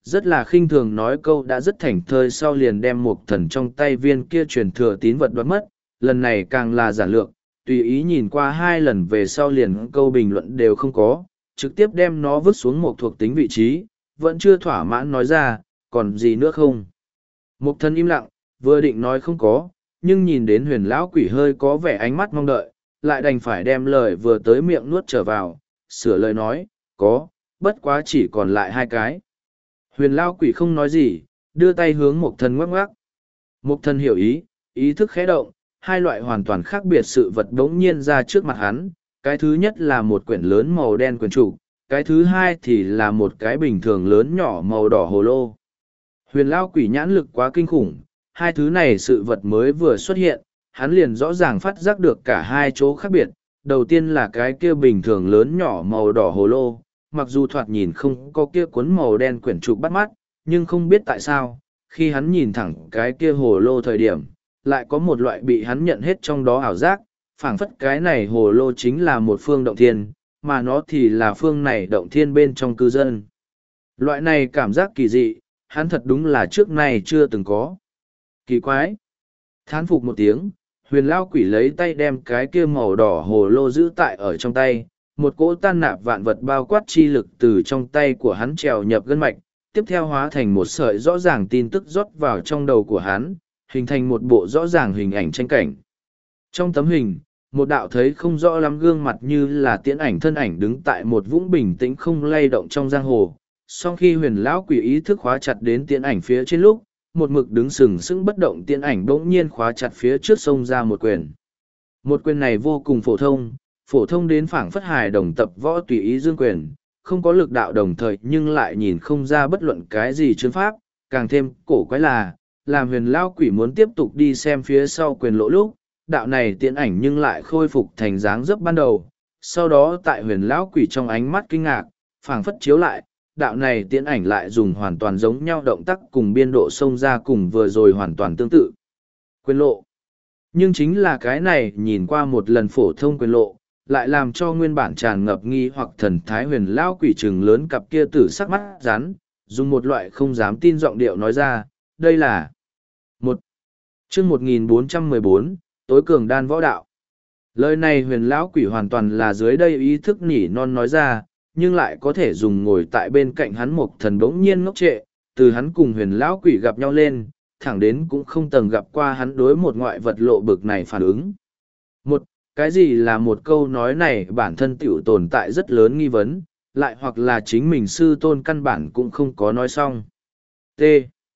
rất là khinh thường nói câu đã rất thảnh thơi sau liền đem Mục Thần trong tay viên kia truyền thừa tín vật đoạt mất, lần này càng là giản lược, tùy ý nhìn qua hai lần về sau liền câu bình luận đều không có, trực tiếp đem nó vứt xuống một thuộc tính vị trí, vẫn chưa thỏa mãn nói ra, còn gì nữa không? Mục Thần im lặng, vừa định nói không có, nhưng nhìn đến huyền lão quỷ hơi có vẻ ánh mắt mong đợi, lại đành phải đem lời vừa tới miệng nuốt trở vào, sửa lời nói, có, bất quá chỉ còn lại hai cái. Huyền lão quỷ không nói gì, đưa tay hướng Mục Thần ngoắc ngoắc. Mục Thần hiểu ý, ý thức khẽ động, hai loại hoàn toàn khác biệt sự vật đống nhiên ra trước mặt hắn, cái thứ nhất là một quyển lớn màu đen quyển trục, cái thứ hai thì là một cái bình thường lớn nhỏ màu đỏ hồ lô. Huyền lão quỷ nhãn lực quá kinh khủng, hai thứ này sự vật mới vừa xuất hiện, hắn liền rõ ràng phát giác được cả hai chỗ khác biệt. Đầu tiên là cái kia bình thường lớn nhỏ màu đỏ hồ lô, mặc dù thoạt nhìn không có kia cuốn màu đen quyển trục bắt mắt, nhưng không biết tại sao, khi hắn nhìn thẳng cái kia hồ lô thời điểm, lại có một loại bị hắn nhận hết trong đó ảo giác, phảng phất cái này hồ lô chính là một phương động thiên, mà nó thì là phương này động thiên bên trong cư dân. Loại này cảm giác kỳ dị, hắn thật đúng là trước nay chưa từng có. Kỳ quái! Thán phục một tiếng, huyền lao quỷ lấy tay đem cái kia màu đỏ hồ lô giữ tại ở trong tay, một cỗ tan nạp vạn vật bao quát chi lực từ trong tay của hắn trèo nhập gân mạch, tiếp theo hóa thành một sợi rõ ràng tin tức rót vào trong đầu của hắn, hình thành một bộ rõ ràng hình ảnh tranh cảnh. Trong tấm hình, một đạo thấy không rõ lắm gương mặt như là tiễn ảnh thân ảnh đứng tại một vũng bình tĩnh không lay động trong giang hồ. Sau khi huyền lão quỷ ý thức khóa chặt đến tiễn ảnh phía trên lúc, một mực đứng sừng sững bất động tiễn ảnh bỗng nhiên khóa chặt phía trước sông ra một quyền. Một quyền này vô cùng phổ thông, phổ thông đến phảng phất hài đồng tập võ tùy ý dương quyền, không có lực đạo đồng thời nhưng lại nhìn không ra bất luận cái gì chương pháp, càng thêm cổ quái là, làm huyền lao quỷ muốn tiếp tục đi xem phía sau quyền lỗ lúc, đạo này tiễn ảnh nhưng lại khôi phục thành dáng dấp ban đầu. Sau đó tại huyền lão quỷ trong ánh mắt kinh ngạc, phảng phất chiếu lại, đạo này tiễn ảnh lại dùng hoàn toàn giống nhau động tác cùng biên độ xông ra cùng vừa rồi hoàn toàn tương tự. Quyền lộ. Nhưng chính là cái này nhìn qua một lần phổ thông quyền lộ, lại làm cho nguyên bản tràn ngập nghi hoặc thần thái huyền lão quỷ trừng lớn cặp kia tử sắc mắt rắn, dùng một loại không dám tin giọng điệu nói ra, đây là một chương một nghìn bốn trăm mười bốn tối cường đan võ đạo. Lời này huyền lão quỷ hoàn toàn là dưới đây ý thức nỉ non nói ra, nhưng lại có thể dùng ngồi tại bên cạnh hắn một thần bỗng nhiên ngốc trệ, từ hắn cùng huyền lão quỷ gặp nhau lên, thẳng đến cũng không từng gặp qua hắn đối một ngoại vật lộ bực này phản ứng. Một, cái gì là một câu nói này bản thân tiểu tồn tại rất lớn nghi vấn, lại hoặc là chính mình sư tôn căn bản cũng không có nói xong. T.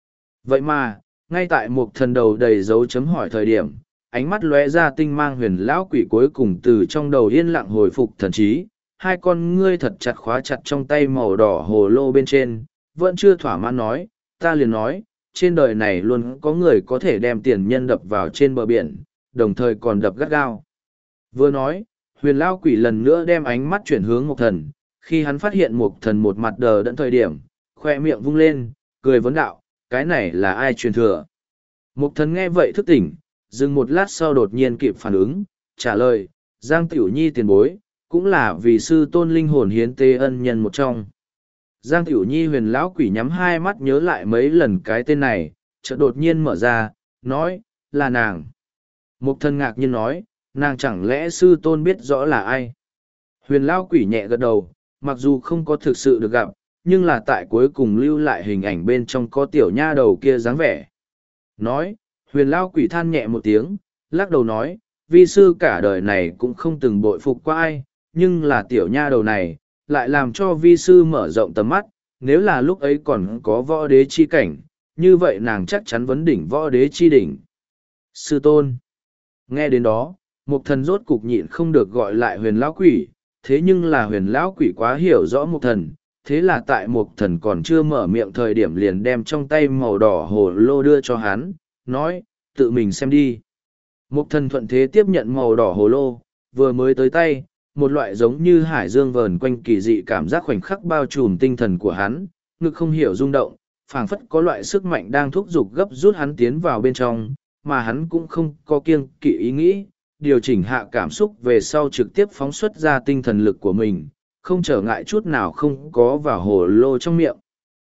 Vậy mà, ngay tại một thần đầu đầy dấu chấm hỏi thời điểm, ánh mắt lóe ra tinh mang huyền lão quỷ cuối cùng từ trong đầu yên lặng hồi phục thần trí, hai con ngươi thật chặt khóa chặt trong tay màu đỏ hồ lô bên trên, vẫn chưa thỏa mãn nói, ta liền nói, trên đời này luôn có người có thể đem tiền nhân đập vào trên bờ biển, đồng thời còn đập gắt gao. Vừa nói, huyền lão quỷ lần nữa đem ánh mắt chuyển hướng một thần, khi hắn phát hiện một thần một mặt đờ đẫn thời điểm, khoe miệng vung lên, cười vấn đạo, cái này là ai truyền thừa? Một thần nghe vậy thức tỉnh, dừng một lát sau đột nhiên kịp phản ứng, trả lời, Giang Tiểu Nhi tiền bối, cũng là vì sư tôn linh hồn hiến tế ân nhân một trong. Giang Tiểu Nhi huyền lão quỷ nhắm hai mắt nhớ lại mấy lần cái tên này, chợt đột nhiên mở ra, nói, là nàng. Mục thần ngạc nhiên nói, nàng chẳng lẽ sư tôn biết rõ là ai? Huyền lão quỷ nhẹ gật đầu, mặc dù không có thực sự được gặp, nhưng là tại cuối cùng lưu lại hình ảnh bên trong có tiểu nha đầu kia dáng vẻ. Nói, huyền lão quỷ than nhẹ một tiếng, lắc đầu nói, vi sư cả đời này cũng không từng bội phục qua ai, nhưng là tiểu nha đầu này, lại làm cho vi sư mở rộng tầm mắt, nếu là lúc ấy còn có võ đế chi cảnh, như vậy nàng chắc chắn vấn đỉnh võ đế chi đỉnh. Sư tôn. Nghe đến đó, mục thần rốt cục nhịn không được gọi lại huyền lão quỷ, thế nhưng là huyền lão quỷ quá hiểu rõ mục thần, thế là tại mục thần còn chưa mở miệng thời điểm liền đem trong tay màu đỏ hồ lô đưa cho hắn, nói, tự mình xem đi. Mục thần thuận thế tiếp nhận màu đỏ hồ lô, vừa mới tới tay, một loại giống như hải dương vờn quanh kỳ dị cảm giác khoảnh khắc bao trùm tinh thần của hắn, ngực không hiểu rung động, phảng phất có loại sức mạnh đang thúc giục gấp rút hắn tiến vào bên trong, mà hắn cũng không có kiêng kỵ ý nghĩ, điều chỉnh hạ cảm xúc về sau trực tiếp phóng xuất ra tinh thần lực của mình, không trở ngại chút nào không có vào hồ lô trong miệng.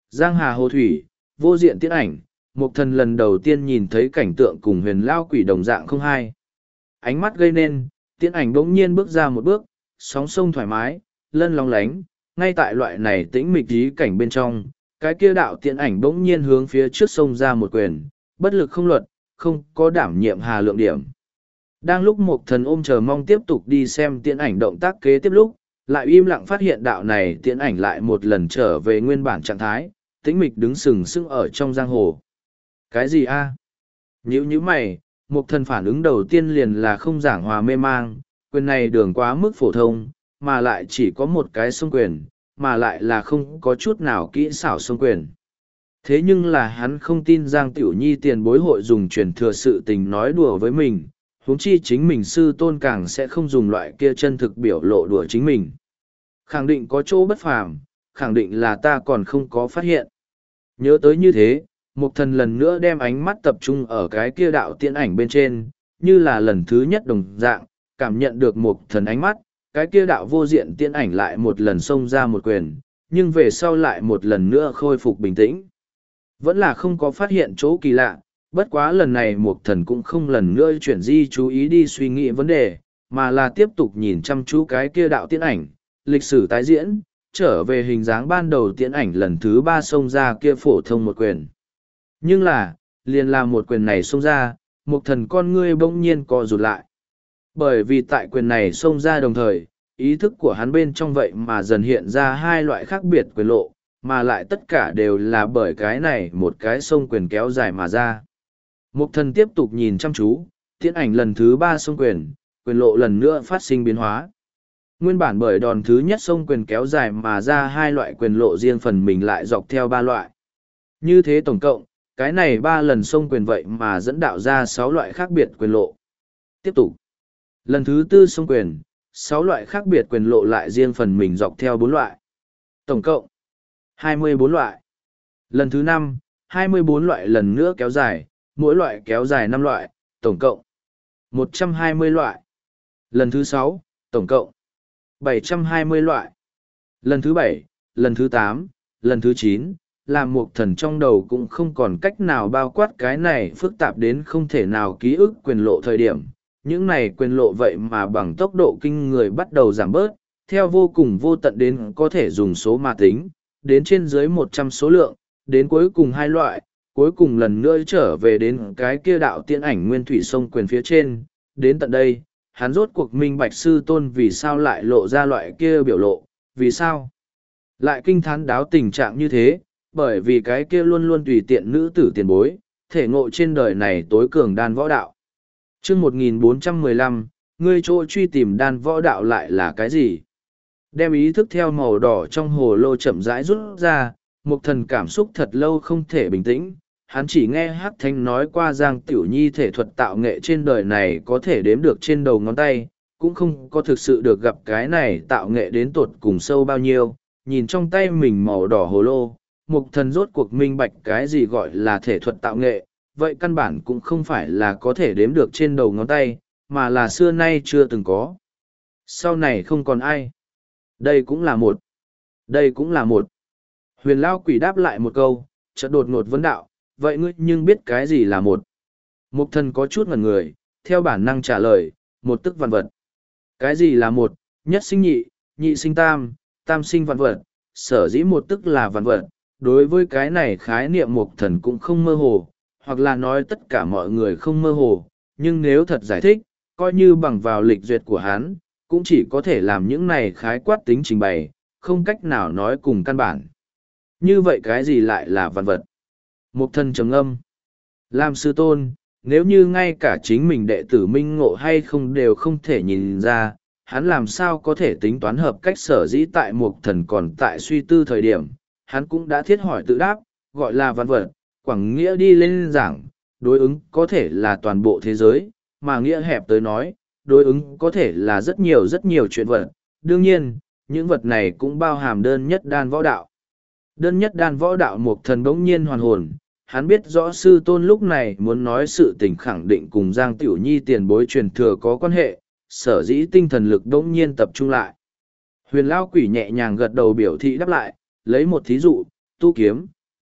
Giang hà hồ thủy, vô diện tiễn ảnh, Mục Thần lần đầu tiên nhìn thấy cảnh tượng cùng huyền lao quỷ đồng dạng không hai. Ánh mắt gây nên, tiễn ảnh bỗng nhiên bước ra một bước, sóng sông thoải mái, lân long lánh, ngay tại loại này tĩnh mịch ý cảnh bên trong, cái kia đạo tiễn ảnh bỗng nhiên hướng phía trước sông ra một quyền, bất lực không luật, không có đảm nhiệm hà lượng điểm. Đang lúc Mục Thần ôm chờ mong tiếp tục đi xem tiễn ảnh động tác kế tiếp lúc, lại im lặng phát hiện đạo này tiễn ảnh lại một lần trở về nguyên bản trạng thái, tĩnh mịch đứng sừng sững ở trong giang hồ. Cái gì a? Nhữ nhữ mày, Mục Thần phản ứng đầu tiên liền là không giảng hòa mê mang, quyền này đường quá mức phổ thông, mà lại chỉ có một cái xông quyền, mà lại là không có chút nào kỹ xảo xông quyền. Thế nhưng là hắn không tin Giang Tiểu Nhi tiền bối hội dùng truyền thừa sự tình nói đùa với mình, huống chi chính mình sư tôn càng sẽ không dùng loại kia chân thực biểu lộ đùa chính mình. Khẳng định có chỗ bất phàm, khẳng định là ta còn không có phát hiện. Nhớ tới như thế, Mục Thần lần nữa đem ánh mắt tập trung ở cái kia đạo tiễn ảnh bên trên, như là lần thứ nhất đồng dạng, cảm nhận được Mục Thần ánh mắt, cái kia đạo vô diện tiễn ảnh lại một lần xông ra một quyền, nhưng về sau lại một lần nữa khôi phục bình tĩnh. Vẫn là không có phát hiện chỗ kỳ lạ, bất quá lần này Mục Thần cũng không lần nữa chuyển di chú ý đi suy nghĩ vấn đề, mà là tiếp tục nhìn chăm chú cái kia đạo tiễn ảnh, lịch sử tái diễn, trở về hình dáng ban đầu tiễn ảnh lần thứ ba xông ra kia phổ thông một quyền. Nhưng là, liền là một quyền này xông ra, Mục Thần con ngươi bỗng nhiên co rụt lại. Bởi vì tại quyền này xông ra đồng thời, ý thức của hắn bên trong vậy mà dần hiện ra hai loại khác biệt quyền lộ, mà lại tất cả đều là bởi cái này một cái xông quyền kéo dài mà ra. Mục Thần tiếp tục nhìn chăm chú, tiễn ảnh lần thứ ba xông quyền, quyền lộ lần nữa phát sinh biến hóa. Nguyên bản bởi đòn thứ nhất xông quyền kéo dài mà ra hai loại quyền lộ riêng phần mình lại dọc theo ba loại. Như thế tổng cộng, cái này ba lần xông quyền vậy mà dẫn đạo ra sáu loại khác biệt quyền lộ. Tiếp tục. Lần thứ tư xông quyền, sáu loại khác biệt quyền lộ lại riêng phần mình dọc theo bốn loại. Tổng cộng, hai mươi bốn loại. Lần thứ năm, hai mươi bốn loại lần nữa kéo dài, mỗi loại kéo dài năm loại, tổng cộng, một trăm hai mươi loại. Lần thứ sáu, tổng cộng, bảy trăm hai mươi loại. Lần thứ bảy, lần thứ tám, lần thứ chín, làm Mục Thần trong đầu cũng không còn cách nào bao quát cái này phức tạp đến không thể nào ký ức quyền lộ thời điểm. Những này quyền lộ vậy mà bằng tốc độ kinh người bắt đầu giảm bớt, theo vô cùng vô tận đến có thể dùng số mà tính, đến trên dưới một trăm số lượng, đến cuối cùng hai loại, cuối cùng lần nữa trở về đến cái kia đạo tiễn ảnh nguyên thủy sông quyền phía trên, đến tận đây, hắn rốt cuộc minh bạch sư tôn vì sao lại lộ ra loại kia biểu lộ, vì sao lại kinh thán đáo tình trạng như thế, bởi vì cái kia luôn luôn tùy tiện nữ tử tiền bối, thể ngộ trên đời này tối cường đan võ đạo. Chương một nghìn bốn trăm mười lăm, ngươi chỗ truy tìm đan võ đạo lại là cái gì? Đem ý thức theo màu đỏ trong hồ lô chậm rãi rút ra, Mục Thần cảm xúc thật lâu không thể bình tĩnh. Hắn chỉ nghe Hắc Thánh nói qua Giang Tiểu Nhi thể thuật tạo nghệ trên đời này có thể đếm được trên đầu ngón tay, cũng không có thực sự được gặp cái này tạo nghệ đến tột cùng sâu bao nhiêu. Nhìn trong tay mình màu đỏ hồ lô, Mục Thần rốt cuộc minh bạch cái gì gọi là thể thuật tạo nghệ, vậy căn bản cũng không phải là có thể đếm được trên đầu ngón tay, mà là xưa nay chưa từng có. Sau này không còn ai. Đây cũng là một. Đây cũng là một. Huyền Lao Quỷ đáp lại một câu, chợt đột ngột vấn đạo, vậy ngươi nhưng biết cái gì là một? Mục Thần có chút ngẩn người, theo bản năng trả lời, một tức vạn vật. Cái gì là một? Nhất sinh nhị, nhị sinh tam, tam sinh vạn vật, sở dĩ một tức là vạn vật. Đối với cái này khái niệm Mục Thần cũng không mơ hồ, hoặc là nói tất cả mọi người không mơ hồ, nhưng nếu thật giải thích, coi như bằng vào lịch duyệt của hắn, cũng chỉ có thể làm những này khái quát tính trình bày, không cách nào nói cùng căn bản. Như vậy cái gì lại là vạn vật? Mục Thần trầm ngâm. Làm sư tôn, nếu như ngay cả chính mình đệ tử minh ngộ hay không đều không thể nhìn ra, hắn làm sao có thể tính toán hợp cách sở dĩ tại Mục Thần còn tại suy tư thời điểm, hắn cũng đã thiết hỏi tự đáp, gọi là vạn vật, quảng nghĩa đi lên giảng, đối ứng có thể là toàn bộ thế giới, mà nghĩa hẹp tới nói, đối ứng có thể là rất nhiều rất nhiều chuyện vật. Đương nhiên, những vật này cũng bao hàm đơn nhất đan võ đạo. Đơn nhất đan võ đạo Mục Thần bỗng nhiên hoàn hồn, hắn biết rõ sư tôn lúc này muốn nói sự tình khẳng định cùng Giang Tiểu Nhi tiền bối truyền thừa có quan hệ, sở dĩ tinh thần lực bỗng nhiên tập trung lại. Huyền Lao Quỷ nhẹ nhàng gật đầu biểu thị đáp lại, lấy một thí dụ, tu kiếm,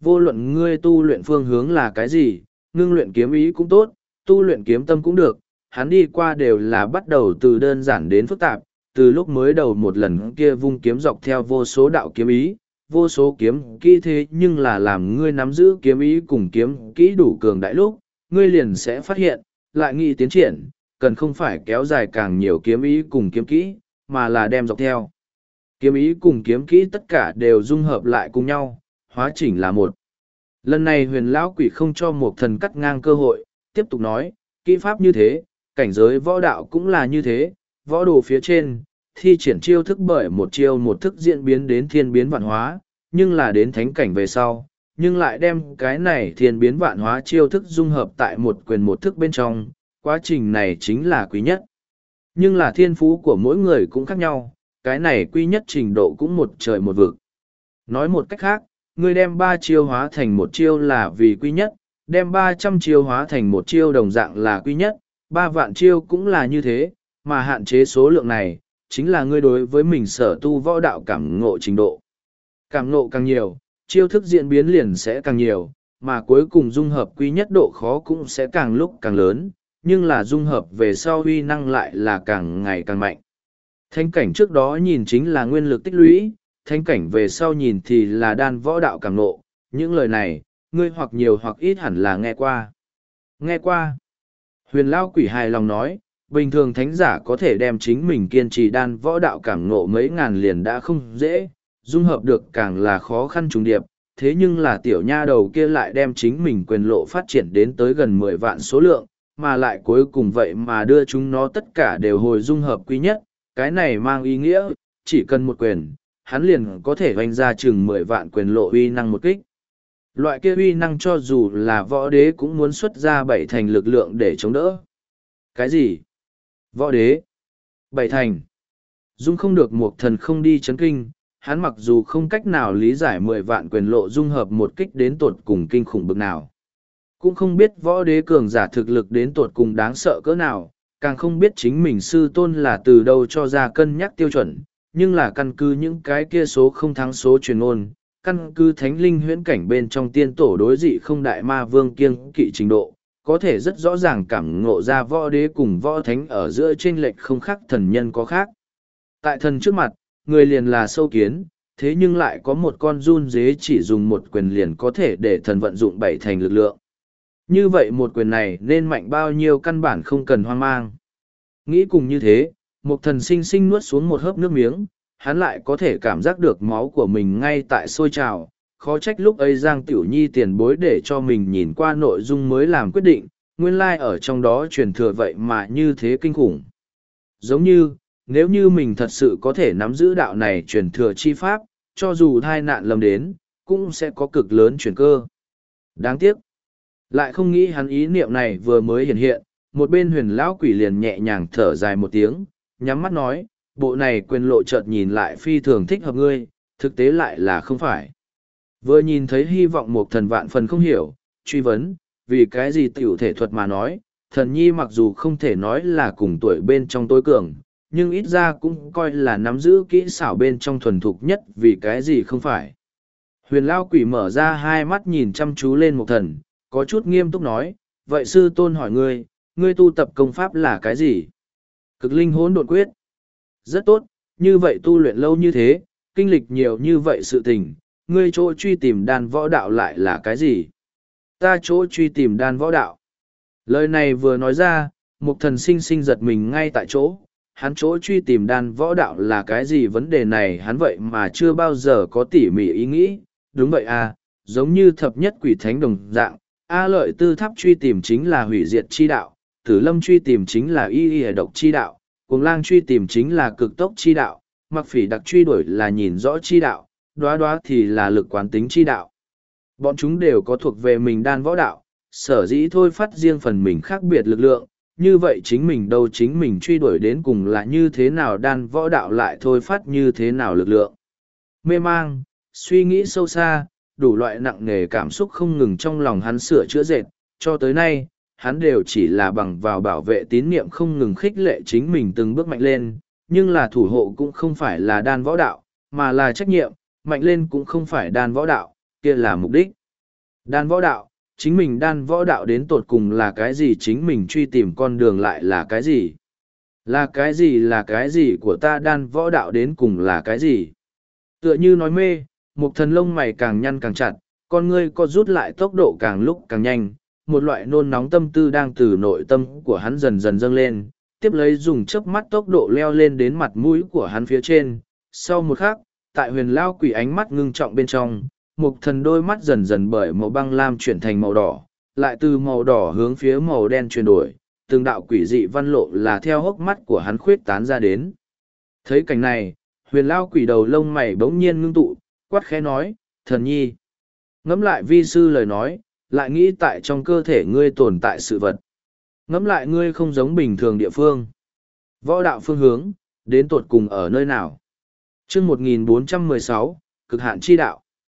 vô luận ngươi tu luyện phương hướng là cái gì, ngưng luyện kiếm ý cũng tốt, tu luyện kiếm tâm cũng được, hắn đi qua đều là bắt đầu từ đơn giản đến phức tạp, từ lúc mới đầu một lần kia vung kiếm dọc theo vô số đạo kiếm ý, vô số kiếm kỹ thế nhưng là làm ngươi nắm giữ kiếm ý cùng kiếm kỹ đủ cường đại lúc, ngươi liền sẽ phát hiện, lại nghĩ tiến triển, cần không phải kéo dài càng nhiều kiếm ý cùng kiếm kỹ, mà là đem dọc theo. Kiếm ý cùng kiếm kỹ tất cả đều dung hợp lại cùng nhau, hóa chỉnh là một. Lần này huyền lão quỷ không cho một thần cắt ngang cơ hội, tiếp tục nói, kỹ pháp như thế, cảnh giới võ đạo cũng là như thế, võ đồ phía trên, thi triển chiêu thức bởi một chiêu một thức diễn biến đến thiên biến vạn hóa, nhưng là đến thánh cảnh về sau, nhưng lại đem cái này thiên biến vạn hóa chiêu thức dung hợp tại một quyền một thức bên trong, quá trình này chính là quý nhất. Nhưng là thiên phú của mỗi người cũng khác nhau, cái này quý nhất trình độ cũng một trời một vực. Nói một cách khác, ngươi đem ba chiêu hóa thành một chiêu là vì quý nhất, đem ba trăm chiêu hóa thành một chiêu đồng dạng là quý nhất, ba vạn chiêu cũng là như thế, mà hạn chế số lượng này, chính là ngươi đối với mình sở tu võ đạo cảm ngộ trình độ. Cảm ngộ càng nhiều, chiêu thức diễn biến liền sẽ càng nhiều, mà cuối cùng dung hợp quý nhất độ khó cũng sẽ càng lúc càng lớn, nhưng là dung hợp về sau uy năng lại là càng ngày càng mạnh. Thánh cảnh trước đó nhìn chính là nguyên lực tích lũy, thánh cảnh về sau nhìn thì là đan võ đạo cảm ngộ, những lời này, ngươi hoặc nhiều hoặc ít hẳn là nghe qua. Nghe qua. Huyền Lao Quỷ hài lòng nói, bình thường thánh giả có thể đem chính mình kiên trì đan võ đạo cảm ngộ mấy ngàn liền đã không dễ, dung hợp được càng là khó khăn trùng điệp, thế nhưng là tiểu nha đầu kia lại đem chính mình quyền lộ phát triển đến tới gần mười vạn số lượng, mà lại cuối cùng vậy mà đưa chúng nó tất cả đều hồi dung hợp quý nhất, cái này mang ý nghĩa, chỉ cần một quyền, hắn liền có thể hoành ra chừng mười vạn quyền lộ uy năng một kích. Loại kia uy năng cho dù là võ đế cũng muốn xuất ra bảy thành lực lượng để chống đỡ. Cái gì? Võ đế? Bảy thành? Dung không được một thần không đi chấn kinh, hắn mặc dù không cách nào lý giải mười vạn quyền lộ dung hợp một kích đến tột cùng kinh khủng bực nào. Cũng không biết võ đế cường giả thực lực đến tột cùng đáng sợ cỡ nào, càng không biết chính mình sư tôn là từ đâu cho ra cân nhắc tiêu chuẩn, nhưng là căn cứ những cái kia số không thắng số truyền ôn, căn cứ thánh linh huyễn cảnh bên trong tiên tổ đối dị không đại ma vương kiêng kỵ trình độ, có thể rất rõ ràng cảm ngộ ra võ đế cùng võ thánh ở giữa chênh lệch không khác thần nhân có khác. Tại thần trước mặt, người liền là sâu kiến, thế nhưng lại có một con run dế chỉ dùng một quyền liền có thể để thần vận dụng bảy thành lực lượng. Như vậy một quyền này nên mạnh bao nhiêu căn bản không cần hoang mang. Nghĩ cùng như thế, một thần sinh sinh nuốt xuống một hớp nước miếng, hắn lại có thể cảm giác được máu của mình ngay tại sôi trào. Khó trách lúc ấy Giang Tiểu Nhi tiền bối để cho mình nhìn qua nội dung mới làm quyết định, nguyên lai like ở trong đó truyền thừa vậy mà như thế kinh khủng. Giống như, nếu như mình thật sự có thể nắm giữ đạo này truyền thừa chi pháp, cho dù thai nạn lầm đến, cũng sẽ có cực lớn chuyển cơ. Đáng tiếc. Lại không nghĩ hắn ý niệm này vừa mới hiện hiện, một bên huyền lão quỷ liền nhẹ nhàng thở dài một tiếng, nhắm mắt nói, bộ này quyền lộ chợt nhìn lại phi thường thích hợp ngươi, thực tế lại là không phải. Vừa nhìn thấy hy vọng một thần vạn phần không hiểu, truy vấn, vì cái gì tiểu thể thuật mà nói, thần nhi mặc dù không thể nói là cùng tuổi bên trong tối cường, nhưng ít ra cũng coi là nắm giữ kỹ xảo bên trong thuần thục nhất vì cái gì không phải. Huyền Lao Quỷ mở ra hai mắt nhìn chăm chú lên một thần, có chút nghiêm túc nói, vậy sư tôn hỏi ngươi, ngươi tu tập công pháp là cái gì? Cực linh hỗn độn quyết. Rất tốt, như vậy tu luyện lâu như thế, kinh lịch nhiều như vậy sự tình, ngươi chỗ truy tìm đan võ đạo lại là cái gì? Ta chỗ truy tìm đan võ đạo. Lời này vừa nói ra, một thần sinh sinh giật mình ngay tại chỗ, hắn chỗ truy tìm đan võ đạo là cái gì vấn đề này hắn vậy mà chưa bao giờ có tỉ mỉ ý nghĩ, đúng vậy à, giống như thập nhất quỷ thánh đồng dạng, A Lợi Tư Tháp truy tìm chính là hủy diệt chi đạo, Tử Lâm truy tìm chính là y y độc chi đạo, Cuồng Lang truy tìm chính là cực tốc chi đạo, Mặc Phỉ đặc truy đuổi là nhìn rõ chi đạo, Đóa Đóa thì là lực quán tính chi đạo. Bọn chúng đều có thuộc về mình đan võ đạo, sở dĩ thôi phát riêng phần mình khác biệt lực lượng, như vậy chính mình đâu chính mình truy đuổi đến cùng là như thế nào đan võ đạo lại thôi phát như thế nào lực lượng. Mê mang, suy nghĩ sâu xa, đủ loại nặng nề cảm xúc không ngừng trong lòng hắn sửa chữa dệt, cho tới nay, hắn đều chỉ là bằng vào bảo vệ tín niệm không ngừng khích lệ chính mình từng bước mạnh lên, nhưng là thủ hộ cũng không phải là đan võ đạo, mà là trách nhiệm, mạnh lên cũng không phải đan võ đạo, kia là mục đích. Đan võ đạo, chính mình đan võ đạo đến tột cùng là cái gì, chính mình truy tìm con đường lại là cái gì? Là cái gì là cái gì của ta, đan võ đạo đến cùng là cái gì? Tựa như nói mê, một thần lông mày càng nhăn càng chặt, con ngươi co rút lại tốc độ càng lúc càng nhanh, một loại nôn nóng tâm tư đang từ nội tâm của hắn dần dần dâng lên, tiếp lấy dùng chớp mắt tốc độ leo lên đến mặt mũi của hắn phía trên. Sau một khắc, tại huyền lao quỷ ánh mắt ngưng trọng bên trong, một thần đôi mắt dần dần bởi màu băng lam chuyển thành màu đỏ, lại từ màu đỏ hướng phía màu đen chuyển đổi, từng đạo quỷ dị văn lộ là theo hốc mắt của hắn khuyết tán ra đến. Thấy cảnh này, huyền lao quỷ đầu lông mày bỗng nhiên ngưng tụ, quát khẽ nói, thần nhi. Ngẫm lại vi sư lời nói, lại nghĩ tại trong cơ thể ngươi tồn tại sự vật. Ngẫm lại ngươi không giống bình thường địa phương. Võ đạo phương hướng, đến tột cùng ở nơi nào? chương một nghìn bốn trăm mười sáu, cực hạn chi đạo.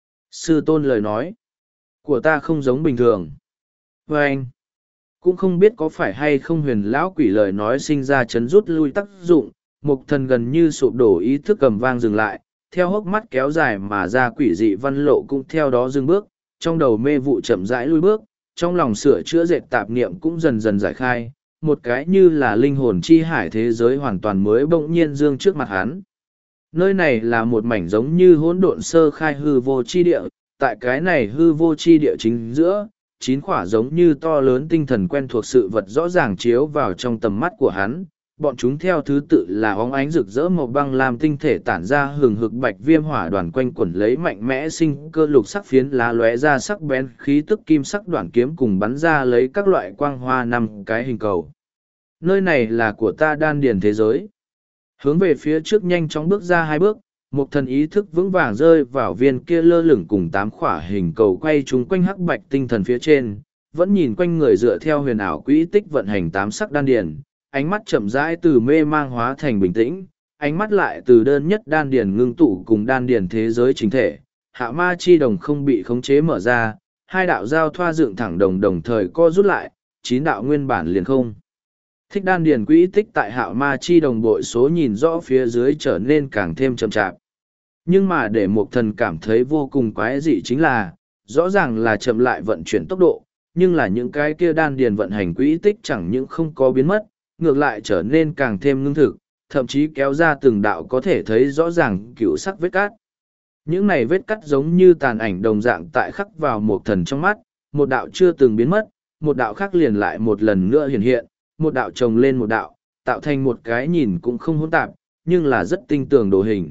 Sư tôn lời nói của ta không giống bình thường. Và anh cũng không biết có phải hay không huyền lão quỷ lời nói sinh ra chấn rút lui tác dụng, mục thần gần như sụp đổ ý thức cầm vang dừng lại, theo hốc mắt kéo dài mà ra quỷ dị văn lộ cũng theo đó dừng bước, trong đầu mê vụ chậm rãi lui bước, trong lòng sửa chữa dệt tạp niệm cũng dần dần giải khai, một cái như là linh hồn chi hải thế giới hoàn toàn mới bỗng nhiên dương trước mặt hắn. Nơi này là một mảnh giống như hỗn độn sơ khai hư vô chi địa, tại cái này hư vô chi địa chính giữa, chín khỏa giống như to lớn tinh thần quen thuộc sự vật rõ ràng chiếu vào trong tầm mắt của hắn. Bọn chúng theo thứ tự là óng ánh rực rỡ màu băng làm tinh thể tản ra hừng hực bạch viêm hỏa đoàn quanh quẩn lấy mạnh mẽ sinh cơ lục sắc phiến lá lóe ra sắc bén khí tức kim sắc đoạn kiếm cùng bắn ra lấy các loại quang hoa năm cái hình cầu. Nơi này là của ta đan điền thế giới. Hướng về phía trước nhanh chóng bước ra hai bước, một thần ý thức vững vàng rơi vào viên kia lơ lửng cùng tám khỏa hình cầu quay chúng quanh hắc bạch tinh thần phía trên, vẫn nhìn quanh người dựa theo huyền ảo quỹ tích vận hành tám sắc đan điền, ánh mắt chậm rãi từ mê mang hóa thành bình tĩnh, ánh mắt lại từ đơn nhất đan điền ngưng tụ cùng đan điền thế giới chính thể, hạ ma chi đồng không bị khống chế mở ra, hai đạo giao thoa dựng thẳng đồng đồng thời co rút lại, chín đạo nguyên bản liền không. Thích đan điền quỹ tích tại hạo ma chi đồng bội số nhìn rõ phía dưới trở nên càng thêm chậm chạp. Nhưng mà để một thần cảm thấy vô cùng quái dị chính là, rõ ràng là chậm lại vận chuyển tốc độ, nhưng là những cái kia đan điền vận hành quỹ tích chẳng những không có biến mất, ngược lại trở nên càng thêm ngưng thực, thậm chí kéo ra từng đạo có thể thấy rõ ràng cựu sắc vết cát. Những này vết cắt giống như tàn ảnh đồng dạng tại khắc vào một thần trong mắt, một đạo chưa từng biến mất, một đạo khác liền lại một lần nữa hiện hiện, một đạo chồng lên một đạo, tạo thành một cái nhìn cũng không hỗn tạp, nhưng là rất tinh tường đồ hình.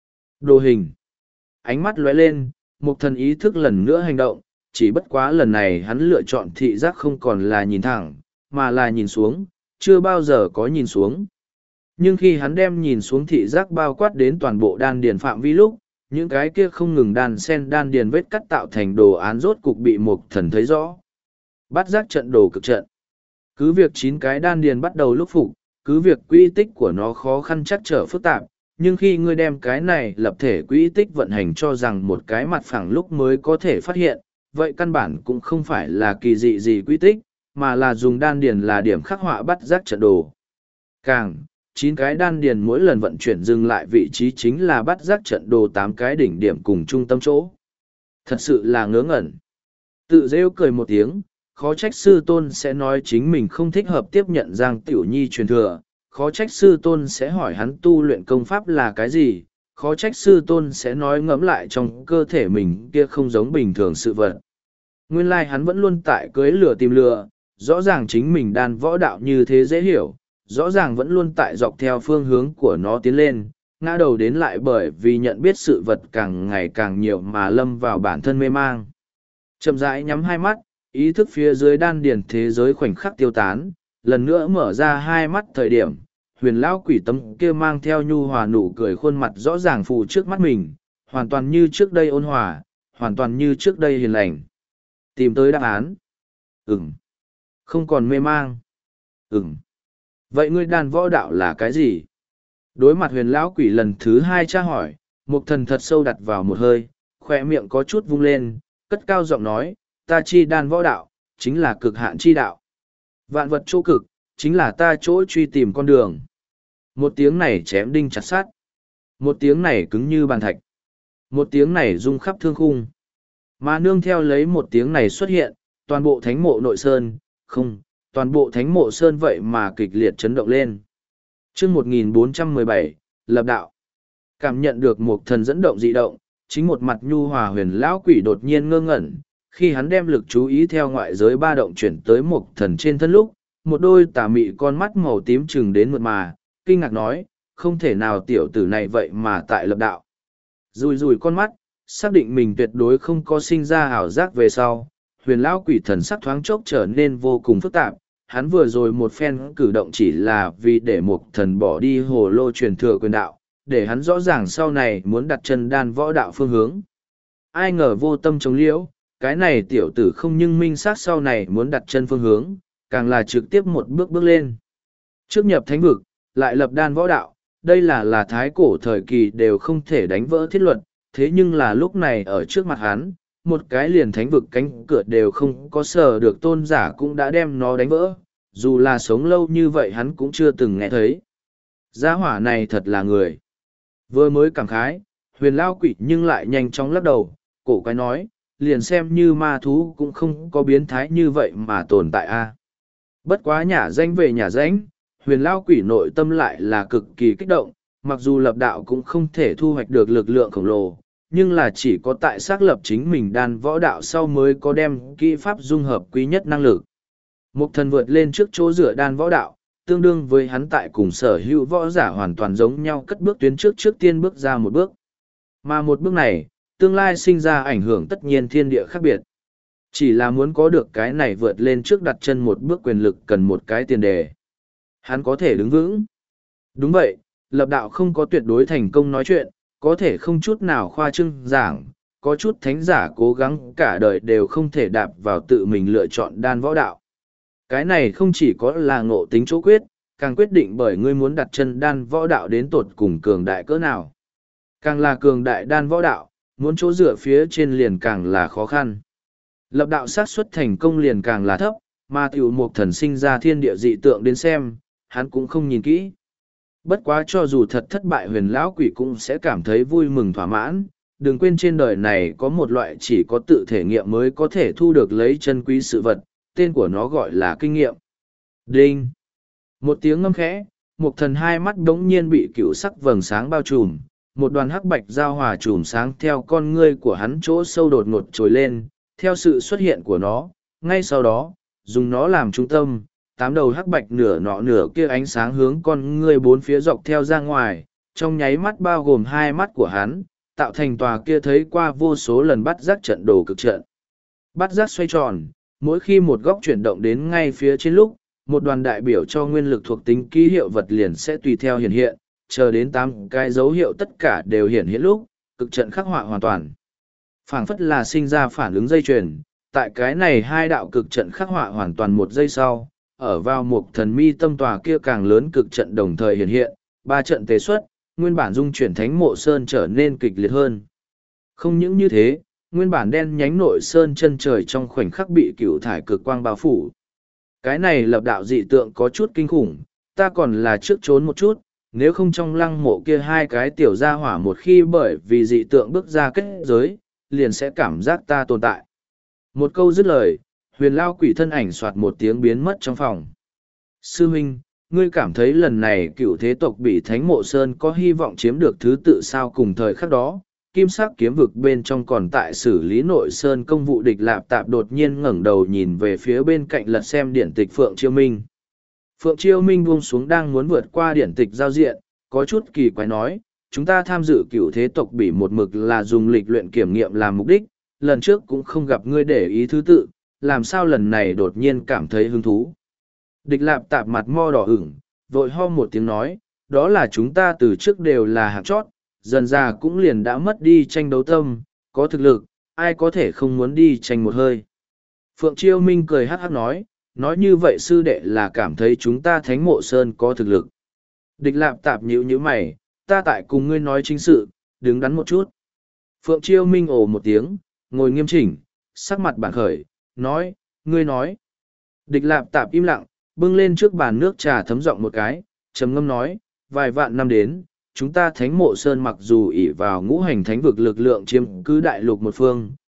Đồ hình. Ánh mắt lóe lên, một thần ý thức lần nữa hành động, chỉ bất quá lần này hắn lựa chọn thị giác không còn là nhìn thẳng, mà là nhìn xuống, chưa bao giờ có nhìn xuống. Nhưng khi hắn đem nhìn xuống thị giác bao quát đến toàn bộ đan điền phạm vi lúc, những cái kia không ngừng đan sen đan điền vết cắt tạo thành đồ án rốt cục bị một thần thấy rõ. Bắt giác trận đồ cực trận. Cứ việc chín cái đan điền bắt đầu lúc phục, cứ việc quỹ tích của nó khó khăn chắc trở phức tạp, nhưng khi ngươi đem cái này lập thể quỹ tích vận hành cho rằng một cái mặt phẳng lúc mới có thể phát hiện, vậy căn bản cũng không phải là kỳ dị gì quỹ tích, mà là dùng đan điền là điểm khắc họa bắt giác trận đồ. Càng, chín cái đan điền mỗi lần vận chuyển dừng lại vị trí chính là bắt giác trận đồ tám cái đỉnh điểm cùng trung tâm chỗ. Thật sự là ngớ ngẩn. Tự rêu cười một tiếng, khó trách sư tôn sẽ nói chính mình không thích hợp tiếp nhận Giang Tiểu Nhi truyền thừa, khó trách sư tôn sẽ hỏi hắn tu luyện công pháp là cái gì, khó trách sư tôn sẽ nói ngẫm lại trong cơ thể mình kia không giống bình thường sự vật. Nguyên lai like hắn vẫn luôn tại cưới lửa tìm lửa, rõ ràng chính mình đan võ đạo như thế dễ hiểu, rõ ràng vẫn luôn tại dọc theo phương hướng của nó tiến lên, ngã đầu đến lại bởi vì nhận biết sự vật càng ngày càng nhiều mà lâm vào bản thân mê mang. Chậm rãi nhắm hai mắt, ý thức phía dưới đan điền thế giới khoảnh khắc tiêu tán, lần nữa mở ra hai mắt thời điểm, huyền lão quỷ tấm kia mang theo nhu hòa nụ cười khuôn mặt rõ ràng phù trước mắt mình, hoàn toàn như trước đây ôn hòa, hoàn toàn như trước đây hiền lành. Tìm tới đáp án. Ừm. Không còn mê mang. Ừm. Vậy ngươi đàn võ đạo là cái gì? Đối mặt huyền lão quỷ lần thứ hai tra hỏi, mục thần thật sâu đặt vào một hơi, khỏe miệng có chút vung lên, cất cao giọng nói, ta chi đan võ đạo, chính là cực hạn chi đạo. Vạn vật chỗ cực, chính là ta chỗ truy tìm con đường. Một tiếng này chém đinh chặt sát. Một tiếng này cứng như bàn thạch. Một tiếng này rung khắp thương khung. Mà nương theo lấy một tiếng này xuất hiện, toàn bộ thánh mộ nội sơn, không, toàn bộ thánh mộ sơn vậy mà kịch liệt chấn động lên. Trước một nghìn bốn trăm mười bảy, lập đạo. Cảm nhận được một thần dẫn động dị động, chính một mặt nhu hòa huyền lão quỷ đột nhiên ngơ ngẩn, khi hắn đem lực chú ý theo ngoại giới ba động chuyển tới một thần trên thân lúc, một đôi tà mị con mắt màu tím chừng đến mượt mà, kinh ngạc nói, không thể nào tiểu tử này vậy mà tại lập đạo. Rùi rùi con mắt, xác định mình tuyệt đối không có sinh ra ảo giác về sau, huyền lão quỷ thần sắc thoáng chốc trở nên vô cùng phức tạp. Hắn vừa rồi một phen cử động chỉ là vì để một thần bỏ đi hồ lô truyền thừa quyền đạo, để hắn rõ ràng sau này muốn đặt chân đan võ đạo phương hướng. Ai ngờ vô tâm chống liễu, cái này tiểu tử không nhưng minh xác sau này muốn đặt chân phương hướng, càng là trực tiếp một bước bước lên. Trước nhập thánh vực, lại lập đan võ đạo, đây là là thái cổ thời kỳ đều không thể đánh vỡ thiết luật, thế nhưng là lúc này ở trước mặt hắn, một cái liền thánh vực cánh cửa đều không có sờ được tôn giả cũng đã đem nó đánh vỡ, dù là sống lâu như vậy hắn cũng chưa từng nghe thấy. Gia hỏa này thật là người. Vừa mới cảm khái, huyền lao quỷ nhưng lại nhanh chóng lắc đầu, cổ quái nói, liền xem như ma thú cũng không có biến thái như vậy mà tồn tại a. Bất quá nhả danh về nhả danh, huyền lao quỷ nội tâm lại là cực kỳ kích động, mặc dù lập đạo cũng không thể thu hoạch được lực lượng khổng lồ, nhưng là chỉ có tại xác lập chính mình đan võ đạo sau mới có đem kỹ pháp dung hợp quý nhất năng lực. Một thần vượt lên trước chỗ dựa đan võ đạo, tương đương với hắn tại cùng sở hữu võ giả hoàn toàn giống nhau cất bước tuyến trước trước tiên bước ra một bước. Mà một bước này, tương lai sinh ra ảnh hưởng tất nhiên thiên địa khác biệt. Chỉ là muốn có được cái này vượt lên trước đặt chân một bước quyền lực cần một cái tiền đề. Hắn có thể đứng vững. Đúng vậy, lập đạo không có tuyệt đối thành công nói chuyện, có thể không chút nào khoa trương giảng, có chút thánh giả cố gắng cả đời đều không thể đạp vào tự mình lựa chọn đan võ đạo. Cái này không chỉ có là ngộ tính chỗ quyết, càng quyết định bởi ngươi muốn đặt chân đan võ đạo đến tột cùng cường đại cỡ nào. Càng là cường đại đan võ đạo, muốn chỗ dựa phía trên liền càng là khó khăn. Lập đạo xác suất thành công liền càng là thấp, mà tiểu mục thần sinh ra thiên địa dị tượng đến xem, hắn cũng không nhìn kỹ. Bất quá cho dù thật thất bại huyền lão quỷ cũng sẽ cảm thấy vui mừng thỏa mãn, đừng quên trên đời này có một loại chỉ có tự thể nghiệm mới có thể thu được lấy chân quý sự vật, tên của nó gọi là kinh nghiệm. Đinh! Một tiếng ngâm khẽ, mục thần hai mắt đống nhiên bị cựu sắc vầng sáng bao trùm, một đoàn hắc bạch giao hòa trùm sáng theo con ngươi của hắn chỗ sâu đột ngột trồi lên, theo sự xuất hiện của nó, ngay sau đó, dùng nó làm trung tâm, tám đầu hắc bạch nửa nọ nửa kia ánh sáng hướng con ngươi bốn phía dọc theo ra ngoài, trong nháy mắt bao gồm hai mắt của hắn, tạo thành tòa kia thấy qua vô số lần bắt giác trận đồ cực trận. Bắt giác xoay tròn, mỗi khi một góc chuyển động đến ngay phía trên lúc, một đoàn đại biểu cho nguyên lực thuộc tính ký hiệu vật liền sẽ tùy theo hiện hiện, chờ đến tám cái dấu hiệu tất cả đều hiện hiện lúc, cực trận khắc họa hoàn toàn. Phảng phất là sinh ra phản ứng dây chuyền, tại cái này hai đạo cực trận khắc họa hoàn toàn một giây sau, ở vào một thần mi tâm tòa kia càng lớn cực trận đồng thời hiện hiện, ba trận tế xuất, nguyên bản dung chuyển thánh mộ sơn trở nên kịch liệt hơn. Không những như thế, nguyên bản đen nhánh nội sơn chân trời trong khoảnh khắc bị cựu thải cực quang bao phủ. Cái này lập đạo dị tượng có chút kinh khủng, ta còn là trước trốn một chút, nếu không trong lăng mộ kia hai cái tiểu gia hỏa một khi bởi vì dị tượng bước ra kết giới, liền sẽ cảm giác ta tồn tại. Một câu dứt lời, huyền lao quỷ thân ảnh soạt một tiếng biến mất trong phòng. Sư huynh, ngươi cảm thấy lần này cựu thế tộc bị thánh mộ sơn có hy vọng chiếm được thứ tự sao? Cùng thời khắc đó, kim sắc kiếm vực bên trong còn tại xử lý nội sơn công vụ địch lạp tạp đột nhiên ngẩng đầu nhìn về phía bên cạnh lật xem điển tịch Phượng Chiêu Minh. Phượng Chiêu Minh buông xuống đang muốn vượt qua điển tịch giao diện, có chút kỳ quái nói, chúng ta tham dự cựu thế tộc bị một mực là dùng lịch luyện kiểm nghiệm làm mục đích, lần trước cũng không gặp ngươi để ý thứ tự, làm sao lần này đột nhiên cảm thấy hứng thú. Địch lạp tạp mặt mo đỏ ửng, vội ho một tiếng nói, đó là chúng ta từ trước đều là hạng chót, dần ra cũng liền đã mất đi tranh đấu tâm, có thực lực, ai có thể không muốn đi tranh một hơi. Phượng Chiêu Minh cười hát hát nói, nói như vậy sư đệ là cảm thấy chúng ta thánh mộ sơn có thực lực. Địch lạp tạp nhíu nhíu mày, ta tại cùng ngươi nói chính sự, đứng đắn một chút. Phượng Chiêu Minh ồ một tiếng, ngồi nghiêm chỉnh, sắc mặt bản khởi, nói, ngươi nói. Địch lạp tạp im lặng, bưng lên trước bàn nước trà thấm giọng một cái, trầm ngâm nói, vài vạn năm đến, chúng ta thánh mộ sơn mặc dù ỷ vào ngũ hành thánh vực lực lượng chiếm cứ đại lục một phương,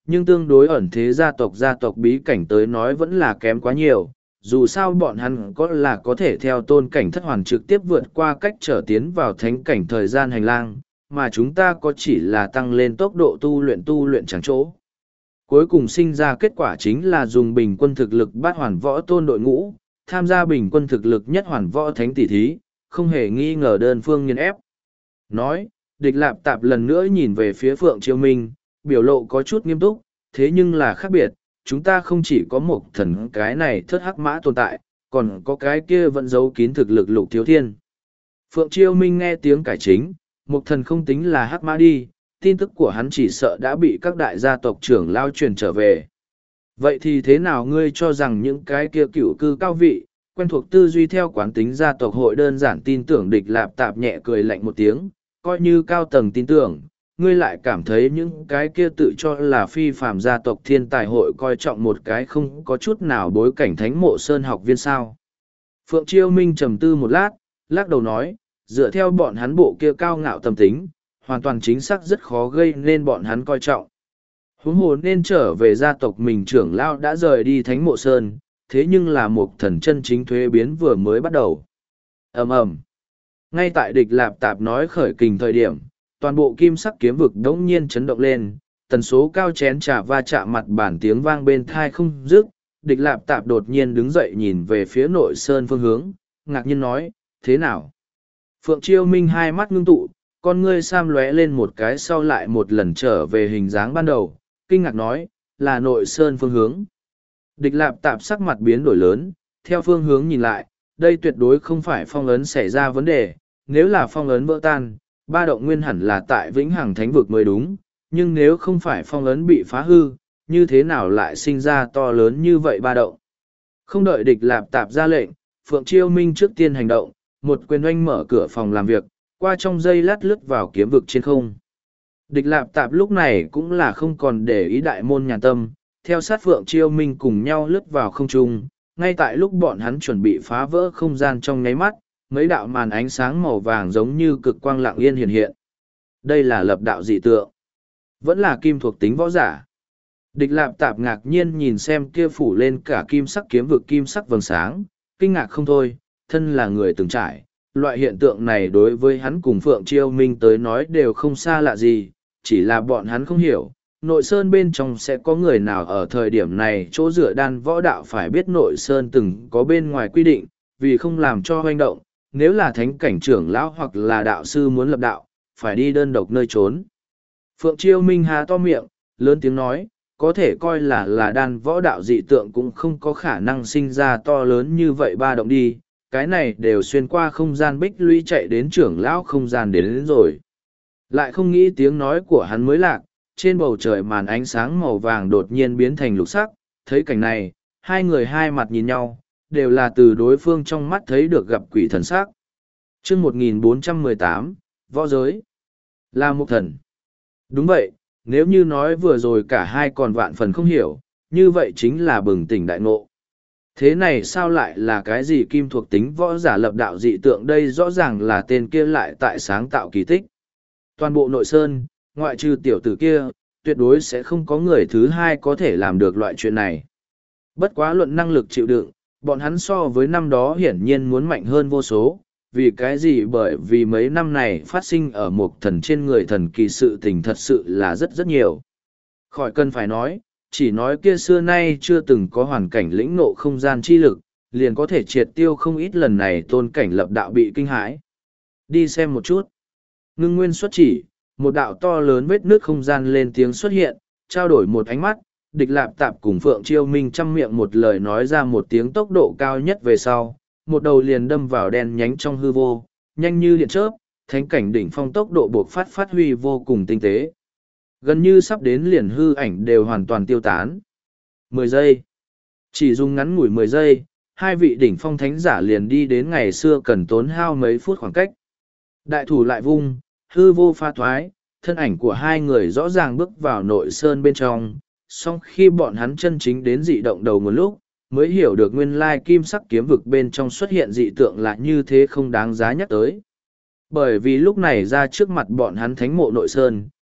nhưng tương đối ẩn thế gia tộc gia tộc bí cảnh tới nói vẫn là kém quá nhiều. Dù sao bọn hắn có là có thể theo tôn cảnh thất hoàn trực tiếp vượt qua cách trở tiến vào thánh cảnh thời gian hành lang, mà chúng ta có chỉ là tăng lên tốc độ tu luyện tu luyện chẳng chỗ. Cuối cùng sinh ra kết quả chính là dùng bình quân thực lực bát hoàn võ tôn đội ngũ, tham gia bình quân thực lực nhất hoàn võ thánh tỷ thí, không hề nghi ngờ đơn phương nghiền ép. Nói, địch lạp tạp lần nữa nhìn về phía Phượng Chiêu Minh, biểu lộ có chút nghiêm túc, thế nhưng là khác biệt, chúng ta không chỉ có một thần cái này thất hắc mã tồn tại, còn có cái kia vẫn giấu kín thực lực lục thiếu thiên. Phượng Chiêu Minh nghe tiếng cải chính, một thần không tính là hắc mã đi, tin tức của hắn chỉ sợ đã bị các đại gia tộc trưởng lao truyền trở về. Vậy thì thế nào ngươi cho rằng những cái kia cựu cư cao vị, quen thuộc tư duy theo quán tính gia tộc hội đơn giản tin tưởng địch lạp tạp nhẹ cười lạnh một tiếng, coi như cao tầng tin tưởng, ngươi lại cảm thấy những cái kia tự cho là phi phàm gia tộc thiên tài hội coi trọng một cái không có chút nào bối cảnh thánh mộ sơn học viên sao. Phượng Chiêu Minh trầm tư một lát, lắc đầu nói, dựa theo bọn hắn bộ kia cao ngạo tâm tính, hoàn toàn chính xác rất khó gây nên bọn hắn coi trọng. Huống hồ nên trở về gia tộc mình trưởng lao đã rời đi thánh mộ sơn, thế nhưng là một thần chân chính thuế biến vừa mới bắt đầu. ầm ầm Ngay tại địch lạp tạp nói khởi kình thời điểm, toàn bộ kim sắc kiếm vực đống nhiên chấn động lên, tần số cao chén trà va chạm mặt bản tiếng vang bên thai không dứt. Địch lạp tạp đột nhiên đứng dậy nhìn về phía nội sơn phương hướng, ngạc nhiên nói, thế nào? Phượng Chiêu Minh hai mắt ngưng tụ, con ngươi sam lóe lên một cái sau lại một lần trở về hình dáng ban đầu, kinh ngạc nói, là nội sơn phương hướng. Địch lạp tạp sắc mặt biến đổi lớn, theo phương hướng nhìn lại, đây tuyệt đối không phải phong ấn xảy ra vấn đề, nếu là phong ấn vỡ tan, ba động nguyên hẳn là tại vĩnh hằng thánh vực mới đúng, nhưng nếu không phải phong ấn bị phá hư, như thế nào lại sinh ra to lớn như vậy ba động. Không đợi địch lạp tạp ra lệnh, Phượng Chiêu Minh trước tiên hành động, một quyền oanh mở cửa phòng làm việc, qua trong giây lát lướt vào kiếm vực trên không. Địch lạp tạp lúc này cũng là không còn để ý đại môn nhà tâm, theo sát Phượng Chiêu Minh cùng nhau lướt vào không trung, ngay tại lúc bọn hắn chuẩn bị phá vỡ không gian trong nháy mắt, mấy đạo màn ánh sáng màu vàng giống như cực quang lặng yên hiện hiện. Đây là lập đạo dị tượng, vẫn là kim thuộc tính võ giả. Địch lạp tạp ngạc nhiên nhìn xem kia phủ lên cả kim sắc kiếm vực kim sắc vầng sáng, kinh ngạc không thôi, thân là người từng trải, loại hiện tượng này đối với hắn cùng Phượng Chiêu Minh tới nói đều không xa lạ gì, chỉ là bọn hắn không hiểu, nội sơn bên trong sẽ có người nào ở thời điểm này chỗ dựa đan võ đạo phải biết nội sơn từng có bên ngoài quy định, vì không làm cho hoành động, nếu là thánh cảnh trưởng lão hoặc là đạo sư muốn lập đạo, phải đi đơn độc nơi trốn. Phượng Chiêu Minh há to miệng, lớn tiếng nói, có thể coi là là đan võ đạo dị tượng cũng không có khả năng sinh ra to lớn như vậy ba động đi, cái này đều xuyên qua không gian bích lũy chạy đến trưởng lão không gian đến, đến rồi. Lại không nghĩ tiếng nói của hắn mới lạc, trên bầu trời màn ánh sáng màu vàng đột nhiên biến thành lục sắc, thấy cảnh này, hai người hai mặt nhìn nhau, đều là từ đối phương trong mắt thấy được gặp quỷ thần sắc. Chương một nghìn bốn trăm mười tám, Võ Giới là một thần. Đúng vậy, nếu như nói vừa rồi cả hai còn vạn phần không hiểu, như vậy chính là bừng tỉnh đại ngộ. Thế này sao lại là cái gì kim thuộc tính võ giả lập đạo dị tượng, đây rõ ràng là tên kia lại tại sáng tạo kỳ tích. Toàn bộ nội sơn, ngoại trừ tiểu tử kia, tuyệt đối sẽ không có người thứ hai có thể làm được loại chuyện này. Bất quá luận năng lực chịu đựng, bọn hắn so với năm đó hiển nhiên muốn mạnh hơn vô số. Vì cái gì? Bởi vì mấy năm này phát sinh ở một thần trên người thần kỳ sự tình thật sự là rất rất nhiều. Khỏi cần phải nói, chỉ nói kia xưa nay chưa từng có hoàn cảnh lĩnh ngộ không gian chi lực, liền có thể triệt tiêu không ít lần này tôn cảnh lập đạo bị kinh hãi. Đi xem một chút. Ngưng nguyên xuất chỉ, một đạo to lớn vết nước không gian lên tiếng xuất hiện, trao đổi một ánh mắt, địch lạp tạp cùng Phượng Chiêu Minh chăm miệng một lời nói ra một tiếng tốc độ cao nhất về sau, một đầu liền đâm vào đen nhánh trong hư vô, nhanh như điện chớp, thánh cảnh đỉnh phong tốc độ buộc phát phát huy vô cùng tinh tế. Gần như sắp đến liền hư ảnh đều hoàn toàn tiêu tán. Mười giây. Chỉ dùng ngắn ngủi mười giây, hai vị đỉnh phong thánh giả liền đi đến ngày xưa cần tốn hao mấy phút khoảng cách. Đại thủ lại vung, hư vô pha thoái, thân ảnh của hai người rõ ràng bước vào nội sơn bên trong, song khi bọn hắn chân chính đến dị động đầu một lúc, mới hiểu được nguyên lai kim sắc kiếm vực bên trong xuất hiện dị tượng là như thế không đáng giá nhắc tới. Bởi vì lúc này ra trước mặt bọn hắn thánh mộ nội sơn,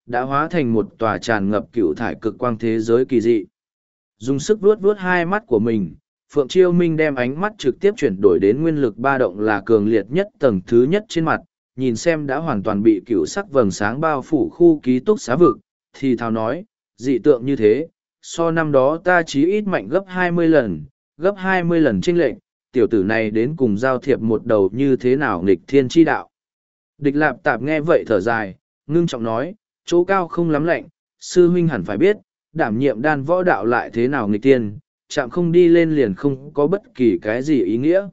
đã hóa thành một tòa tràn ngập cựu thải cực quang thế giới kỳ dị. Dùng sức vuốt vuốt hai mắt của mình, Phượng Chiêu Minh đem ánh mắt trực tiếp chuyển đổi đến nguyên lực ba động là cường liệt nhất tầng thứ nhất trên mặt, nhìn xem đã hoàn toàn bị cựu sắc vầng sáng bao phủ khu ký túc xá vực, thì thào nói, dị tượng như thế, so năm đó ta chí ít mạnh gấp hai mươi lần, gấp hai mươi lần chênh lệch, tiểu tử này đến cùng giao thiệp một đầu như thế nào nghịch thiên chi đạo. Địch Lạp Tạp nghe vậy thở dài, ngưng trọng nói, chỗ cao không lắm lạnh, sư huynh hẳn phải biết, đảm nhiệm đan võ đạo lại thế nào nghịch tiên, chạm không đi lên liền không có bất kỳ cái gì ý nghĩa.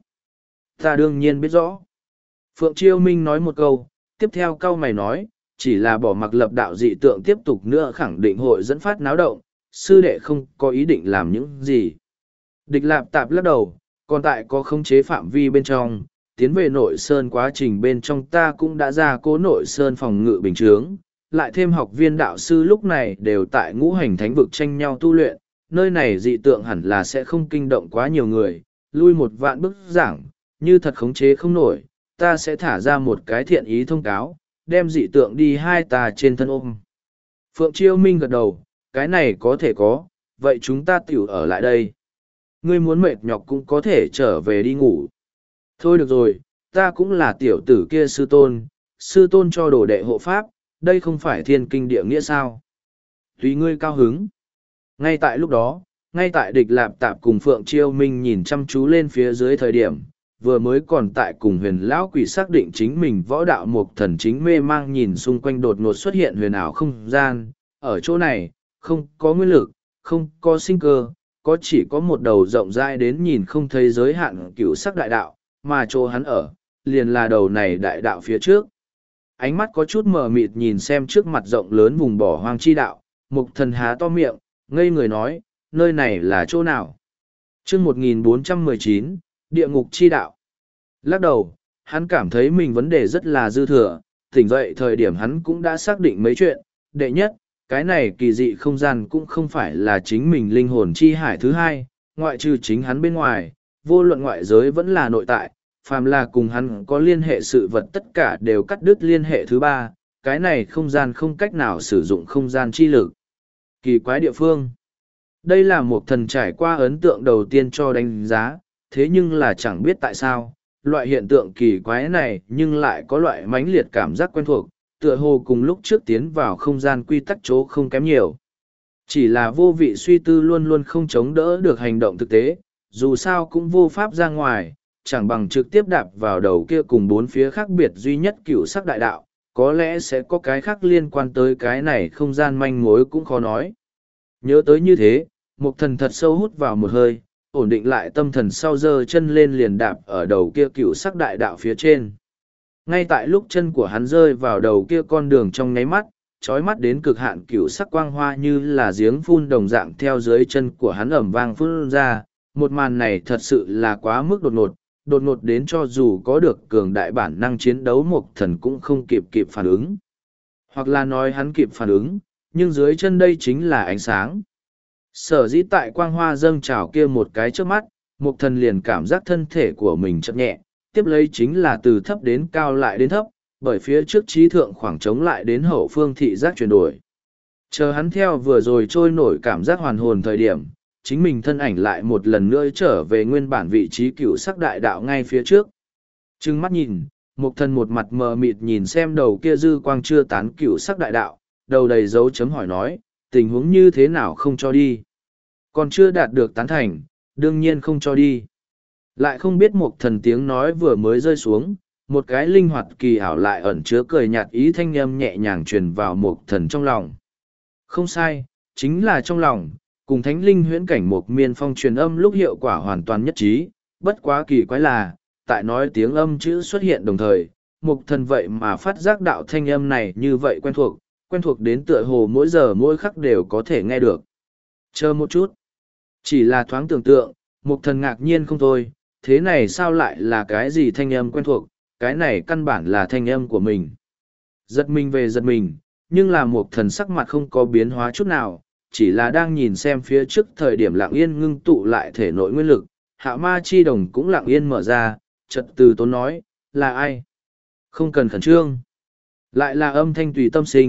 Ta đương nhiên biết rõ. Phượng Chiêu Minh nói một câu, tiếp theo câu mày nói, chỉ là bỏ mặc lập đạo dị tượng tiếp tục nữa khẳng định hội dẫn phát náo động, sư đệ không có ý định làm những gì. Địch Lạp Tạp lắc đầu, còn tại có khống chế phạm vi bên trong, tiến về nội sơn quá trình bên trong ta cũng đã ra cố nội sơn phòng ngự bình chướng, lại thêm học viên đạo sư lúc này đều tại ngũ hành thánh vực tranh nhau tu luyện, nơi này dị tượng hẳn là sẽ không kinh động quá nhiều người, lui một vạn bức giảng, như thật khống chế không nổi, ta sẽ thả ra một cái thiện ý thông cáo, đem dị tượng đi hai tà trên thân ôm. Phượng Chiêu Minh gật đầu, cái này có thể có, vậy chúng ta tiểu ở lại đây. Ngươi muốn mệt nhọc cũng có thể trở về đi ngủ. Thôi được rồi, ta cũng là tiểu tử kia sư tôn, sư tôn cho đồ đệ hộ pháp, đây không phải thiên kinh địa nghĩa sao. Tùy ngươi cao hứng. Ngay tại lúc đó, ngay tại Địch Lạp Tạp cùng Phượng Chiêu Minh nhìn chăm chú lên phía dưới thời điểm, vừa mới còn tại cùng huyền lão quỷ xác định chính mình võ đạo mục thần chính mê mang nhìn xung quanh đột ngột xuất hiện huyền ảo không gian. Ở chỗ này, không có nguyên lực, không có sinh cơ, có chỉ có một đầu rộng rãi đến nhìn không thấy giới hạn cửu sắc đại đạo, mà chỗ hắn ở, liền là đầu này đại đạo phía trước. Ánh mắt có chút mờ mịt nhìn xem trước mặt rộng lớn vùng bỏ hoang chi đạo, mục thần há to miệng, ngây người nói, nơi này là chỗ nào? chương một nghìn bốn trăm mười chín, địa ngục chi đạo. Lắc đầu, hắn cảm thấy mình vấn đề rất là dư thừa, tỉnh dậy thời điểm hắn cũng đã xác định mấy chuyện. Đệ nhất, cái này kỳ dị không gian cũng không phải là chính mình linh hồn chi hải thứ hai, ngoại trừ chính hắn bên ngoài, vô luận ngoại giới vẫn là nội tại, phàm là cùng hắn có liên hệ sự vật tất cả đều cắt đứt liên hệ thứ ba, cái này không gian không cách nào sử dụng không gian chi lực. Kỳ quái địa phương. Đây là một thần trải qua ấn tượng đầu tiên cho đánh giá, thế nhưng là chẳng biết tại sao, loại hiện tượng kỳ quái này nhưng lại có loại mãnh liệt cảm giác quen thuộc, tựa hồ cùng lúc trước tiến vào không gian quy tắc chỗ không kém nhiều. Chỉ là vô vị suy tư luôn luôn không chống đỡ được hành động thực tế, dù sao cũng vô pháp ra ngoài, chẳng bằng trực tiếp đạp vào đầu kia cùng bốn phía khác biệt duy nhất cựu sắc đại đạo, có lẽ sẽ có cái khác liên quan tới cái này không gian manh mối cũng khó nói. Nhớ tới như thế, Mục thần thật sâu hút vào một hơi, ổn định lại tâm thần sau giơ chân lên liền đạp ở đầu kia cựu sắc đại đạo phía trên. Ngay tại lúc chân của hắn rơi vào đầu kia con đường trong nháy mắt, trói mắt đến cực hạn cựu sắc quang hoa như là giếng phun đồng dạng theo dưới chân của hắn ẩm vang phun ra. Một màn này thật sự là quá mức đột ngột, đột ngột đến cho dù có được cường đại bản năng chiến đấu Mục thần cũng không kịp kịp phản ứng. Hoặc là nói hắn kịp phản ứng, nhưng dưới chân đây chính là ánh sáng. Sở dĩ tại quang hoa dâng trào kia một cái trước mắt, Mục thần liền cảm giác thân thể của mình chậm nhẹ, tiếp lấy chính là từ thấp đến cao lại đến thấp, bởi phía trước trí thượng khoảng trống lại đến hậu phương thị giác chuyển đổi. Chờ hắn theo vừa rồi trôi nổi cảm giác hoàn hồn thời điểm, chính mình thân ảnh lại một lần nữa trở về nguyên bản vị trí cựu sắc đại đạo ngay phía trước. Trừng mắt nhìn, Mục thần một mặt mờ mịt nhìn xem đầu kia dư quang chưa tán cựu sắc đại đạo, đầu đầy dấu chấm hỏi nói, tình huống như thế nào không cho đi. Còn chưa đạt được tán thành, đương nhiên không cho đi. Lại không biết Mục thần tiếng nói vừa mới rơi xuống, một cái linh hoạt kỳ ảo lại ẩn chứa cười nhạt ý thanh âm nhẹ nhàng truyền vào Mục thần trong lòng. Không sai, chính là trong lòng, cùng thánh linh huyễn cảnh Mục miên phong truyền âm lúc hiệu quả hoàn toàn nhất trí, bất quá kỳ quái là, tại nói tiếng âm chữ xuất hiện đồng thời, Mục thần vậy mà phát giác đạo thanh âm này như vậy quen thuộc, quen thuộc đến tựa hồ mỗi giờ mỗi khắc đều có thể nghe được. Chờ một chút. Chỉ là thoáng tưởng tượng, Mục thần ngạc nhiên không thôi, thế này sao lại là cái gì thanh âm quen thuộc, cái này căn bản là thanh âm của mình. Giật mình về giật mình, nhưng là Mục thần sắc mặt không có biến hóa chút nào, chỉ là đang nhìn xem phía trước thời điểm lặng yên ngưng tụ lại thể nội nguyên lực, hạ ma chi đồng cũng lặng yên mở ra, chợt từ tốn nói, là ai? Không cần khẩn trương. Lại là âm thanh tùy tâm sinh,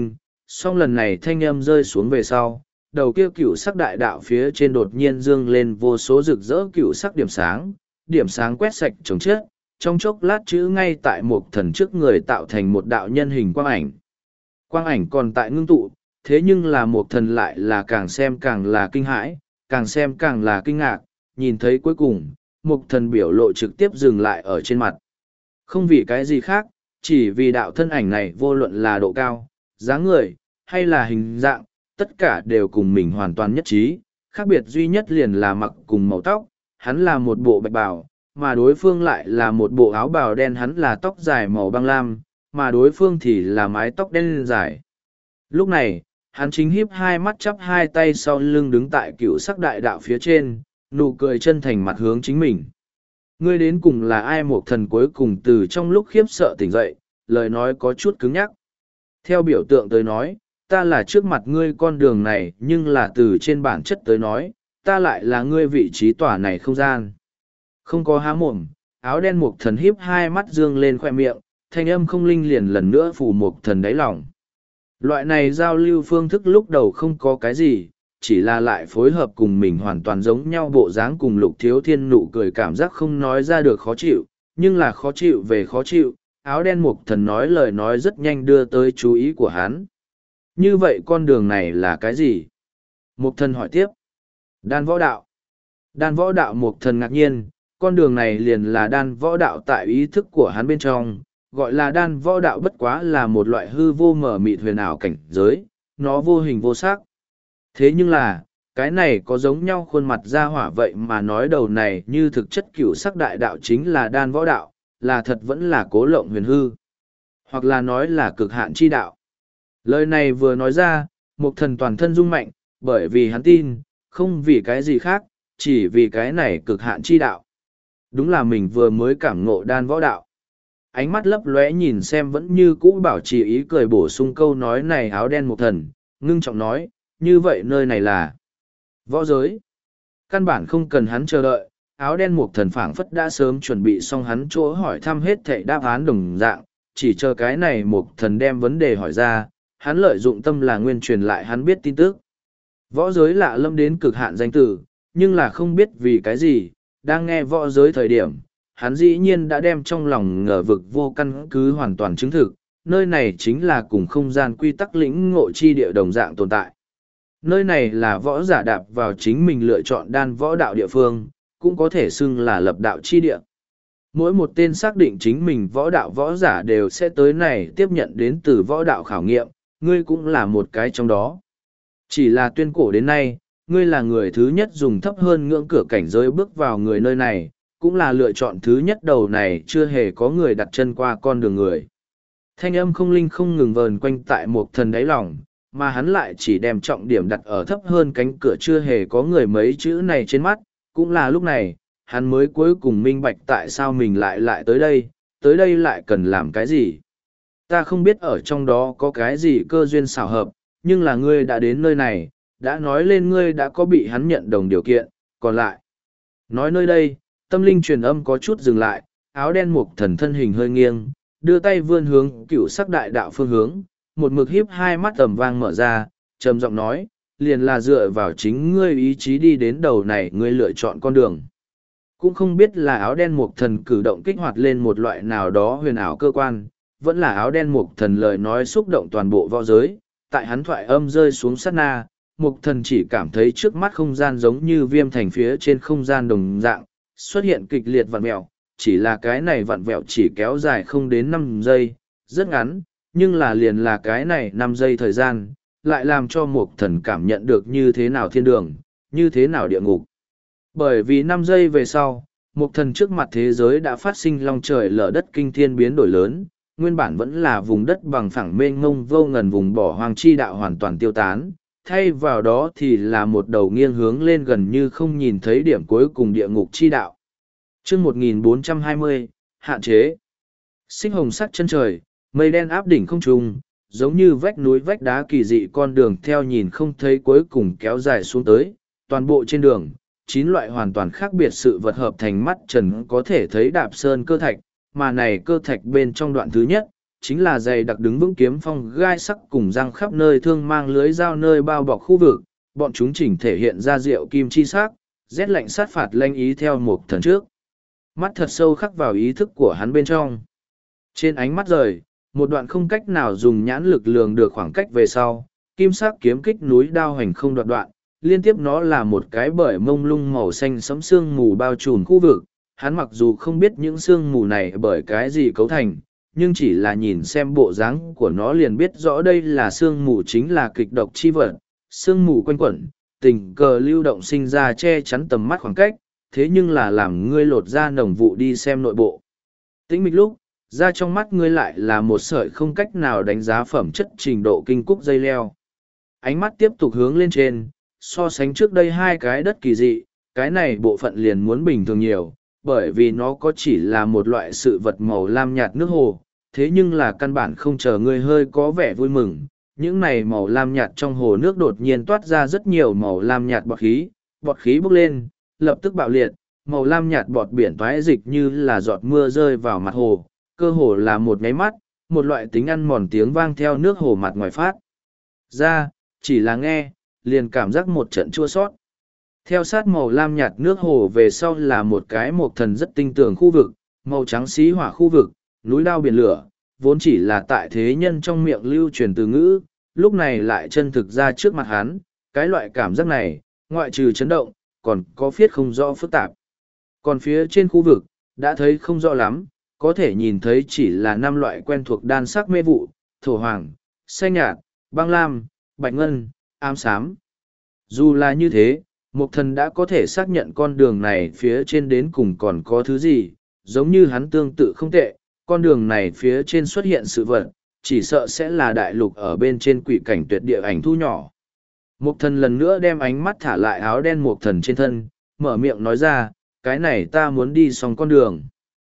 song lần này thanh âm rơi xuống về sau, đầu kia cựu sắc đại đạo phía trên đột nhiên dương lên vô số rực rỡ cựu sắc điểm sáng, điểm sáng quét sạch trống chết, trong chốc lát chữ ngay tại một thần trước người tạo thành một đạo nhân hình quang ảnh. Quang ảnh còn tại ngưng tụ, thế nhưng là một thần lại là càng xem càng là kinh hãi, càng xem càng là kinh ngạc, nhìn thấy cuối cùng, một thần biểu lộ trực tiếp dừng lại ở trên mặt. Không vì cái gì khác, chỉ vì đạo thân ảnh này vô luận là độ cao, dáng người, hay là hình dạng, tất cả đều cùng mình hoàn toàn nhất trí, khác biệt duy nhất liền là mặc cùng màu tóc, hắn là một bộ bạch bào, mà đối phương lại là một bộ áo bào đen, hắn là tóc dài màu băng lam, mà đối phương thì là mái tóc đen dài. Lúc này, hắn chính híp hai mắt chắp hai tay sau lưng đứng tại cựu sắc đại đạo phía trên, nụ cười chân thành mặt hướng chính mình. Ngươi đến cùng là ai? Một thần cuối cùng từ trong lúc khiếp sợ tỉnh dậy, lời nói có chút cứng nhắc. Theo biểu tượng tới nói, ta là trước mặt ngươi con đường này, nhưng là từ trên bản chất tới nói, ta lại là ngươi vị trí tỏa này không gian. Không có há mồm, áo đen một thần híp hai mắt dương lên khoe miệng, thanh âm không linh liền lần nữa phủ một thần đáy lòng. Loại này giao lưu phương thức lúc đầu không có cái gì, chỉ là lại phối hợp cùng mình hoàn toàn giống nhau bộ dáng cùng Lục Thiếu Thiên nụ cười, cảm giác không nói ra được khó chịu, nhưng là khó chịu về khó chịu, áo đen mục thần nói lời nói rất nhanh đưa tới chú ý của hắn. Như vậy con đường này là cái gì? Mục thần hỏi tiếp. Đan võ đạo. Đan võ đạo. Mục thần ngạc nhiên, con đường này liền là đan võ đạo tại ý thức của hắn bên trong, gọi là đan võ đạo bất quá là một loại hư vô mở mịt huyền ảo cảnh giới, nó vô hình vô sắc. Thế nhưng là, cái này có giống nhau khuôn mặt ra hỏa vậy mà nói đầu này như thực chất cửu sắc đại đạo chính là đan võ đạo, là thật vẫn là cố lộng huyền hư, hoặc là nói là cực hạn chi đạo. Lời này vừa nói ra, một thần toàn thân rung mạnh, bởi vì hắn tin, không vì cái gì khác, chỉ vì cái này cực hạn chi đạo. Đúng là mình vừa mới cảm ngộ đan võ đạo. Ánh mắt lấp lóe nhìn xem vẫn như cũ bảo trì ý cười, bổ sung câu nói này áo đen một thần, ngưng trọng nói, như vậy nơi này là võ giới. Căn bản không cần hắn chờ đợi, áo đen một thần phảng phất đã sớm chuẩn bị xong hắn chỗ hỏi thăm hết thảy đáp án đồng dạng, chỉ chờ cái này một thần đem vấn đề hỏi ra, hắn lợi dụng tâm là nguyên truyền lại hắn biết tin tức. Võ giới lạ lâm đến cực hạn danh từ, nhưng là không biết vì cái gì, đang nghe võ giới thời điểm, hắn dĩ nhiên đã đem trong lòng ngờ vực vô căn cứ hoàn toàn chứng thực, nơi này chính là cùng không gian quy tắc lĩnh ngộ chi địa đồng dạng tồn tại. Nơi này là võ giả đạp vào chính mình lựa chọn đan võ đạo địa phương, cũng có thể xưng là lập đạo chi địa. Mỗi một tên xác định chính mình võ đạo võ giả đều sẽ tới này tiếp nhận đến từ võ đạo khảo nghiệm, ngươi cũng là một cái trong đó. Chỉ là tuyên cổ đến nay, ngươi là người thứ nhất dùng thấp hơn ngưỡng cửa cảnh giới bước vào người nơi này, cũng là lựa chọn thứ nhất đầu này chưa hề có người đặt chân qua con đường người. Thanh âm không linh không ngừng vờn quanh tại một thần đáy lòng, mà hắn lại chỉ đem trọng điểm đặt ở thấp hơn cánh cửa chưa hề có người mấy chữ này trên mắt, cũng là lúc này, hắn mới cuối cùng minh bạch tại sao mình lại lại tới đây, tới đây lại cần làm cái gì. Ta không biết ở trong đó có cái gì cơ duyên xảo hợp, nhưng là ngươi đã đến nơi này, đã nói lên ngươi đã có bị hắn nhận đồng điều kiện, còn lại. Nói nơi đây, tâm linh truyền âm có chút dừng lại, áo đen mục thần thân hình hơi nghiêng, đưa tay vươn hướng cửu sắc đại đạo phương hướng, một mực hiếp hai mắt tầm vang mở ra, trầm giọng nói, liền là dựa vào chính ngươi ý chí đi đến đầu này ngươi lựa chọn con đường. Cũng không biết là áo đen mục thần cử động kích hoạt lên một loại nào đó huyền ảo cơ quan, vẫn là áo đen mục thần lời nói xúc động toàn bộ võ giới, tại hắn thoại âm rơi xuống sát na, mục thần chỉ cảm thấy trước mắt không gian giống như viêm thành phía trên không gian đồng dạng, xuất hiện kịch liệt vặn vẹo, chỉ là cái này vặn vẹo chỉ kéo dài không đến năm giây, rất ngắn, nhưng là liền là cái này năm giây thời gian, lại làm cho mục thần cảm nhận được như thế nào thiên đường, như thế nào địa ngục. Bởi vì năm giây về sau, mục thần trước mặt thế giới đã phát sinh long trời lở đất kinh thiên biến đổi lớn, nguyên bản vẫn là vùng đất bằng phẳng mênh mông vô ngần vùng bỏ hoang chi đạo hoàn toàn tiêu tán, thay vào đó thì là một đầu nghiêng hướng lên gần như không nhìn thấy điểm cuối cùng địa ngục chi đạo. Chương một nghìn bốn trăm hai mươi, hạn chế. Xích hồng sắc chân trời, mây đen áp đỉnh không trung, giống như vách núi vách đá kỳ dị con đường theo nhìn không thấy cuối cùng kéo dài xuống tới, toàn bộ trên đường, chín loại hoàn toàn khác biệt sự vật hợp thành mắt trần có thể thấy đạp sơn cơ thạch, mà này cơ thạch bên trong đoạn thứ nhất, chính là dày đặc đứng vững kiếm phong gai sắc cùng răng khắp nơi thương mang lưới dao nơi bao bọc khu vực, bọn chúng chỉnh thể hiện ra rượu kim chi sắc, rét lạnh sát phạt lanh ý theo một thần trước. Mắt thật sâu khắc vào ý thức của hắn bên trong. Trên ánh mắt rời, một đoạn không cách nào dùng nhãn lực lường được khoảng cách về sau, kim sắc kiếm kích núi đao hành không đoạn đoạn, liên tiếp nó là một cái bởi mông lung màu xanh sẫm sương mù bao trùm khu vực. Hắn mặc dù không biết những sương mù này bởi cái gì cấu thành, nhưng chỉ là nhìn xem bộ dáng của nó liền biết rõ đây là sương mù chính là kịch độc chi vật. Sương mù quanh quẩn, tình cờ lưu động sinh ra che chắn tầm mắt khoảng cách, thế nhưng là làm ngươi lột ra nồng vụ đi xem nội bộ. Tĩnh mịch lúc, ra trong mắt ngươi lại là một sợi không cách nào đánh giá phẩm chất trình độ kinh cúc dây leo. Ánh mắt tiếp tục hướng lên trên, so sánh trước đây hai cái đất kỳ dị, cái này bộ phận liền muốn bình thường nhiều, bởi vì nó có chỉ là một loại sự vật màu lam nhạt nước hồ, thế nhưng là căn bản không chờ ngươi hơi có vẻ vui mừng. Những này màu lam nhạt trong hồ nước đột nhiên toát ra rất nhiều màu lam nhạt bọt khí, bọt khí bốc lên, lập tức bạo liệt, màu lam nhạt bọt biển toái dịch như là giọt mưa rơi vào mặt hồ, cơ hồ là một nháy mắt, một loại tính ăn mòn tiếng vang theo nước hồ mặt ngoài phát ra, chỉ là nghe, liền cảm giác một trận chua sót. Theo sát màu lam nhạt nước hồ về sau là một cái mộc thần rất tinh tường khu vực, màu trắng xí hỏa khu vực, núi đao biển lửa, vốn chỉ là tại thế nhân trong miệng lưu truyền từ ngữ, lúc này lại chân thực ra trước mặt hắn, cái loại cảm giác này, ngoại trừ chấn động, còn có phiết không rõ phức tạp. Còn phía trên khu vực, đã thấy không rõ lắm, có thể nhìn thấy chỉ là năm loại quen thuộc đan sắc mê vụ, thổ hoàng, xanh nhạt, băng lam, bạch ngân, ám xám. Dù là như thế, Mộc Thần đã có thể xác nhận con đường này phía trên đến cùng còn có thứ gì, giống như hắn tương tự không tệ, con đường này phía trên xuất hiện sự vật, chỉ sợ sẽ là đại lục ở bên trên quỷ cảnh tuyệt địa ảnh thu nhỏ. Mộc Thần lần nữa đem ánh mắt thả lại áo đen Mộc Thần trên thân, mở miệng nói ra, cái này ta muốn đi xong con đường.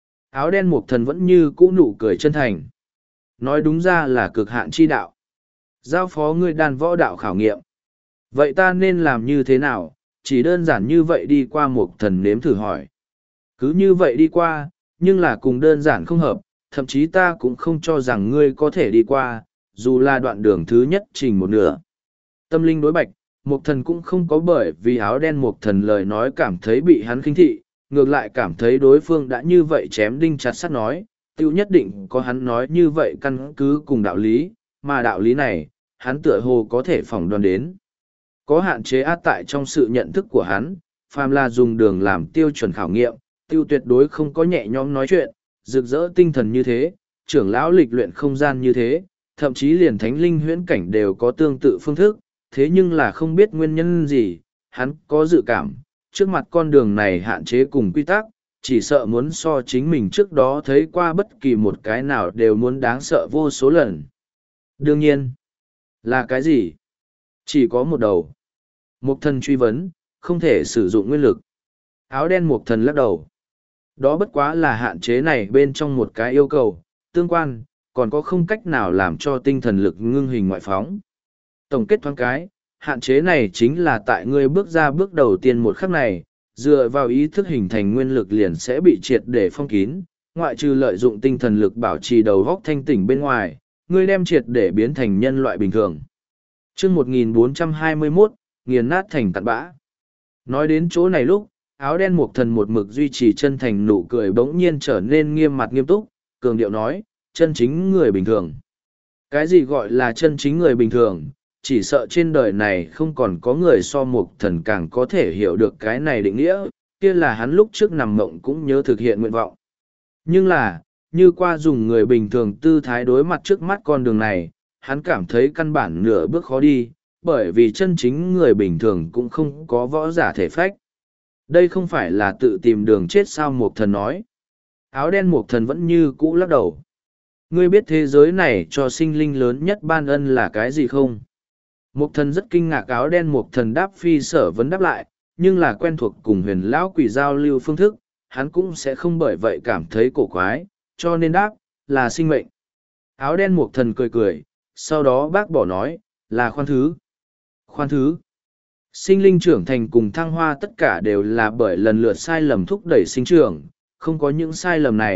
Áo đen Mộc Thần vẫn như cũ nụ cười chân thành. Nói đúng ra là cực hạn chi đạo. Giao phó ngươi đàn võ đạo khảo nghiệm. Vậy ta nên làm như thế nào? Chỉ đơn giản như vậy đi qua Mộc Thần nếm thử hỏi. Cứ như vậy đi qua, nhưng là cùng đơn giản không hợp, thậm chí ta cũng không cho rằng ngươi có thể đi qua, dù là đoạn đường thứ nhất trình một nửa. Tâm linh đối bạch, Mộc Thần cũng không có bởi vì áo đen Mộc Thần lời nói cảm thấy bị hắn khinh thị, ngược lại cảm thấy đối phương đã như vậy chém đinh chặt sắt nói, tiêu nhất định có hắn nói như vậy căn cứ cùng đạo lý, mà đạo lý này, hắn tựa hồ có thể phỏng đoán đến. Có hạn chế át tại trong sự nhận thức của hắn, phàm là dùng đường làm tiêu chuẩn khảo nghiệm, tiêu tuyệt đối không có nhẹ nhõm nói chuyện, rực rỡ tinh thần như thế, trưởng lão lịch luyện không gian như thế, thậm chí liền thánh linh huyễn cảnh đều có tương tự phương thức, thế nhưng là không biết nguyên nhân gì, hắn có dự cảm, trước mặt con đường này hạn chế cùng quy tắc, chỉ sợ muốn so chính mình trước đó thấy qua bất kỳ một cái nào đều muốn đáng sợ vô số lần. Đương nhiên, là cái gì? Chỉ có một đầu. Mộc Thần truy vấn, không thể sử dụng nguyên lực. Áo đen Mộc Thần lắc đầu. Đó bất quá là hạn chế này bên trong một cái yêu cầu, tương quan, còn có không cách nào làm cho tinh thần lực ngưng hình ngoại phóng. Tổng kết thoáng cái, hạn chế này chính là tại ngươi bước ra bước đầu tiên một khắc này, dựa vào ý thức hình thành nguyên lực liền sẽ bị triệt để phong kín, ngoại trừ lợi dụng tinh thần lực bảo trì đầu góc thanh tỉnh bên ngoài, ngươi đem triệt để biến thành nhân loại bình thường. Chương một nghìn bốn trăm hai mươi mốt, nghiền nát thành cặn bã. Nói đến chỗ này lúc, áo đen Mộc Thần một mực duy trì chân thành nụ cười bỗng nhiên trở nên nghiêm mặt nghiêm túc, cường điệu nói, chân chính người bình thường. Cái gì gọi là chân chính người bình thường, chỉ sợ trên đời này không còn có người so Mộc Thần càng có thể hiểu được cái này định nghĩa, kia là hắn lúc trước nằm mộng cũng nhớ thực hiện nguyện vọng. Nhưng là, như qua dùng người bình thường tư thái đối mặt trước mắt con đường này, hắn cảm thấy căn bản nửa bước khó đi, bởi vì chân chính người bình thường cũng không có võ giả thể phách. Đây không phải là tự tìm đường chết sao Mộc Thần nói. Áo đen Mộc Thần vẫn như cũ lắc đầu. Ngươi biết thế giới này cho sinh linh lớn nhất ban ân là cái gì không? Mộc Thần rất kinh ngạc áo đen Mộc Thần đáp phi sở vấn đáp lại, nhưng là quen thuộc cùng huyền lão quỷ giao lưu phương thức, hắn cũng sẽ không bởi vậy cảm thấy cổ quái, cho nên đáp, là sinh mệnh. Áo đen Mộc Thần cười cười, sau đó bác bỏ nói, là khoan thứ. Khoan thứ. Sinh linh trưởng thành cùng thăng hoa tất cả đều là bởi lần lượt sai lầm thúc đẩy sinh trưởng, không có những sai lầm này,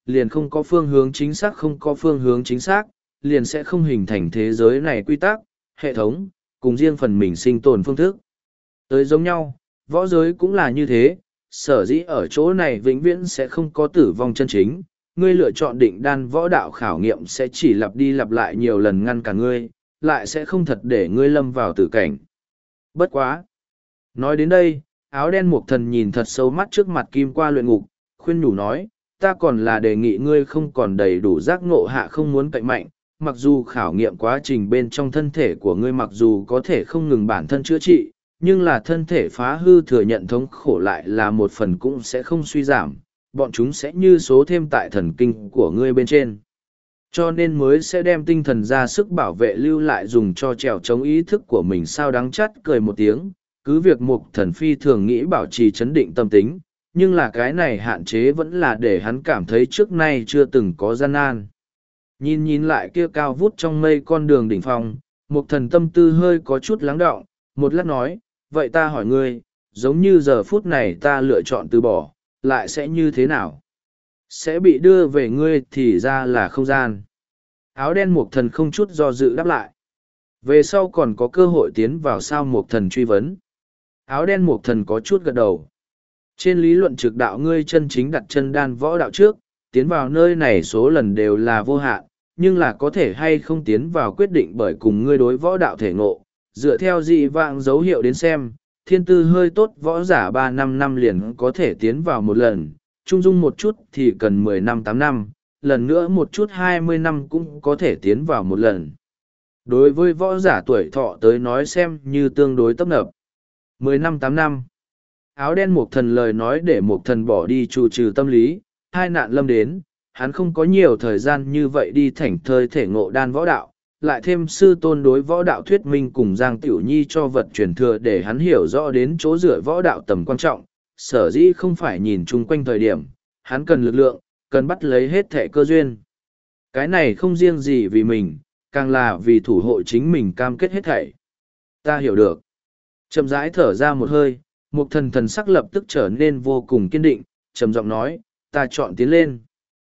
liền không có phương hướng chính xác không có phương hướng chính xác, liền sẽ không hình thành thế giới này quy tắc, hệ thống, cùng riêng phần mình sinh tồn phương thức. Tới giống nhau, võ giới cũng là như thế, sở dĩ ở chỗ này vĩnh viễn sẽ không có tử vong chân chính. Ngươi lựa chọn định đan võ đạo khảo nghiệm sẽ chỉ lặp đi lặp lại nhiều lần ngăn cả ngươi, lại sẽ không thật để ngươi lâm vào tử cảnh. Bất quá. Nói đến đây, áo đen mục thần nhìn thật sâu mắt trước mặt kim qua luyện ngục, khuyên nhủ nói, ta còn là đề nghị ngươi không còn đầy đủ giác ngộ hạ không muốn cậy mạnh, mặc dù khảo nghiệm quá trình bên trong thân thể của ngươi mặc dù có thể không ngừng bản thân chữa trị, nhưng là thân thể phá hư thừa nhận thống khổ lại là một phần cũng sẽ không suy giảm, bọn chúng sẽ như số thêm tại thần kinh của ngươi bên trên. Cho nên mới sẽ đem tinh thần ra sức bảo vệ lưu lại dùng cho trèo chống ý thức của mình sao đáng chắt cười một tiếng, cứ việc mục thần phi thường nghĩ bảo trì chấn định tâm tính, nhưng là cái này hạn chế vẫn là để hắn cảm thấy trước nay chưa từng có gian nan. Nhìn nhìn lại kia cao vút trong mây con đường đỉnh phong, mục thần tâm tư hơi có chút lắng đọng, một lát nói, vậy ta hỏi ngươi, giống như giờ phút này ta lựa chọn từ bỏ, lại sẽ như thế nào? Sẽ bị đưa về ngươi thì ra là không gian. Áo đen mục thần không chút do dự đáp lại. Về sau còn có cơ hội tiến vào sao mục thần truy vấn. Áo đen mục thần có chút gật đầu. Trên lý luận trực đạo ngươi chân chính đặt chân đan võ đạo trước, tiến vào nơi này số lần đều là vô hạn, nhưng là có thể hay không tiến vào quyết định bởi cùng ngươi đối võ đạo thể ngộ. Dựa theo dị vạng dấu hiệu đến xem, thiên tư hơi tốt võ giả ba năm năm liền có thể tiến vào một lần, trung dung một chút thì cần mười năm tám năm, lần nữa một chút hai mươi năm cũng có thể tiến vào một lần. Đối với võ giả tuổi thọ tới nói xem như tương đối tấp nập. Mười năm tám năm. Áo đen mục thần lời nói để mục thần bỏ đi trụ trừ tâm lý, hai nạn lâm đến, hắn không có nhiều thời gian như vậy đi thảnh thơi thể ngộ đan võ đạo, lại thêm sư tôn đối võ đạo thuyết minh cùng Giang Tiểu Nhi cho vật truyền thừa để hắn hiểu rõ đến chỗ dựa võ đạo tầm quan trọng, sở dĩ không phải nhìn chung quanh thời điểm, hắn cần lực lượng, cần bắt lấy hết thẻ cơ duyên. Cái này không riêng gì vì mình, càng là vì thủ hộ chính mình cam kết hết thảy. Ta hiểu được. Chậm rãi thở ra một hơi, một thần thần sắc lập tức trở nên vô cùng kiên định, trầm giọng nói, ta chọn tiến lên.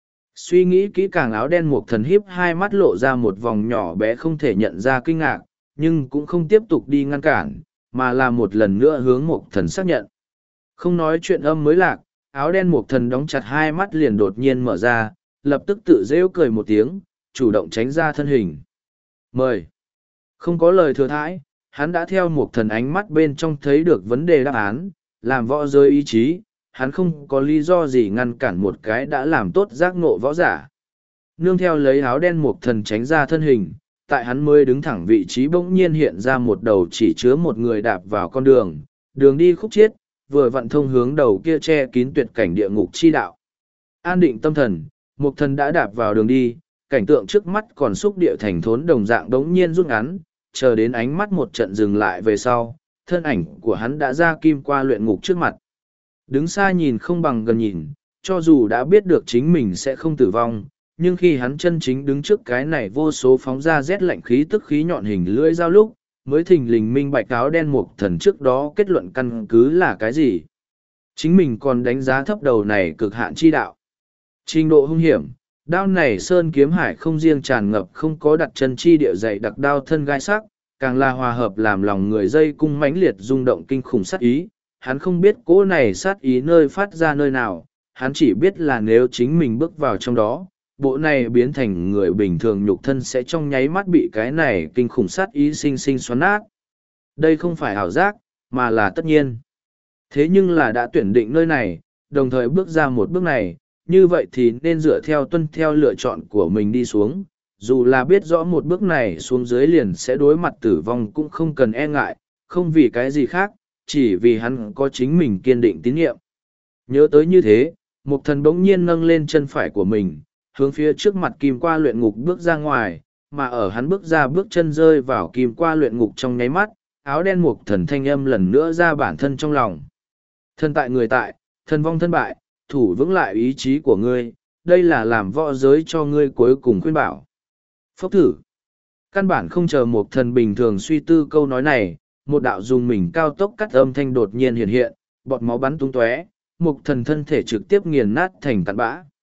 Suy nghĩ kỹ càng áo đen một thần híp hai mắt lộ ra một vòng nhỏ bé không thể nhận ra kinh ngạc, nhưng cũng không tiếp tục đi ngăn cản, mà là một lần nữa hướng một thần xác nhận. Không nói chuyện âm mới lạc, áo đen một thần đóng chặt hai mắt liền đột nhiên mở ra, lập tức tự rêu cười một tiếng, chủ động tránh ra thân hình. Mời! Không có lời thừa thãi, hắn đã theo một thần ánh mắt bên trong thấy được vấn đề đáp án, làm võ giới ý chí, hắn không có lý do gì ngăn cản một cái đã làm tốt giác ngộ võ giả. Nương theo lấy áo đen một thần tránh ra thân hình, tại hắn mới đứng thẳng vị trí bỗng nhiên hiện ra một đầu chỉ chứa một người đạp vào con đường, đường đi khúc chiết, vừa vặn thông hướng đầu kia che kín tuyệt cảnh địa ngục chi đạo. An định tâm thần, một thần đã đạp vào đường đi, cảnh tượng trước mắt còn xúc địa thành thốn đồng dạng đống nhiên rút ngắn, chờ đến ánh mắt một trận dừng lại về sau, thân ảnh của hắn đã ra kim qua luyện ngục trước mặt. Đứng xa nhìn không bằng gần nhìn, cho dù đã biết được chính mình sẽ không tử vong, nhưng khi hắn chân chính đứng trước cái này vô số phóng ra rét lạnh khí tức khí nhọn hình lưỡi dao lúc, mới thình lình minh bạch áo đen mục thần trước đó kết luận căn cứ là cái gì. Chính mình còn đánh giá thấp đầu này cực hạn chi đạo. Trình độ hung hiểm, đao này sơn kiếm hải không riêng tràn ngập không có đặt chân chi địa dày đặc đao thân gai sắc, càng là hòa hợp làm lòng người dây cung mãnh liệt rung động kinh khủng sát ý. Hắn không biết cỗ này sát ý nơi phát ra nơi nào, hắn chỉ biết là nếu chính mình bước vào trong đó, bộ này biến thành người bình thường nhục thân sẽ trong nháy mắt bị cái này kinh khủng sát ý sinh sinh xoắn nát. Đây không phải ảo giác, mà là tất nhiên. Thế nhưng là đã tuyển định nơi này, đồng thời bước ra một bước này, như vậy thì nên dựa theo tuân theo lựa chọn của mình đi xuống. Dù là biết rõ một bước này xuống dưới liền sẽ đối mặt tử vong cũng không cần e ngại, không vì cái gì khác, chỉ vì hắn có chính mình kiên định tín nhiệm. Nhớ tới như thế, Mục Thần bỗng nhiên nâng lên chân phải của mình, hướng phía trước mặt kim qua luyện ngục bước ra ngoài, mà ở hắn bước ra bước chân rơi vào kim qua luyện ngục trong nháy mắt, áo đen Mục Thần thanh âm lần nữa ra bản thân trong lòng. Thân tại người tại, thân vong thân bại, thủ vững lại ý chí của ngươi, đây là làm võ giới cho ngươi cuối cùng khuyên bảo. Phốc thử. Căn bản không chờ Mục Thần bình thường suy tư câu nói này, một đạo dùng mình cao tốc cắt âm thanh đột nhiên hiện hiện, bọt máu bắn tung tóe, Mục Thần thân thể trực tiếp nghiền nát thành tàn bã.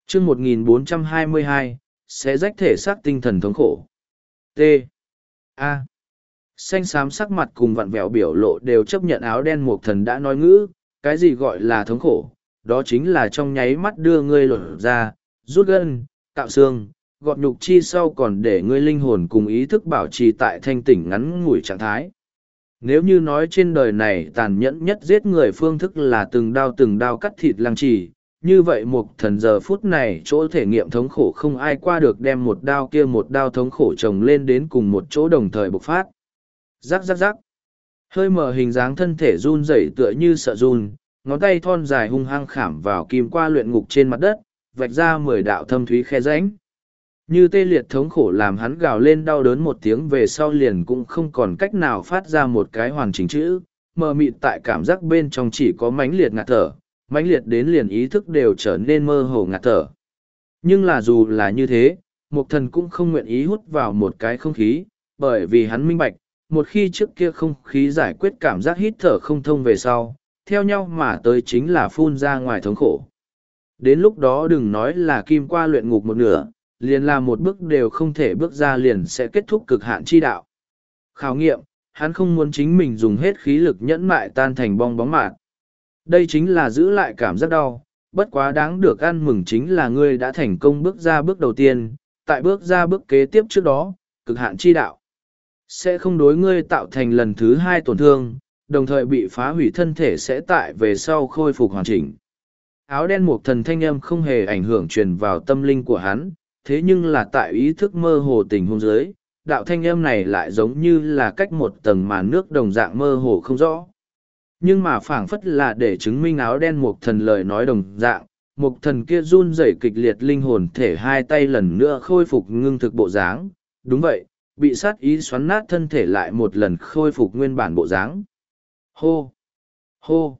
chương một nghìn bốn trăm hai mươi hai, sẽ rách thể xác tinh thần thống khổ. T. A. Xanh xám sắc mặt cùng vặn vẹo biểu lộ đều chấp nhận áo đen mục thần đã nói ngữ, cái gì gọi là thống khổ, đó chính là trong nháy mắt đưa ngươi lột ra, rút gân, cạo xương, gọt nhục chi sau còn để ngươi linh hồn cùng ý thức bảo trì tại thanh tỉnh ngắn ngủi trạng thái. Nếu như nói trên đời này tàn nhẫn nhất giết người phương thức là từng đao từng đao cắt thịt lăng trì, như vậy một thần giờ phút này chỗ thể nghiệm thống khổ không ai qua được đem một đao kia một đao thống khổ chồng lên đến cùng một chỗ đồng thời bộc phát. Rắc rắc rắc. Hơi mở hình dáng thân thể run rẩy tựa như sợ run, ngón tay thon dài hung hăng khảm vào kim qua luyện ngục trên mặt đất, vạch ra mười đạo thâm thúy khe rãnh. Như tê liệt thống khổ làm hắn gào lên đau đớn một tiếng về sau liền cũng không còn cách nào phát ra một cái hoàn chỉnh chữ, mờ mịt tại cảm giác bên trong chỉ có mãnh liệt ngạt thở, mãnh liệt đến liền ý thức đều trở nên mơ hồ ngạt thở. Nhưng là dù là như thế, Mục Thần cũng không nguyện ý hút vào một cái không khí, bởi vì hắn minh bạch, một khi trước kia không khí giải quyết cảm giác hít thở không thông về sau, theo nhau mà tới chính là phun ra ngoài thống khổ. Đến lúc đó đừng nói là kim qua luyện ngục một nửa, liền là một bước đều không thể bước ra liền sẽ kết thúc cực hạn chi đạo. Khảo nghiệm, hắn không muốn chính mình dùng hết khí lực nhẫn mại tan thành bong bóng mạt. Đây chính là giữ lại cảm giác đau, bất quá đáng được ăn mừng chính là ngươi đã thành công bước ra bước đầu tiên, tại bước ra bước kế tiếp trước đó, cực hạn chi đạo sẽ không đối ngươi tạo thành lần thứ hai tổn thương, đồng thời bị phá hủy thân thể sẽ tại về sau khôi phục hoàn chỉnh. Áo đen Mục Thần thanh âm không hề ảnh hưởng truyền vào tâm linh của hắn, thế nhưng là tại ý thức mơ hồ tình huống dưới, đạo thanh âm này lại giống như là cách một tầng màn nước đồng dạng mơ hồ không rõ. Nhưng mà phảng phất là để chứng minh áo đen Mục Thần lời nói đồng dạng, Mục Thần kia run rẩy kịch liệt linh hồn thể hai tay lần nữa khôi phục ngưng thực bộ dáng. Đúng vậy, bị sát ý xoắn nát thân thể lại một lần khôi phục nguyên bản bộ dáng. Hô! Hô!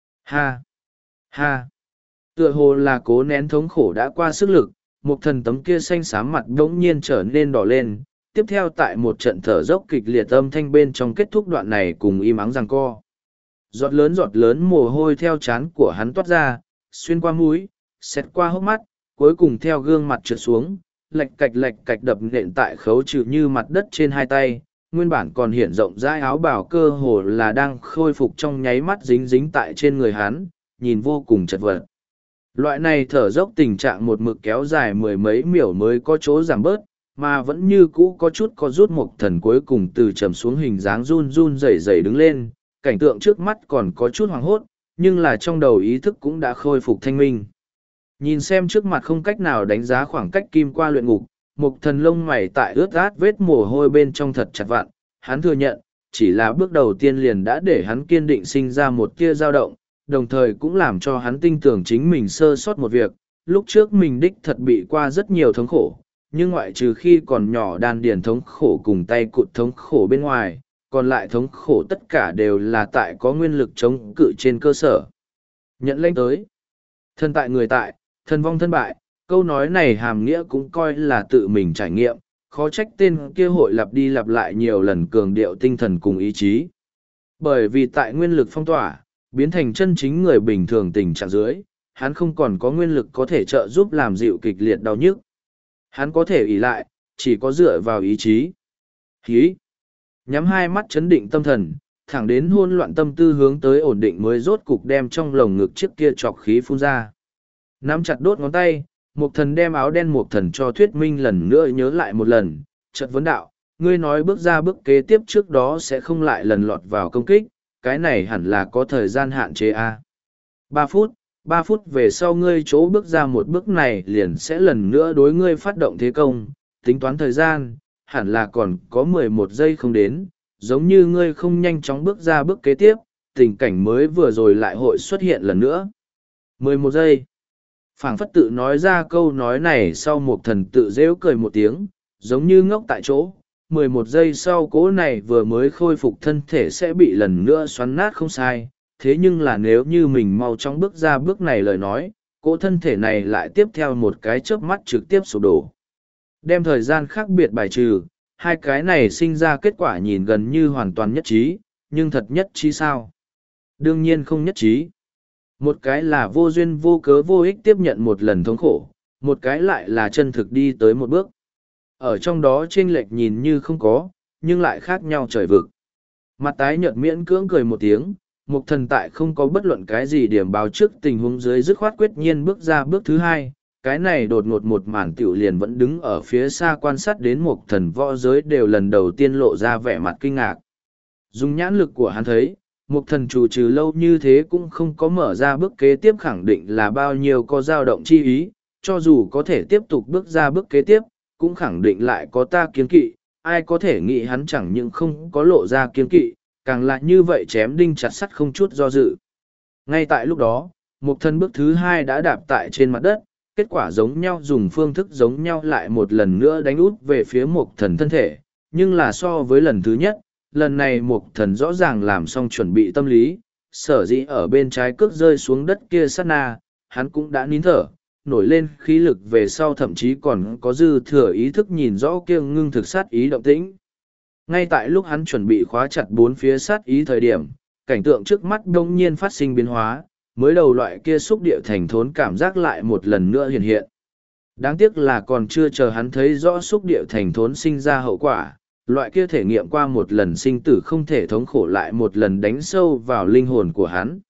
Ha! Ha! Tựa hồ là cố nén thống khổ đã qua sức lực, Mục Thần tấm kia xanh xám mặt đống nhiên trở nên đỏ lên, tiếp theo tại một trận thở dốc kịch liệt âm thanh bên trong kết thúc đoạn này cùng im ắng giằng co. Giọt lớn giọt lớn mồ hôi theo trán của hắn toát ra, xuyên qua mũi, xẹt qua hốc mắt, cuối cùng theo gương mặt trượt xuống, lạch cạch lạch cạch đập nện tại khấu trừ như mặt đất trên hai tay, nguyên bản còn hiện rộng rãi áo bào cơ hồ là đang khôi phục trong nháy mắt dính dính tại trên người hắn, nhìn vô cùng chật vật. Loại này thở dốc tình trạng một mực kéo dài mười mấy miểu mới có chỗ giảm bớt, mà vẫn như cũ có chút có rút Mục Thần cuối cùng từ trầm xuống hình dáng run run rẩy rẩy đứng lên, cảnh tượng trước mắt còn có chút hoảng hốt, nhưng là trong đầu ý thức cũng đã khôi phục thanh minh. Nhìn xem trước mặt không cách nào đánh giá khoảng cách kim qua luyện ngục, Mục Thần lông mày tại ướt át vết mồ hôi bên trong thật chặt vặn, hắn thừa nhận, chỉ là bước đầu tiên liền đã để hắn kiên định sinh ra một tia dao động, đồng thời cũng làm cho hắn tin tưởng chính mình sơ sót một việc, lúc trước mình đích thật bị qua rất nhiều thống khổ, nhưng ngoại trừ khi còn nhỏ đan điền thống khổ cùng tay cụt thống khổ bên ngoài, còn lại thống khổ tất cả đều là tại có nguyên lực chống cự trên cơ sở. Nhận lãnh tới, thân tại người tại, thân vong thân bại, câu nói này hàm nghĩa cũng coi là tự mình trải nghiệm, khó trách tên kia hội lặp đi lặp lại nhiều lần cường điệu tinh thần cùng ý chí. Bởi vì tại nguyên lực phong tỏa, biến thành chân chính người bình thường tình trạng dưới, hắn không còn có nguyên lực có thể trợ giúp làm dịu kịch liệt đau nhức. Hắn có thể ỷ lại, chỉ có dựa vào ý chí. Hí! Nhắm hai mắt chấn định tâm thần, thẳng đến hôn loạn tâm tư hướng tới ổn định mới rốt cục đem trong lồng ngực chiếc kia chọc khí phun ra. Nắm chặt đốt ngón tay, Mục Thần đem áo đen Mục Thần cho thuyết minh lần nữa nhớ lại một lần, chợt vấn đạo, ngươi nói bước ra bước kế tiếp trước đó sẽ không lại lần lọt vào công kích, cái này hẳn là có thời gian hạn chế a. À? Ba phút, ba phút về sau ngươi chỗ bước ra một bước này liền sẽ lần nữa đối ngươi phát động thế công, tính toán thời gian, hẳn là còn có mười một giây không đến, giống như ngươi không nhanh chóng bước ra bước kế tiếp, tình cảnh mới vừa rồi lại hội xuất hiện lần nữa. mười một giây. Phảng phất tự nói ra câu nói này sau Mục Thần tự rêu cười một tiếng, giống như ngốc tại chỗ. mười một giây sau cỗ này vừa mới khôi phục thân thể sẽ bị lần nữa xoắn nát không sai, thế nhưng là nếu như mình mau chóng bước ra bước này lời nói, cỗ thân thể này lại tiếp theo một cái chớp mắt trực tiếp sụp đổ. Đem thời gian khác biệt bài trừ, hai cái này sinh ra kết quả nhìn gần như hoàn toàn nhất trí, nhưng thật nhất trí sao? Đương nhiên không nhất trí. Một cái là vô duyên vô cớ vô ích tiếp nhận một lần thống khổ, một cái lại là chân thực đi tới một bước. Ở trong đó chênh lệch nhìn như không có, nhưng lại khác nhau trời vực. Mặt tái nhợt miễn cưỡng cười một tiếng, Mục Thần tại không có bất luận cái gì điểm báo trước tình huống dưới dứt khoát quyết nhiên bước ra bước thứ hai. Cái này đột ngột một màn tiểu liền vẫn đứng ở phía xa quan sát đến Mục Thần võ giới đều lần đầu tiên lộ ra vẻ mặt kinh ngạc. Dùng nhãn lực của hắn thấy, Mục Thần chủ trừ lâu như thế cũng không có mở ra bước kế tiếp khẳng định là bao nhiêu có dao động chi ý, cho dù có thể tiếp tục bước ra bước kế tiếp, cũng khẳng định lại có ta kiên kỵ, ai có thể nghĩ hắn chẳng những không có lộ ra kiên kỵ, càng lại như vậy chém đinh chặt sắt không chút do dự. Ngay tại lúc đó, Mục Thần bước thứ hai đã đạp tại trên mặt đất, kết quả giống nhau dùng phương thức giống nhau lại một lần nữa đánh út về phía Mục Thần thân thể, nhưng là so với lần thứ nhất, lần này Mục Thần rõ ràng làm xong chuẩn bị tâm lý, sở dĩ ở bên trái cước rơi xuống đất kia sát na, hắn cũng đã nín thở, nổi lên khí lực về sau thậm chí còn có dư thừa ý thức nhìn rõ kia ngưng thực sát ý động tĩnh. Ngay tại lúc hắn chuẩn bị khóa chặt bốn phía sát ý thời điểm, cảnh tượng trước mắt đông nhiên phát sinh biến hóa, mới đầu loại kia xúc địa thành thốn cảm giác lại một lần nữa hiện hiện. Đáng tiếc là còn chưa chờ hắn thấy rõ xúc địa thành thốn sinh ra hậu quả, loại kia thể nghiệm qua một lần sinh tử không thể thống khổ lại một lần đánh sâu vào linh hồn của hắn.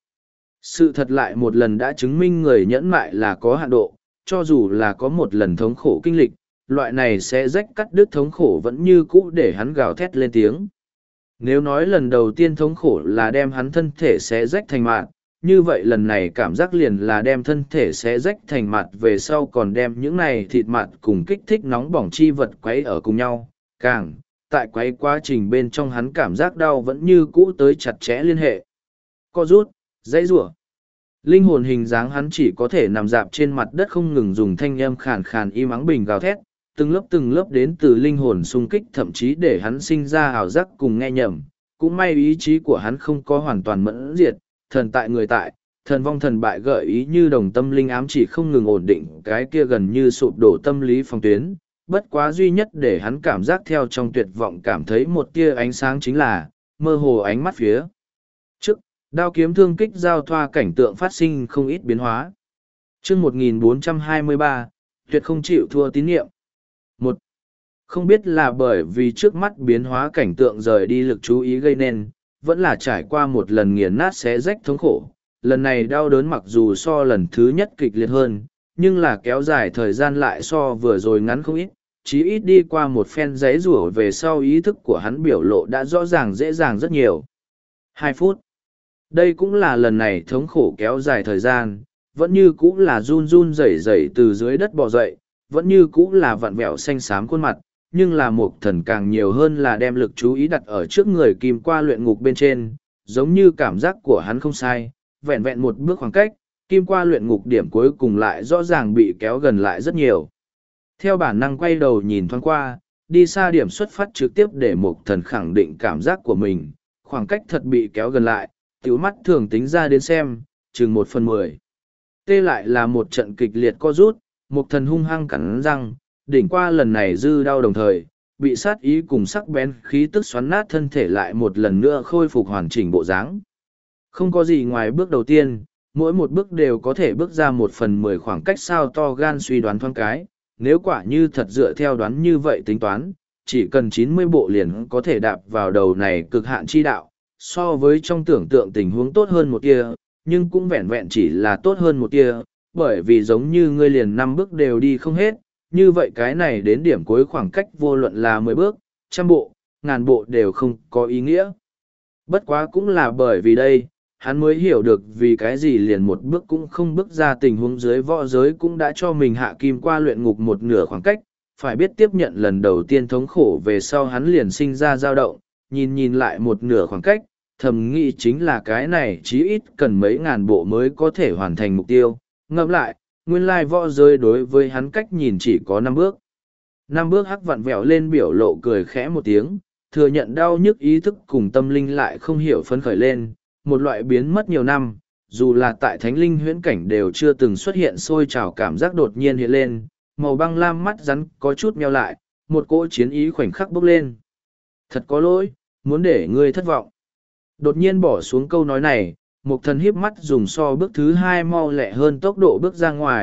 Sự thật lại một lần đã chứng minh người nhẫn mại là có hạn độ, cho dù là có một lần thống khổ kinh lịch, loại này sẽ rách cắt đứt thống khổ vẫn như cũ để hắn gào thét lên tiếng. Nếu nói lần đầu tiên thống khổ là đem hắn thân thể sẽ rách thành mạt, như vậy lần này cảm giác liền là đem thân thể sẽ rách thành mạt về sau còn đem những này thịt mạt cùng kích thích nóng bỏng chi vật quấy ở cùng nhau, càng, tại quấy quá trình bên trong hắn cảm giác đau vẫn như cũ tới chặt chẽ liên hệ. Co rút, dãy rủa. Linh hồn hình dáng hắn chỉ có thể nằm dạp trên mặt đất không ngừng dùng thanh âm khàn khàn im ắng bình gào thét, từng lớp từng lớp đến từ linh hồn xung kích thậm chí để hắn sinh ra ảo giác cùng nghe nhầm. Cũng may ý chí của hắn không có hoàn toàn mẫn diệt, thần tại người tại, thần vong thần bại gợi ý như đồng tâm linh ám chỉ không ngừng ổn định cái kia gần như sụp đổ tâm lý phòng tuyến. Bất quá duy nhất để hắn cảm giác theo trong tuyệt vọng cảm thấy một tia ánh sáng chính là, mơ hồ ánh mắt phía trước, đao kiếm thương kích giao thoa cảnh tượng phát sinh không ít biến hóa. chương một nghìn bốn trăm hai mươi ba, tuyệt không chịu thua tín nhiệm. Một, không biết là bởi vì trước mắt biến hóa cảnh tượng rời đi lực chú ý gây nên, vẫn là trải qua một lần nghiền nát xé rách thống khổ. Lần này đau đớn mặc dù so lần thứ nhất kịch liệt hơn, nhưng là kéo dài thời gian lại so vừa rồi ngắn không ít. Chí ít đi qua một phen giấy rủa về sau ý thức của hắn biểu lộ đã rõ ràng dễ dàng rất nhiều. Hai phút. Đây cũng là lần này thống khổ kéo dài thời gian, vẫn như cũ là run run rẩy rẩy từ dưới đất bò dậy, vẫn như cũ là vặn vẹo xanh xám khuôn mặt, nhưng là Mục Thần càng nhiều hơn là đem lực chú ý đặt ở trước người kim qua luyện ngục bên trên, giống như cảm giác của hắn không sai, vẹn vẹn một bước khoảng cách, kim qua luyện ngục điểm cuối cùng lại rõ ràng bị kéo gần lại rất nhiều. Theo bản năng quay đầu nhìn thoáng qua, đi xa điểm xuất phát trực tiếp để Mục Thần khẳng định cảm giác của mình, khoảng cách thật bị kéo gần lại, tiểu mắt thường tính ra đến xem, chừng một phần mười. Tê lại là một trận kịch liệt co rút, Mục Thần hung hăng cắn răng, đỉnh qua lần này dư đau đồng thời, bị sát ý cùng sắc bén khí tức xoắn nát thân thể lại một lần nữa khôi phục hoàn chỉnh bộ dáng. Không có gì ngoài bước đầu tiên, mỗi một bước đều có thể bước ra một phần mười khoảng cách sao to gan suy đoán thoáng cái, nếu quả như thật dựa theo đoán như vậy tính toán, chỉ cần chín mươi bộ liền có thể đạp vào đầu này cực hạn chi đạo, so với trong tưởng tượng tình huống tốt hơn một tia, nhưng cũng vẹn vẹn chỉ là tốt hơn một tia, bởi vì giống như ngươi liền năm bước đều đi không hết, như vậy cái này đến điểm cuối khoảng cách vô luận là mười bước, trăm bộ, ngàn bộ đều không có ý nghĩa. Bất quá cũng là bởi vì đây, hắn mới hiểu được vì cái gì liền một bước cũng không bước ra tình huống dưới võ giới cũng đã cho mình hạ kim qua luyện ngục một nửa khoảng cách, phải biết tiếp nhận lần đầu tiên thống khổ về sau hắn liền sinh ra dao động, nhìn nhìn lại một nửa khoảng cách, thầm nghĩ chính là cái này chí ít cần mấy ngàn bộ mới có thể hoàn thành mục tiêu. Ngẫm lại, nguyên lai võ giới đối với hắn cách nhìn chỉ có năm bước. Năm bước hắc vặn vẹo lên biểu lộ cười khẽ một tiếng, thừa nhận đau nhức ý thức cùng tâm linh lại không hiểu phấn khởi lên, một loại biến mất nhiều năm, dù là tại thánh linh huyễn cảnh đều chưa từng xuất hiện sôi trào cảm giác đột nhiên hiện lên, màu băng lam mắt rắn có chút meo lại, một cỗ chiến ý khoảnh khắc bốc lên. Thật có lỗi, muốn để ngươi thất vọng. Đột nhiên bỏ xuống câu nói này, Mục Thần híp mắt dùng so bước thứ hai mau lẹ hơn tốc độ bước ra ngoài,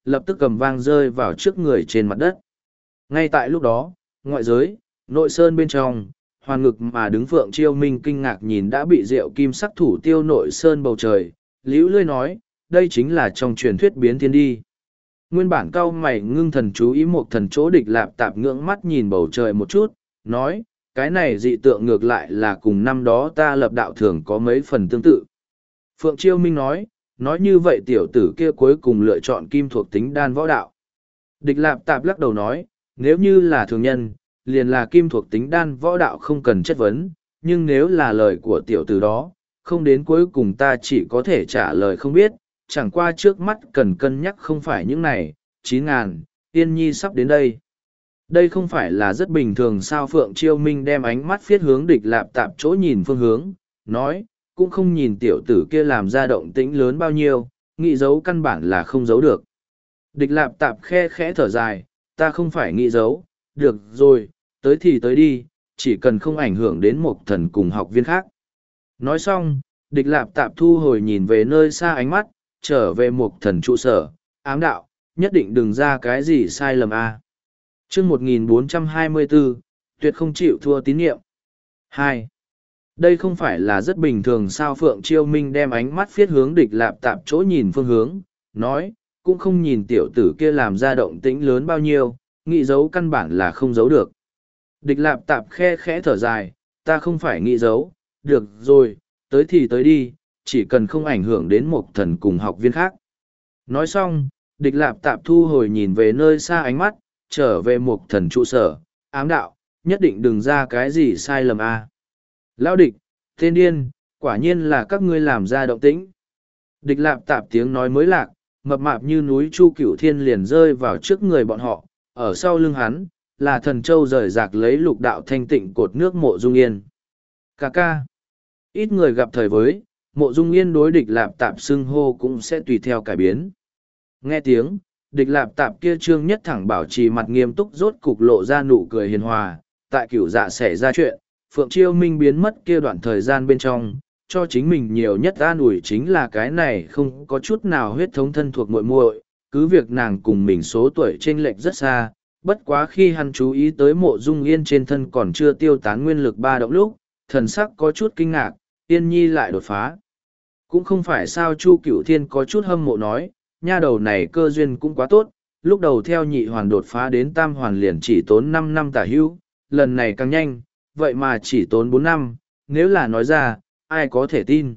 lập tức cầm vang rơi vào trước người trên mặt đất. Ngay tại lúc đó, ngoại giới, nội sơn bên trong, hoàn ngực mà đứng Phượng Chiêu Minh kinh ngạc nhìn đã bị rượu kim sắc thủ tiêu nội sơn bầu trời, liễu lươi nói, đây chính là trong truyền thuyết biến thiên đi. Nguyên bản cao mày ngưng thần chú ý một thần chỗ địch lạp tạp ngưỡng mắt nhìn bầu trời một chút, nói, cái này dị tượng ngược lại là cùng năm đó ta lập đạo thường có mấy phần tương tự. Phượng Chiêu Minh nói, nói như vậy tiểu tử kia cuối cùng lựa chọn kim thuộc tính đan võ đạo. Địch lạp tạp lắc đầu nói, nếu như là thường nhân, liền là kim thuộc tính đan võ đạo không cần chất vấn, nhưng nếu là lời của tiểu tử đó, không đến cuối cùng ta chỉ có thể trả lời không biết, chẳng qua trước mắt cần cân nhắc không phải những này, chín ngàn, Yên Nhi sắp đến đây. Đây không phải là rất bình thường sao Phượng Chiêu Minh đem ánh mắt phiết hướng địch lạp tạp chỗ nhìn phương hướng, nói, cũng không nhìn tiểu tử kia làm ra động tĩnh lớn bao nhiêu, nghĩ giấu căn bản là không giấu được. Địch lạp tạp khe khẽ thở dài, ta không phải nghĩ giấu, được rồi, tới thì tới đi, chỉ cần không ảnh hưởng đến một thần cùng học viên khác. Nói xong, địch lạp tạp thu hồi nhìn về nơi xa ánh mắt, trở về một thần trụ sở, ám đạo, nhất định đừng ra cái gì sai lầm a. À. Chương một nghìn bốn trăm hai mươi bốn, tuyệt không chịu thua tín nhiệm. hai. Đây không phải là rất bình thường sao Phượng Chiêu Minh đem ánh mắt phiết hướng địch lạp tạp chỗ nhìn phương hướng, nói, cũng không nhìn tiểu tử kia làm ra động tĩnh lớn bao nhiêu, nghĩ giấu căn bản là không giấu được. Địch lạp tạp khe khẽ thở dài, ta không phải nghĩ giấu, được rồi, tới thì tới đi, chỉ cần không ảnh hưởng đến một thần cùng học viên khác. Nói xong, địch lạp tạp thu hồi nhìn về nơi xa ánh mắt, trở về một thần trụ sở, ám đạo, nhất định đừng ra cái gì sai lầm a. À. Lão địch, tên điên, quả nhiên là các ngươi làm ra động tĩnh. Địch lạp tạp tiếng nói mới lạc, mập mạp như núi Chu Cửu Thiên liền rơi vào trước người bọn họ, ở sau lưng hắn, là thần châu rời rạc lấy lục đạo thanh tịnh cột nước Mộ Dung Yên. Cà ca. Ít người gặp thời với, Mộ Dung Yên đối địch lạp tạp xưng hô cũng sẽ tùy theo cải biến. Nghe tiếng, địch lạp tạp kia trương nhất thẳng bảo trì mặt nghiêm túc rốt cục lộ ra nụ cười hiền hòa, tại cửu dạ xảy ra chuyện, Phượng Chiêu Minh biến mất kia đoạn thời gian bên trong, cho chính mình nhiều nhất an ủi chính là cái này không có chút nào huyết thống thân thuộc muội muội, cứ việc nàng cùng mình số tuổi chênh lệch rất xa, bất quá khi hắn chú ý tới Mộ Dung Yên trên thân còn chưa tiêu tán nguyên lực ba động lúc, thần sắc có chút kinh ngạc, Yên Nhi lại đột phá. Cũng không phải sao Chu Cửu Thiên có chút hâm mộ nói, nha đầu này cơ duyên cũng quá tốt, lúc đầu theo nhị hoàn đột phá đến tam hoàn liền chỉ tốn năm năm tả hữu, lần này càng nhanh, vậy mà chỉ tốn bốn năm, nếu là nói ra, ai có thể tin.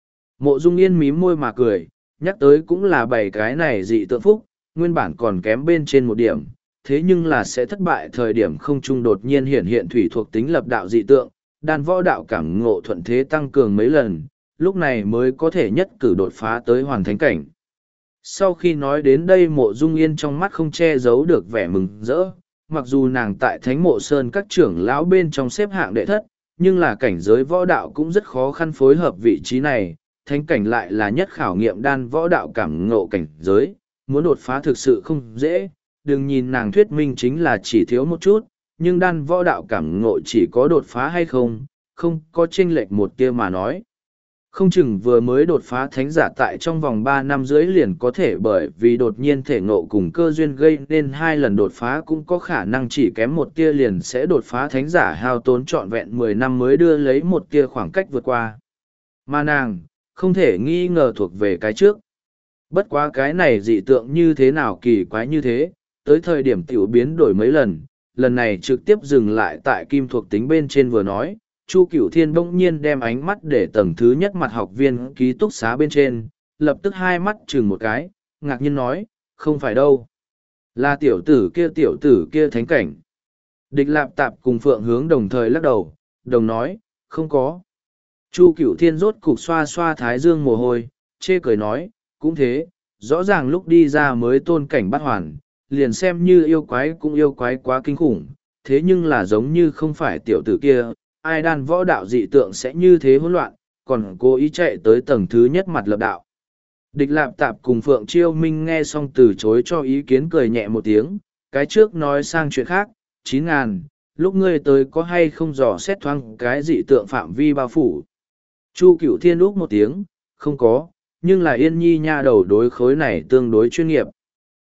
Mộ Dung Yên mím môi mà cười, nhắc tới cũng là bảy cái này dị tượng phúc, nguyên bản còn kém bên trên một điểm, thế nhưng là sẽ thất bại thời điểm không trung đột nhiên hiện hiện thủy thuộc tính lập đạo dị tượng, đan võ đạo cảm ngộ thuận thế tăng cường mấy lần, lúc này mới có thể nhất cử đột phá tới hoàn thánh cảnh. Sau khi nói đến đây Mộ Dung Yên trong mắt không che giấu được vẻ mừng rỡ, mặc dù nàng tại Thánh Mộ Sơn các trưởng lão bên trong xếp hạng đệ thất, nhưng là cảnh giới võ đạo cũng rất khó khăn phối hợp vị trí này, thánh cảnh lại là nhất khảo nghiệm đan võ đạo cảm ngộ cảnh giới, muốn đột phá thực sự không dễ, đừng nhìn nàng thuyết minh chính là chỉ thiếu một chút, nhưng đan võ đạo cảm ngộ chỉ có đột phá hay không, không có chênh lệch một kia mà nói. Không chừng vừa mới đột phá thánh giả tại trong vòng ba năm rưỡi liền có thể bởi vì đột nhiên thể ngộ cùng cơ duyên gây nên hai lần đột phá cũng có khả năng chỉ kém một tia liền sẽ đột phá thánh giả hao tốn trọn vẹn mười năm mới đưa lấy một tia khoảng cách vượt qua. Mà nàng, không thể nghi ngờ thuộc về cái trước. Bất quá cái này dị tượng như thế nào kỳ quái như thế, tới thời điểm tiểu biến đổi mấy lần, lần này trực tiếp dừng lại tại kim thuộc tính bên trên vừa nói. Chu Cửu Thiên bỗng nhiên đem ánh mắt để tầng thứ nhất mặt học viên ký túc xá bên trên, lập tức hai mắt chừng một cái, ngạc nhiên nói, không phải đâu. Là tiểu tử kia tiểu tử kia thánh cảnh. Địch lạp tạp cùng Phượng Hướng đồng thời lắc đầu, đồng nói, không có. Chu Cửu Thiên rốt cục xoa xoa thái dương mồ hôi, chê cười nói, cũng thế, rõ ràng lúc đi ra mới tôn cảnh bắt hoàn, liền xem như yêu quái cũng yêu quái quá kinh khủng, thế nhưng là giống như không phải tiểu tử kia. Ai đan võ đạo dị tượng sẽ như thế hỗn loạn, còn cố ý chạy tới tầng thứ nhất mặt lập đạo. Địch lạp tạp cùng Phượng Chiêu Minh nghe xong từ chối cho ý kiến cười nhẹ một tiếng, cái trước nói sang chuyện khác, chín ngàn, lúc ngươi tới có hay không dò xét thoáng cái dị tượng phạm vi bao phủ. Chu Cửu Thiên úc một tiếng, không có, nhưng là Yên Nhi nha đầu đối khối này tương đối chuyên nghiệp.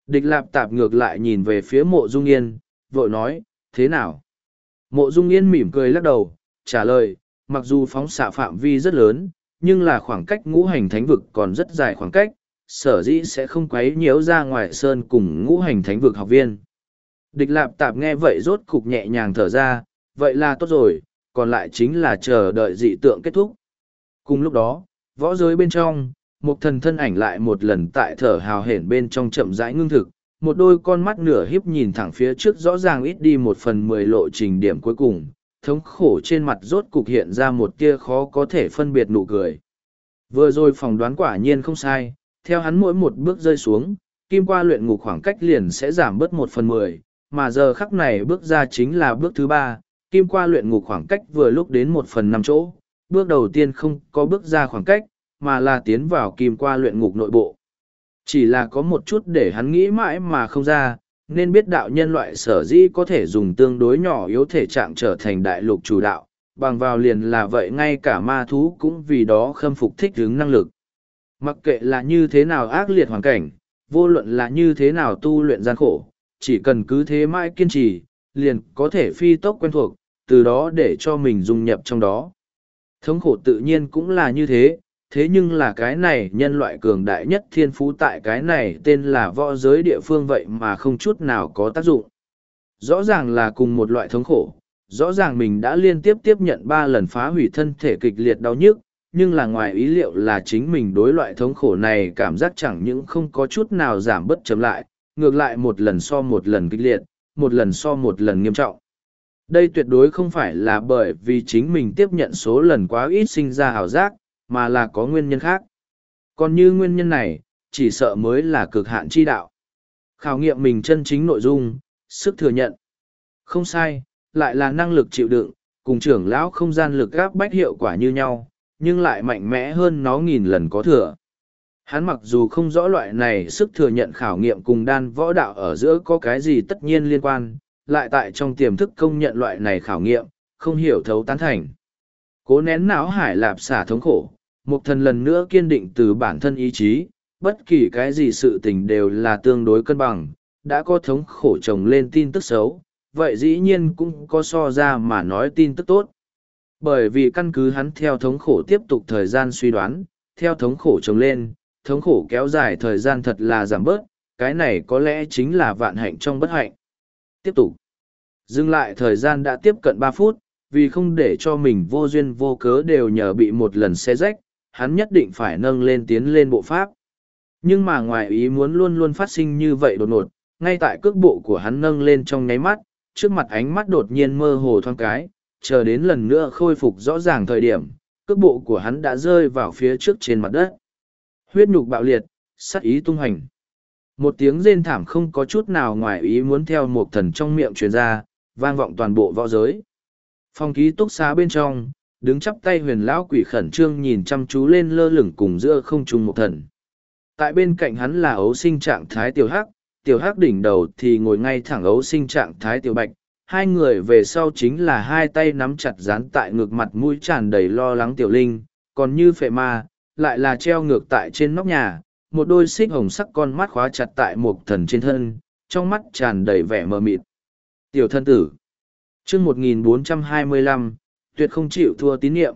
Địch Lạp Tạp ngược lại nhìn về phía Mộ Dung Yên, vội nói, thế nào? Mộ Dung Yên mỉm cười lắc đầu, trả lời, mặc dù phóng xạ phạm vi rất lớn, nhưng là khoảng cách ngũ hành thánh vực còn rất dài khoảng cách, sở dĩ sẽ không quấy nhiễu ra ngoài sơn cùng ngũ hành thánh vực học viên. Địch Lạp Tạp nghe vậy rốt cục nhẹ nhàng thở ra, vậy là tốt rồi, còn lại chính là chờ đợi dị tượng kết thúc. Cùng lúc đó, võ giới bên trong, một thần thân ảnh lại một lần tại thở hào hển bên trong chậm rãi ngưng thực, một đôi con mắt nửa híp nhìn thẳng phía trước rõ ràng ít đi một phần mười lộ trình điểm cuối cùng, thống khổ trên mặt rốt cục hiện ra một tia khó có thể phân biệt nụ cười. Vừa rồi phỏng đoán quả nhiên không sai, theo hắn mỗi một bước rơi xuống, kim qua luyện ngục khoảng cách liền sẽ giảm bớt một phần mười, mà giờ khắc này bước ra chính là bước thứ ba, kim qua luyện ngục khoảng cách vừa lúc đến một phần năm chỗ, bước đầu tiên không có bước ra khoảng cách, mà là tiến vào kim qua luyện ngục nội bộ. Chỉ là có một chút để hắn nghĩ mãi mà không ra, nên biết đạo nhân loại sở dĩ có thể dùng tương đối nhỏ yếu thể trạng trở thành đại lục chủ đạo, bằng vào liền là vậy ngay cả ma thú cũng vì đó khâm phục thích ứng năng lực. Mặc kệ là như thế nào ác liệt hoàn cảnh, vô luận là như thế nào tu luyện gian khổ, chỉ cần cứ thế mãi kiên trì, liền có thể phi tốc quen thuộc, từ đó để cho mình dung nhập trong đó. Thống khổ tự nhiên cũng là như thế, thế nhưng là cái này nhân loại cường đại nhất thiên phú tại cái này tên là võ giới địa phương vậy mà không chút nào có tác dụng. Rõ ràng là cùng một loại thống khổ, rõ ràng mình đã liên tiếp tiếp nhận ba lần phá hủy thân thể kịch liệt đau nhức, nhưng là ngoài ý liệu là chính mình đối loại thống khổ này cảm giác chẳng những không có chút nào giảm bất chấm lại, ngược lại một lần so một lần kịch liệt, một lần so một lần nghiêm trọng. Đây tuyệt đối không phải là bởi vì chính mình tiếp nhận số lần quá ít sinh ra ảo giác, mà là có nguyên nhân khác. Còn như nguyên nhân này, chỉ sợ mới là cực hạn chi đạo. Khảo nghiệm mình chân chính nội dung, sức thừa nhận. Không sai, lại là năng lực chịu đựng, cùng trưởng lão không gian lực gáp bách hiệu quả như nhau, nhưng lại mạnh mẽ hơn nó nghìn lần có thừa. Hắn mặc dù không rõ loại này sức thừa nhận khảo nghiệm cùng đan võ đạo ở giữa có cái gì tất nhiên liên quan, lại tại trong tiềm thức công nhận loại này khảo nghiệm, không hiểu thấu tán thành. Cố nén não hải lạp xả thống khổ, một thần lần nữa kiên định từ bản thân ý chí, bất kỳ cái gì sự tình đều là tương đối cân bằng, đã có thống khổ chồng lên tin tức xấu, vậy dĩ nhiên cũng có so ra mà nói tin tức tốt. Bởi vì căn cứ hắn theo thống khổ tiếp tục thời gian suy đoán, theo thống khổ chồng lên, thống khổ kéo dài thời gian thật là giảm bớt, cái này có lẽ chính là vạn hạnh trong bất hạnh. Tiếp tục. Dừng lại thời gian đã tiếp cận ba phút, vì không để cho mình vô duyên vô cớ đều nhờ bị một lần xe rách, hắn nhất định phải nâng lên tiến lên bộ pháp. Nhưng mà ngoài ý muốn luôn luôn phát sinh như vậy đột ngột, ngay tại cước bộ của hắn nâng lên trong nháy mắt, trước mặt ánh mắt đột nhiên mơ hồ thoáng cái, chờ đến lần nữa khôi phục rõ ràng thời điểm, cước bộ của hắn đã rơi vào phía trước trên mặt đất. Huyết nhục bạo liệt, sát ý tung hành. Một tiếng rên thảm không có chút nào ngoài ý muốn theo một thần trong miệng truyền ra, vang vọng toàn bộ võ giới. Phòng ký túc xá bên trong, đứng chắp tay huyền lão quỷ khẩn trương nhìn chăm chú lên lơ lửng cùng giữa không trung một thần. Tại bên cạnh hắn là ấu sinh trạng thái tiểu hắc, tiểu hắc đỉnh đầu thì ngồi ngay thẳng ấu sinh trạng thái tiểu bạch. Hai người về sau chính là hai tay nắm chặt dán tại ngực mặt mũi tràn đầy lo lắng tiểu linh, còn như phệ ma, lại là treo ngược tại trên nóc nhà, một đôi xích hồng sắc con mắt khóa chặt tại một thần trên thân, trong mắt tràn đầy vẻ mờ mịt. Tiểu thân tử. Chương một nghìn bốn trăm hai mươi lăm, tuyệt không chịu thua tín nhiệm.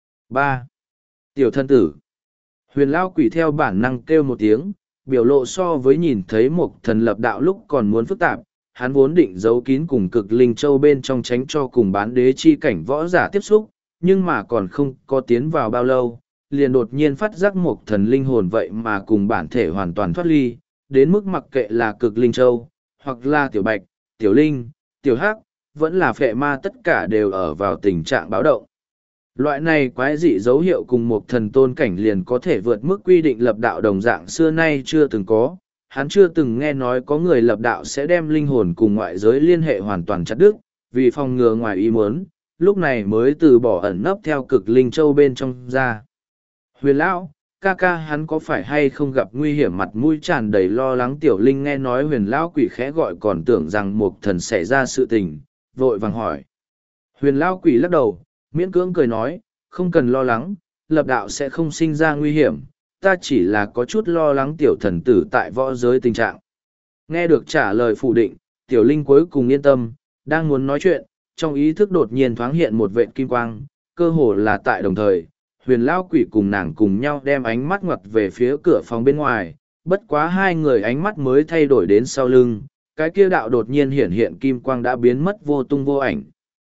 ba. Tiểu thân tử. Huyền lao quỷ theo bản năng kêu một tiếng, biểu lộ so với nhìn thấy một thần lập đạo lúc còn muốn phức tạp, hắn vốn định giấu kín cùng cực linh châu bên trong tránh cho cùng bán đế chi cảnh võ giả tiếp xúc, nhưng mà còn không có tiến vào bao lâu, liền đột nhiên phát giác một thần linh hồn vậy mà cùng bản thể hoàn toàn thoát ly, đến mức mặc kệ là cực linh châu, hoặc là tiểu bạch, tiểu linh, tiểu hắc, vẫn là phệ ma tất cả đều ở vào tình trạng báo động. Loại này quái dị dấu hiệu cùng một thần tôn cảnh liền có thể vượt mức quy định lập đạo đồng dạng xưa nay chưa từng có. Hắn chưa từng nghe nói có người lập đạo sẽ đem linh hồn cùng ngoại giới liên hệ hoàn toàn chặt đứt, vì phòng ngừa ngoài ý muốn, lúc này mới từ bỏ ẩn nấp theo cực linh châu bên trong ra. Huyền lão, ca ca hắn có phải hay không gặp nguy hiểm, mặt mũi tràn đầy lo lắng tiểu linh nghe nói huyền lão quỷ khẽ gọi còn tưởng rằng một thần xảy ra sự tình, vội vàng hỏi. Huyền lão quỷ lắc đầu, miễn cưỡng cười nói, không cần lo lắng, lập đạo sẽ không sinh ra nguy hiểm, ta chỉ là có chút lo lắng tiểu thần tử tại võ giới tình trạng. Nghe được trả lời phủ định, tiểu linh cuối cùng yên tâm, đang muốn nói chuyện, trong ý thức đột nhiên thoáng hiện một vệt kim quang, cơ hồ là tại đồng thời, huyền lao quỷ cùng nàng cùng nhau đem ánh mắt ngoặt về phía cửa phòng bên ngoài, bất quá hai người ánh mắt mới thay đổi đến sau lưng, cái kia đạo đột nhiên hiện hiện kim quang đã biến mất vô tung vô ảnh.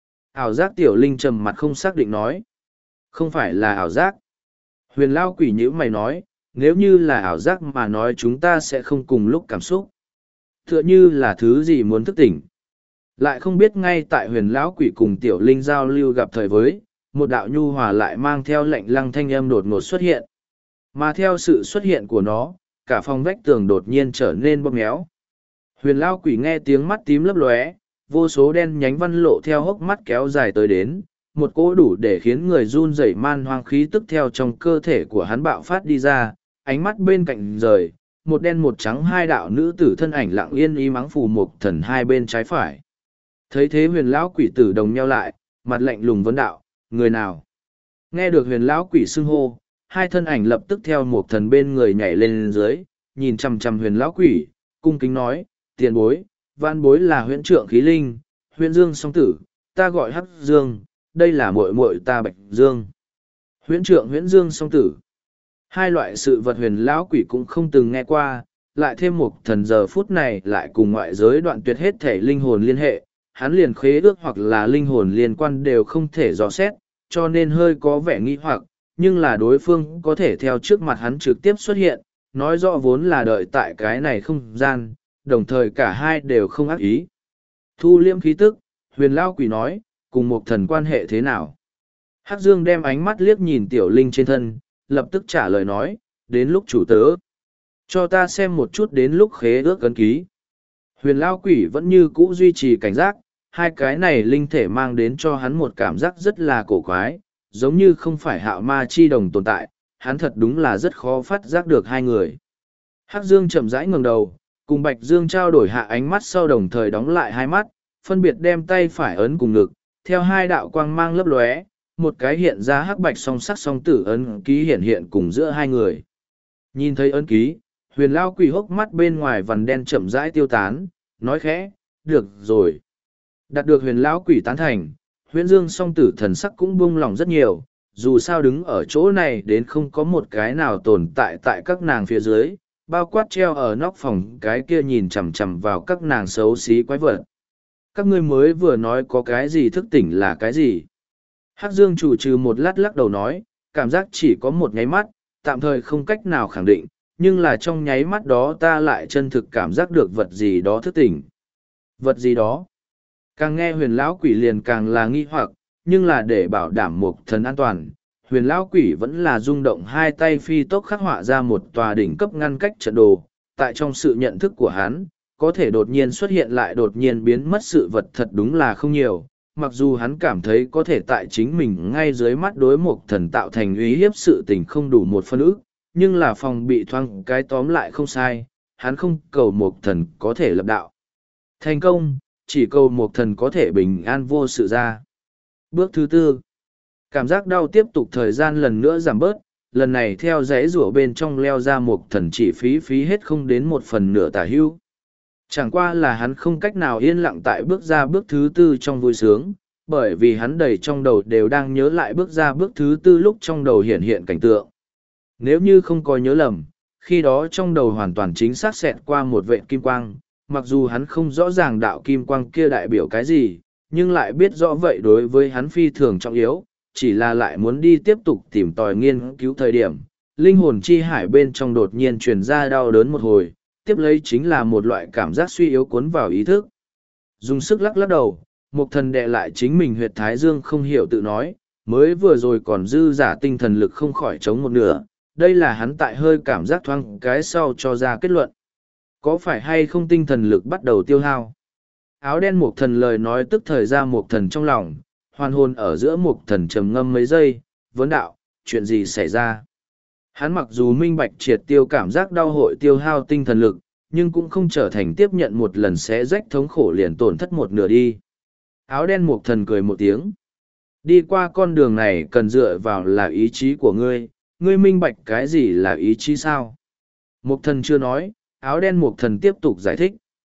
Ảo giác tiểu linh trầm mặt không xác định nói. Không phải là ảo giác. Huyền lao quỷ nhữ mày nói, nếu như là ảo giác mà nói chúng ta sẽ không cùng lúc cảm xúc. Tựa như là thứ gì muốn thức tỉnh. Lại không biết ngay tại huyền lão quỷ cùng tiểu linh giao lưu gặp thời với, một đạo nhu hòa lại mang theo lệnh lăng thanh âm đột ngột xuất hiện. Mà theo sự xuất hiện của nó, cả phòng vách tường đột nhiên trở nên bóp méo. Huyền lão quỷ nghe tiếng mắt tím lấp lóe, vô số đen nhánh văn lộ theo hốc mắt kéo dài tới đến, một cỗ đủ để khiến người run rẩy man hoang khí tức theo trong cơ thể của hắn bạo phát đi ra, ánh mắt bên cạnh rời, một đen một trắng hai đạo nữ tử thân ảnh lặng yên y mắng phù mục thần hai bên trái phải. Thấy thế huyền lão quỷ tử đồng nhau lại, mặt lạnh lùng vấn đạo, người nào? Nghe được huyền lão quỷ xưng hô, hai thân ảnh lập tức theo một thần bên người nhảy lên dưới, nhìn chằm chằm huyền lão quỷ, cung kính nói, tiền bối, văn bối là huyễn trượng khí linh, huyễn dương song tử, ta gọi hắc dương, đây là muội muội ta bạch dương. Huyễn trượng huyễn dương song tử. Hai loại sự vật huyền lão quỷ cũng không từng nghe qua, lại thêm một thần giờ phút này lại cùng ngoại giới đoạn tuyệt hết thể linh hồn liên hệ, hắn liền khế ước hoặc là linh hồn liên quan đều không thể dò xét, cho nên hơi có vẻ nghi hoặc, nhưng là đối phương có thể theo trước mặt hắn trực tiếp xuất hiện, nói rõ vốn là đợi tại cái này không gian, đồng thời cả hai đều không ác ý. Thu liêm khí tức, huyền lao quỷ nói, cùng một thần quan hệ thế nào? Hắc Dương đem ánh mắt liếc nhìn tiểu linh trên thân, lập tức trả lời nói, đến lúc chủ tớ. Cho ta xem một chút đến lúc khế ước ấn ký. Huyền lao quỷ vẫn như cũ duy trì cảnh giác, hai cái này linh thể mang đến cho hắn một cảm giác rất là cổ quái, giống như không phải hạo ma chi đồng tồn tại, hắn thật đúng là rất khó phát giác được hai người. Hắc Dương chậm rãi ngẩng đầu, cùng Bạch Dương trao đổi hạ ánh mắt sau đồng thời đóng lại hai mắt, phân biệt đem tay phải ấn cùng ngực, theo hai đạo quang mang lấp lóe, một cái hiện ra hắc bạch song sắc song tử ấn ký hiện hiện cùng giữa hai người. Nhìn thấy ấn ký, huyền lao quỷ hốc mắt bên ngoài vằn đen chậm rãi tiêu tán, nói khẽ, được rồi. Đạt được huyền lão quỷ tán thành, huyễn dương song tử thần sắc cũng buông lỏng rất nhiều, dù sao đứng ở chỗ này đến không có một cái nào tồn tại tại các nàng phía dưới, bao quát treo ở nóc phòng cái kia nhìn chằm chằm vào các nàng xấu xí quái vật. Các ngươi mới vừa nói có cái gì thức tỉnh là cái gì? Hắc Dương chủ trừ một lát lắc đầu nói, cảm giác chỉ có một nháy mắt, tạm thời không cách nào khẳng định, nhưng là trong nháy mắt đó ta lại chân thực cảm giác được vật gì đó thức tỉnh. Vật gì đó? Càng nghe huyền lão quỷ liền càng là nghi hoặc, nhưng là để bảo đảm một thần an toàn, huyền lão quỷ vẫn là rung động hai tay phi tốc khắc họa ra một tòa đỉnh cấp ngăn cách trận đồ. Tại trong sự nhận thức của hắn, có thể đột nhiên xuất hiện lại đột nhiên biến mất sự vật thật đúng là không nhiều. Mặc dù hắn cảm thấy có thể tại chính mình ngay dưới mắt đối một thần tạo thành uy hiếp sự tình không đủ một phân ức, nhưng là phòng bị thoáng cái tóm lại không sai, hắn không cầu một thần có thể lập đạo thành công, chỉ cầu một thần có thể bình an vô sự ra. Bước thứ tư, cảm giác đau tiếp tục thời gian lần nữa giảm bớt, lần này theo dãy rủa bên trong leo ra một thần chỉ phí phí hết không đến một phần nửa tả hưu. Chẳng qua là hắn không cách nào yên lặng tại bước ra bước thứ tư trong vui sướng, bởi vì hắn đầy trong đầu đều đang nhớ lại bước ra bước thứ tư lúc trong đầu hiện hiện cảnh tượng. Nếu như không có nhớ lầm, khi đó trong đầu hoàn toàn chính xác xẹt qua một vệt kim quang, mặc dù hắn không rõ ràng đạo kim quang kia đại biểu cái gì, nhưng lại biết rõ vậy đối với hắn phi thường trọng yếu, chỉ là lại muốn đi tiếp tục tìm tòi nghiên cứu thời điểm. Linh hồn chi hải bên trong đột nhiên truyền ra đau đớn một hồi, tiếp lấy chính là một loại cảm giác suy yếu cuốn vào ý thức. Dùng sức lắc lắc đầu, một thần đệ lại chính mình huyệt thái dương không hiểu tự nói, mới vừa rồi còn dư giả tinh thần lực không khỏi chống một nửa, đây là hắn tại hơi cảm giác thoáng cái sau cho ra kết luận. Có phải hay không tinh thần lực bắt đầu tiêu hao? Áo đen một thần lời nói tức thời ra một thần trong lòng, hoàn hồn ở giữa một thần trầm ngâm mấy giây, vấn đạo, chuyện gì xảy ra? Hắn mặc dù minh bạch triệt tiêu cảm giác đau hội tiêu hao tinh thần lực, nhưng cũng không trở thành tiếp nhận một lần xé rách thống khổ liền tổn thất một nửa đi. Áo đen một thần cười một tiếng. Đi qua con đường này cần dựa vào là ý chí của ngươi, ngươi minh bạch cái gì là ý chí sao? Một thần chưa nói, áo đen một thần tiếp tục giải thích,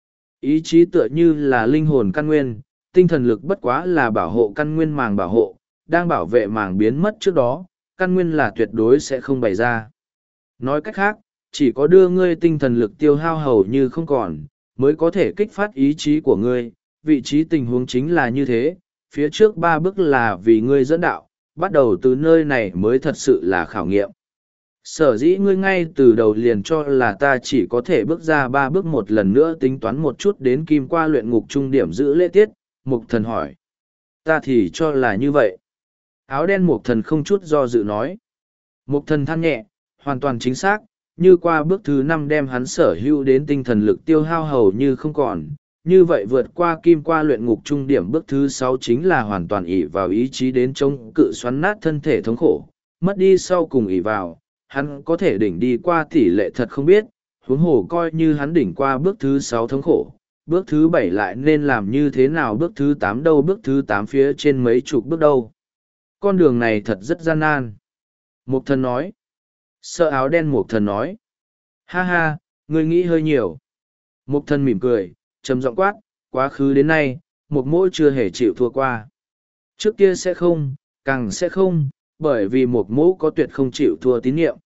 ý chí tựa như là linh hồn căn nguyên, tinh thần lực bất quá là bảo hộ căn nguyên màng bảo hộ, đang bảo vệ màng biến mất trước đó, căn nguyên là tuyệt đối sẽ không bày ra. Nói cách khác, chỉ có đưa ngươi tinh thần lực tiêu hao hầu như không còn, mới có thể kích phát ý chí của ngươi, vị trí tình huống chính là như thế, phía trước ba bước là vì ngươi dẫn đạo, bắt đầu từ nơi này mới thật sự là khảo nghiệm. Sở dĩ ngươi ngay từ đầu liền cho là ta chỉ có thể bước ra ba bước một lần nữa tính toán một chút đến kim qua luyện ngục trung điểm giữ lễ tiết, mục thần hỏi. Ta thì cho là như vậy. Áo đen mục thần không chút do dự nói. Mục thần than nhẹ, hoàn toàn chính xác, như qua bước thứ năm đem hắn sở hữu đến tinh thần lực tiêu hao hầu như không còn. Như vậy vượt qua kim qua luyện ngục trung điểm bước thứ sáu chính là hoàn toàn ỷ vào ý chí đến chống cự xoắn nát thân thể thống khổ, mất đi sau cùng ỷ vào, hắn có thể đỉnh đi qua tỷ lệ thật không biết, huống hồ coi như hắn đỉnh qua bước thứ sáu thống khổ, bước thứ bảy lại nên làm như thế nào, bước thứ tám đâu, bước thứ tám phía trên mấy chục bước đâu. Con đường này thật rất gian nan. Mục thần nói. Sợ áo đen mục thần nói. Ha ha, ngươi nghĩ hơi nhiều. Mục thần mỉm cười, trầm giọng quát, quá khứ đến nay, mục mỗi chưa hề chịu thua qua. Trước kia sẽ không, càng sẽ không, bởi vì mục mỗ có tuyệt không chịu thua tín nhiệm.